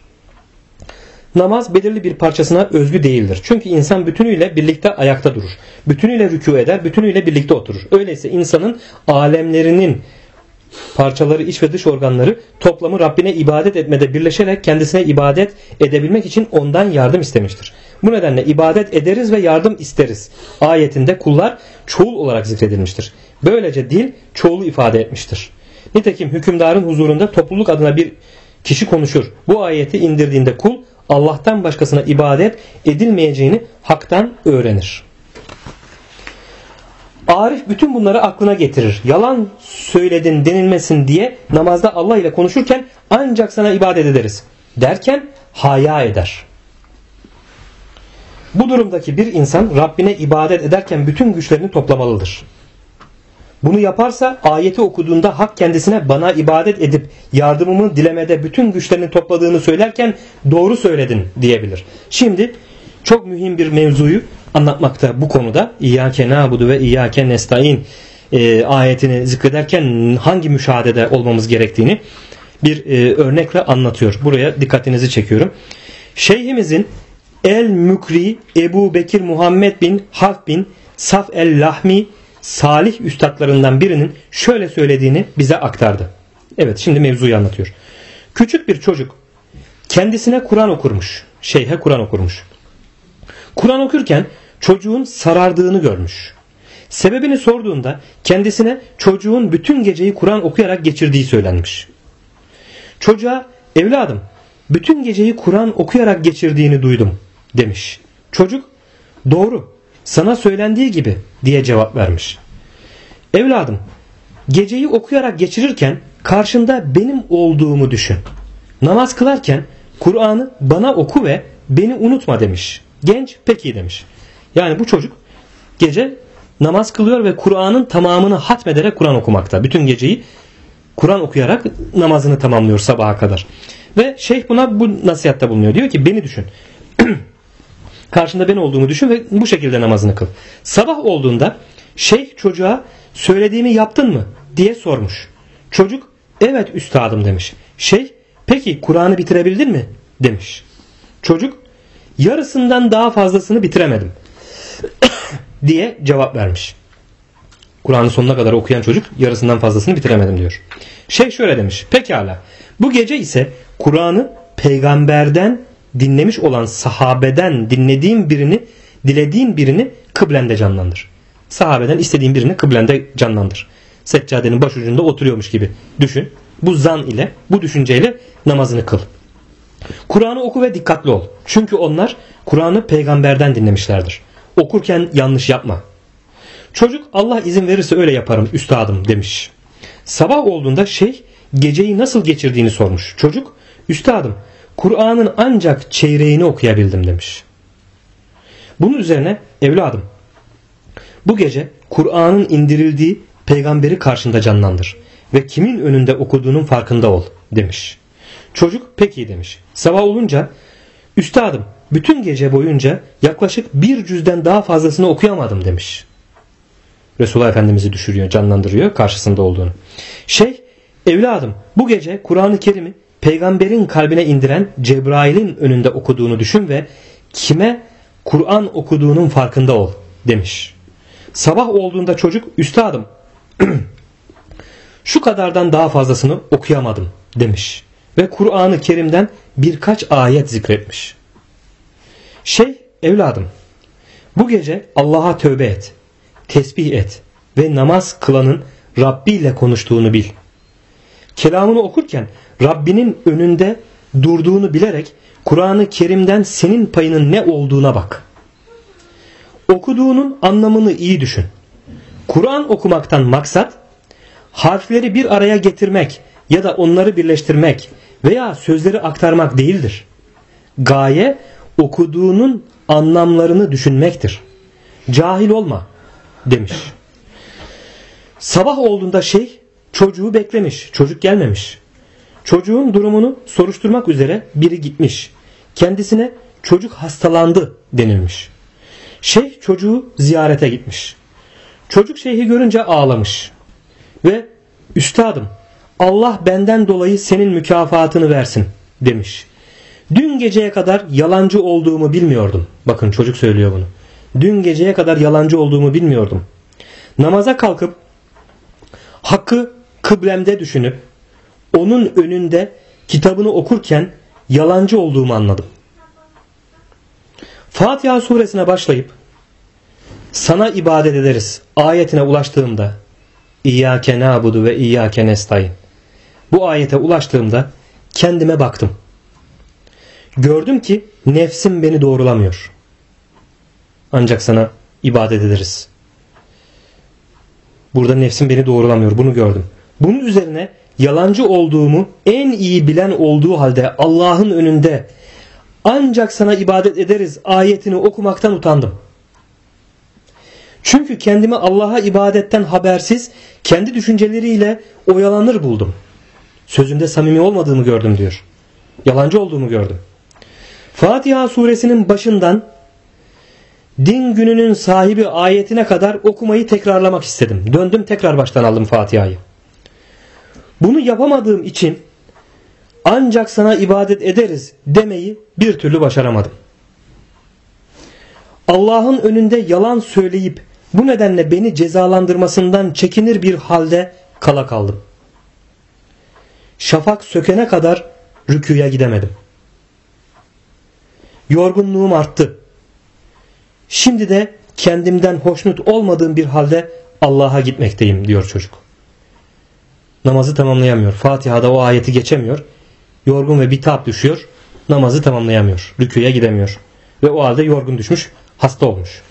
Namaz belirli bir parçasına özgü değildir. Çünkü insan bütünüyle birlikte ayakta durur. Bütünüyle rükû eder, bütünüyle birlikte oturur. Öyleyse insanın alemlerinin parçaları, iç ve dış organları toplamı Rabbine ibadet etmede birleşerek kendisine ibadet edebilmek için ondan yardım istemiştir. Bu nedenle ibadet ederiz ve yardım isteriz ayetinde kullar çoğul olarak zikredilmiştir. Böylece dil çoğulu ifade etmiştir. Nitekim hükümdarın huzurunda topluluk adına bir kişi konuşur. Bu ayeti indirdiğinde kul Allah'tan başkasına ibadet edilmeyeceğini haktan öğrenir. Arif bütün bunları aklına getirir. Yalan söyledin denilmesin diye namazda Allah ile konuşurken ancak sana ibadet ederiz derken haya eder. Bu durumdaki bir insan Rabbine ibadet ederken bütün güçlerini toplamalıdır. Bunu yaparsa ayeti okuduğunda hak kendisine bana ibadet edip yardımımı dilemede bütün güçlerini topladığını söylerken doğru söyledin diyebilir. Şimdi çok mühim bir mevzuyu anlatmakta bu konuda. İyyâke na'budu ve iyyâke nestaîn ayetini zikrederken hangi müşahedede olmamız gerektiğini bir örnekle anlatıyor. Buraya dikkatinizi çekiyorum. Şeyhimizin El-Mükri Ebu Bekir Muhammed bin Half bin Saf el-Lahmi salih üstadlarından birinin şöyle söylediğini bize aktardı. Evet, şimdi mevzuyu anlatıyor. Küçük bir çocuk kendisine Kur'an okurmuş. Şeyhe Kur'an okurmuş. Kur'an okurken çocuğun sarardığını görmüş. Sebebini sorduğunda kendisine çocuğun bütün geceyi Kur'an okuyarak geçirdiği söylenmiş. Çocuğa evladım bütün geceyi Kur'an okuyarak geçirdiğini duydum demiş. Çocuk doğru sana söylendiği gibi diye cevap vermiş. Evladım geceyi okuyarak geçirirken karşında benim olduğumu düşün. Namaz kılarken Kur'an'ı bana oku ve beni unutma demiş. Genç peki demiş. Yani bu çocuk gece namaz kılıyor ve Kur'an'ın tamamını hatmederek Kur'an okumakta. Bütün geceyi Kur'an okuyarak namazını tamamlıyor sabaha kadar. Ve şeyh buna bu nasihatte bulunuyor. Diyor ki beni düşün. Karşında ben olduğumu düşün ve bu şekilde namazını kıl. Sabah olduğunda şeyh çocuğa söylediğimi yaptın mı diye sormuş. Çocuk evet üstadım demiş. Şeyh peki Kur'an'ı bitirebildin mi demiş. Çocuk yarısından daha fazlasını bitiremedim diye cevap vermiş. Kur'an'ın sonuna kadar okuyan çocuk yarısından fazlasını bitiremedim diyor. Şeyh şöyle demiş. Pekala bu gece ise Kur'an'ı peygamberden dinlemiş olan sahabeden dilediğin birini kıblende canlandır. Sahabeden istediğin birini kıblende canlandır. Seccadenin başucunda oturuyormuş gibi düşün. Bu zan ile, bu düşünceyle namazını kıl. Kur'an'ı oku ve dikkatli ol. Çünkü onlar Kur'an'ı peygamberden dinlemişlerdir. Okurken yanlış yapma. Çocuk Allah izin verirse öyle yaparım üstadım demiş. Sabah olduğunda şeyh geceyi nasıl geçirdiğini sormuş. Çocuk, üstadım Kur'an'ın ancak çeyreğini okuyabildim demiş. Bunun üzerine evladım bu gece Kur'an'ın indirildiği peygamberi karşında canlandır ve kimin önünde okuduğunun farkında ol demiş. Çocuk peki demiş. Sabah olunca üstadım bütün gece boyunca yaklaşık bir cüzden daha fazlasını okuyamadım demiş. Resulullah Efendimiz'i düşürüyor, canlandırıyor karşısında olduğunu. Evladım bu gece Kur'an-ı Kerim'i peygamberin kalbine indiren Cebrail'in önünde okuduğunu düşün ve kime Kur'an okuduğunun farkında ol demiş. Sabah olduğunda çocuk üstadım şu kadardan daha fazlasını okuyamadım demiş ve Kur'an-ı Kerim'den birkaç ayet zikretmiş. Evladım bu gece Allah'a tövbe et, tesbih et ve namaz kılanın Rabbi ile konuştuğunu bil. Kelamını okurken Rabbinin önünde durduğunu bilerek Kur'an-ı Kerim'den senin payının ne olduğuna bak. Okuduğunun anlamını iyi düşün. Kur'an okumaktan maksat harfleri bir araya getirmek ya da onları birleştirmek veya sözleri aktarmak değildir. Gaye okuduğunun anlamlarını düşünmektir. Cahil olma demiş. Sabah olduğunda çocuğu beklemiş. Çocuk gelmemiş. Çocuğun durumunu soruşturmak üzere biri gitmiş. Kendisine çocuk hastalandı denilmiş. Çocuğu ziyarete gitmiş. Çocuk şeyhi görünce ağlamış. Ve üstadım Allah benden dolayı senin mükafatını versin demiş. Dün geceye kadar yalancı olduğumu bilmiyordum. Bakın çocuk söylüyor bunu. Dün geceye kadar yalancı olduğumu bilmiyordum. Namaza kalkıp hakkı kıblemde düşünüp onun önünde kitabını okurken yalancı olduğumu anladım. Fatiha suresine başlayıp sana ibadet ederiz ayetine ulaştığımda İyyâke nâbudu ve İyyâke nestaîn bu ayete ulaştığımda kendime baktım. Gördüm ki nefsim beni doğrulamıyor. Ancak sana ibadet ederiz. Burada nefsim beni doğrulamıyor. Bunu gördüm. Bunun üzerine yalancı olduğumu en iyi bilen olduğu halde Allah'ın önünde ancak sana ibadet ederiz ayetini okumaktan utandım. Çünkü kendimi Allah'a ibadetten habersiz kendi düşünceleriyle oyalanır buldum. Sözümde samimi olmadığımı gördüm diyor. Yalancı olduğumu gördüm. Fatiha suresinin başından din gününün sahibi ayetine kadar okumayı tekrarlamak istedim. Döndüm tekrar baştan aldım Fatiha'yı. Bunu yapamadığım için ancak sana ibadet ederiz demeyi bir türlü başaramadım. Allah'ın önünde yalan söyleyip bu nedenle beni cezalandırmasından çekinir bir halde kala kaldım. Şafak sökene kadar rükûya gidemedim. Yorgunluğum arttı. Şimdi de kendimden hoşnut olmadığım bir halde Allah'a gitmekteyim diyor çocuk. Namazı tamamlayamıyor. Fatiha'da o ayeti geçemiyor. Yorgun ve bitap düşüyor. Namazı tamamlayamıyor. Rükûya gidemiyor. Ve o halde yorgun düşmüş. Hasta olmuş.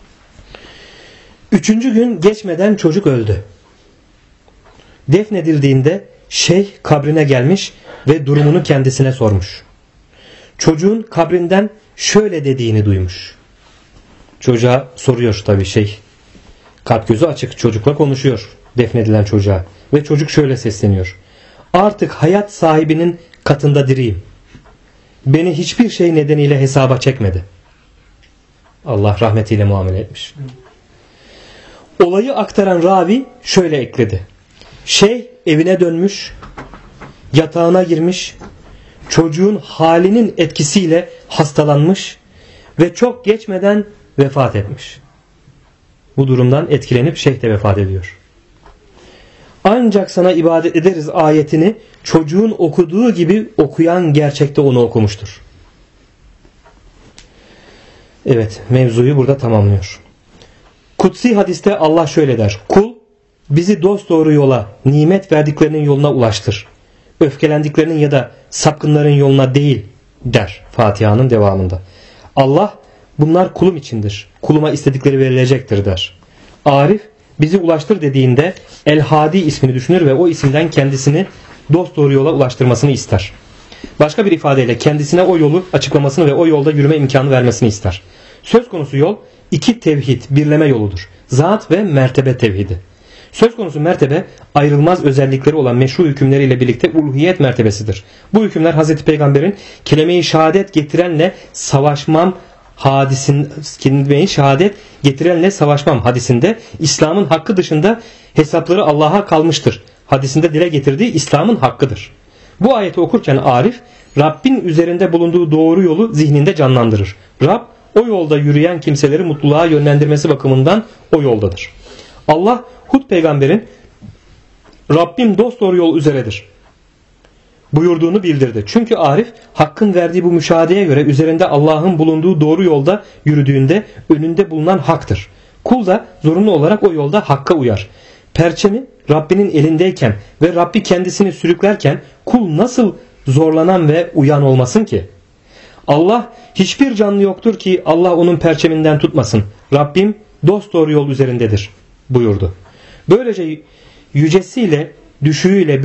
3. gün geçmeden çocuk öldü. Defnedildiğinde şeyh kabrine gelmiş ve durumunu kendisine sormuş. Çocuğun kabrinden şöyle dediğini duymuş. Çocuğa soruyor tabii şeyh. Kalp gözü açık çocukla konuşuyor defnedilen çocuğa. Ve çocuk şöyle sesleniyor. Artık hayat sahibinin katında diriyim. Beni hiçbir şey nedeniyle hesaba çekmedi. Allah rahmetiyle muamele etmiş. Olayı aktaran ravi şöyle ekledi. Şeyh evine dönmüş, yatağına girmiş, çocuğun halinin etkisiyle hastalanmış ve çok geçmeden vefat etmiş. Bu durumdan etkilenip şeyh de vefat ediyor. Ancak sana ibadet ederiz ayetini çocuğun okuduğu gibi okuyan gerçekte onu okumuştur. Evet, mevzuyu burada tamamlıyor. Kutsi hadiste Allah şöyle der. Kul bizi dosdoğru yola, nimet verdiklerinin yoluna ulaştır. Öfkelendiklerinin ya da sapkınların yoluna değil der Fatiha'nın devamında. Allah bunlar kulum içindir. Kuluma istedikleri verilecektir der. Arif bizi ulaştır dediğinde El-Hadi ismini düşünür ve o isimden kendisini dosdoğru yola ulaştırmasını ister. Başka bir ifadeyle kendisine o yolu açıklamasını ve o yolda yürüme imkanı vermesini ister. Söz konusu yol iki tevhid, birleme yoludur. Zat ve mertebe tevhidi. Söz konusu mertebe ayrılmaz özellikleri olan meşru hükümleriyle birlikte uluhiyet mertebesidir. Bu hükümler Hazreti Peygamber'in kelime-i şehadet getirenle savaşmam hadisinde İslam'ın hakkı dışında hesapları Allah'a kalmıştır hadisinde dile getirdiği İslam'ın hakkıdır. Bu ayeti okurken Arif Rabbin üzerinde bulunduğu doğru yolu zihninde canlandırır. Rab o yolda yürüyen kimseleri mutluluğa yönlendirmesi bakımından o yoldadır. Allah Hud peygamberin Rabbim dosdoğru yol üzeredir buyurduğunu bildirdi. Çünkü Arif hakkın verdiği bu müşahedeye göre üzerinde Allah'ın bulunduğu doğru yolda yürüdüğünde önünde bulunan haktır. Kul da zorunlu olarak o yolda hakka uyar. Perçemi Rabbinin elindeyken ve Rabbi kendisini sürüklerken kul nasıl zorlanan ve uyan olmasın ki? Allah hiçbir canlı yoktur ki Allah onun perçeminden tutmasın. Rabbim dosdoğru yol üzerindedir buyurdu. Böylece yücesiyle düşüğüyle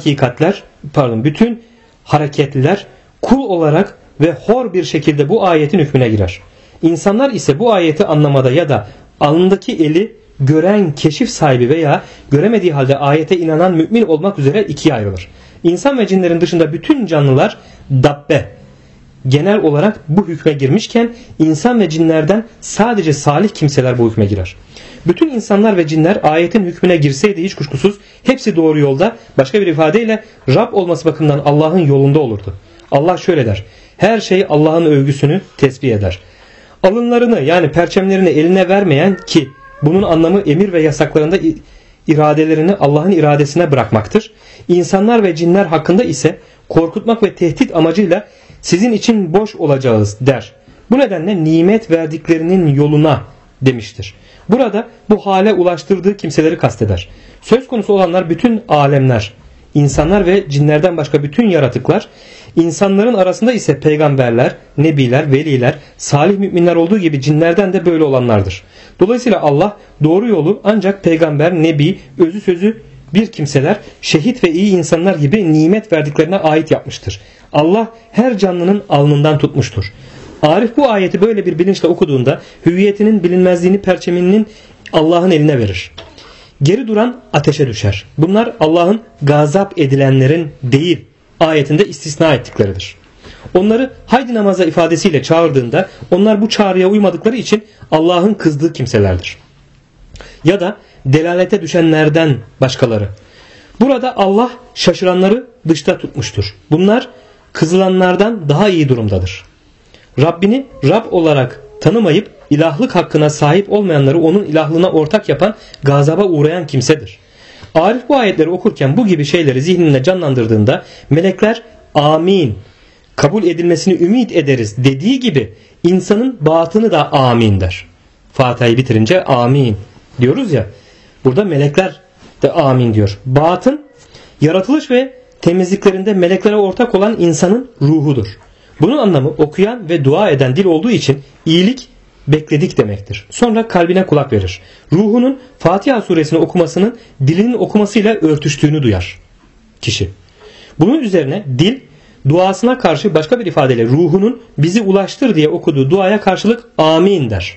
bütün hareketliler kul olarak ve hor bir şekilde bu ayetin hükmüne girer. İnsanlar ise bu ayeti anlamada ya da alnındaki eli gören keşif sahibi veya göremediği halde ayete inanan mümin olmak üzere ikiye ayrılır. İnsan ve cinlerin dışında bütün canlılar dabbe genel olarak bu hükme girmişken insan ve cinlerden sadece salih kimseler bu hükme girer. Bütün insanlar ve cinler ayetin hükmüne girseydi hiç kuşkusuz hepsi doğru yolda, başka bir ifadeyle Rab olması bakımından Allah'ın yolunda olurdu. Allah şöyle der: her şey Allah'ın övgüsünü tesbih eder. Alınlarını yani perçemlerini eline vermeyen, ki bunun anlamı emir ve yasaklarında iradelerini Allah'ın iradesine bırakmaktır. İnsanlar ve cinler hakkında ise korkutmak ve tehdit amacıyla sizin için boş olacağız der. Bu nedenle nimet verdiklerinin yoluna demiştir. Burada bu hale ulaştırdığı kimseleri kasteder. Söz konusu olanlar bütün alemler, insanlar ve cinlerden başka bütün yaratıklar, insanların arasında ise peygamberler, nebiler, veliler, salih müminler olduğu gibi cinlerden de böyle olanlardır. Dolayısıyla Allah doğru yolu ancak peygamber, nebi, özü sözü bir kimseler, şehit ve iyi insanlar gibi nimet verdiklerine ait yapmıştır. Allah her canlının alnından tutmuştur. Arif bu ayeti böyle bir bilinçle okuduğunda hüviyetinin bilinmezliğini perçeminin Allah'ın eline verir. Geri duran ateşe düşer. Bunlar Allah'ın gazap edilenlerin değil ayetinde istisna ettikleridir. Onları haydi namaza ifadesiyle çağırdığında onlar bu çağrıya uymadıkları için Allah'ın kızdığı kimselerdir. Ya da delalete düşenlerden başkaları. Burada Allah şaşıranları dışta tutmuştur. Bunlar kızılanlardan daha iyi durumdadır. Rabbini Rab olarak tanımayıp ilahlık hakkına sahip olmayanları onun ilahlığına ortak yapan gazaba uğrayan kimsedir. Arif bu ayetleri okurken bu gibi şeyleri zihninde canlandırdığında melekler amin, kabul edilmesini ümit ederiz dediği gibi insanın batını da amin der. Fatiha'yı bitirince amin diyoruz ya, burada melekler de amin diyor. Batın yaratılış ve temizliklerinde meleklere ortak olan insanın ruhudur. Bunun anlamı okuyan ve dua eden dil olduğu için iyilik bekledik demektir. Sonra kalbine kulak verir. Ruhunun Fatiha suresini okumasının dilinin okumasıyla örtüştüğünü duyar kişi. Bunun üzerine dil duasına karşı başka bir ifadeyle ruhunun bizi ulaştır diye okuduğu duaya karşılık amin der.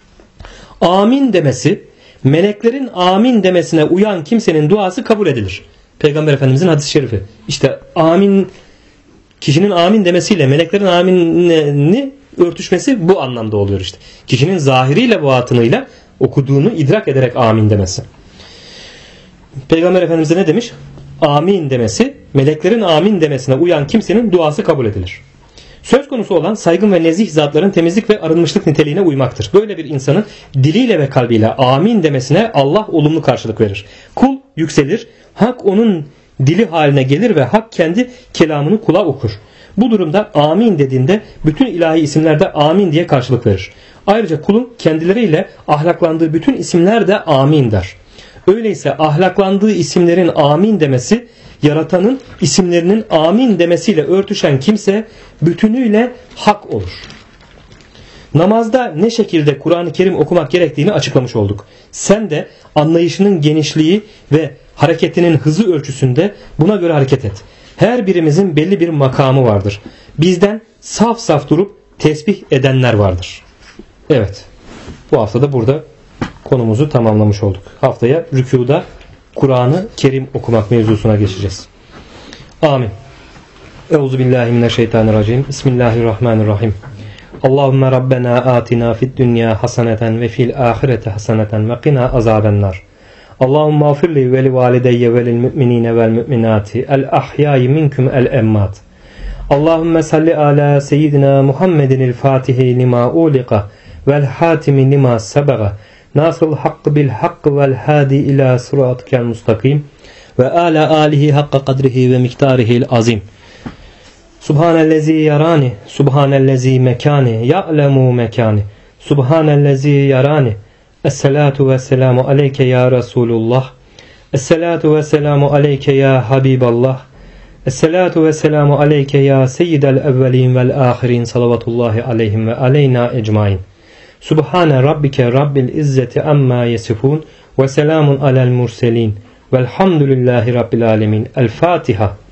Amin demesi, meleklerin amin demesine uyan kimsenin duası kabul edilir. Peygamber Efendimizin hadis-i şerifi. İşte amin, kişinin amin demesiyle meleklerin aminini örtüşmesi bu anlamda oluyor işte. Kişinin zahiriyle batınıyla okuduğunu idrak ederek amin demesi. Peygamber Efendimiz de ne demiş? Amin demesi, meleklerin amin demesine uyan kimsenin duası kabul edilir. Söz konusu olan saygın ve nezih zatların temizlik ve arınmışlık niteliğine uymaktır. Böyle bir insanın diliyle ve kalbiyle amin demesine Allah olumlu karşılık verir. Kul yükselir, hak onun dili haline gelir ve hak kendi kelamını kula okur. Bu durumda amin dediğinde bütün ilahi isimlerde amin diye karşılık verir. Ayrıca kulun kendileriyle ahlaklandığı bütün isimler de amin der. Öyleyse ahlaklandığı isimlerin amin demesi, yaratanın isimlerinin amin demesiyle örtüşen kimse bütünüyle hak olur. Namazda ne şekilde Kur'an-ı Kerim okumak gerektiğini açıklamış olduk. Sen de anlayışının genişliği ve hareketinin hızı ölçüsünde buna göre hareket et. Her birimizin belli bir makamı vardır. Bizden saf saf durup tesbih edenler vardır. Evet. Bu hafta da burada konumuzu tamamlamış olduk. Haftaya rükûda Kur'an-ı Kerim okumak mevzusuna geçeceğiz. Amin. Euzubillahimineşşeytanirracim. Bismillahirrahmanirrahim. Allahümme Rabbena atina fid dünya haseneten ve fil ahirete haseneten ve qina azabennar. Allahümme afirli ve li valideyye ve lil müminine vel müminati el ahyayi minkum el emmat. Allahümme salli ala seyyidina Muhammedinil fatihi lima uliqa vel hatimi lima sebaga. Nasrul hakkı bil hakkı vel hadi ila sıratikel mustakim ve ala alihi hakka kadrihi ve miktarihil azim. Subhanellezi yarani, subhanellezi mekani, ya'lemu mekani, subhanellezi yarani. Esselatu ve selamu aleyke ya Resulullah. Esselatu ve selamu aleyke ya Habiballah. Esselatu ve selamu aleyke ya seyyidel evvelin vel ahirin salavatullahi aleyhim ve aleyna ecmain. Subhane rabbike rabbil izzeti amma yesifun ve selamun alel murselin velhamdülillahi rabbil alemin. El Fatiha.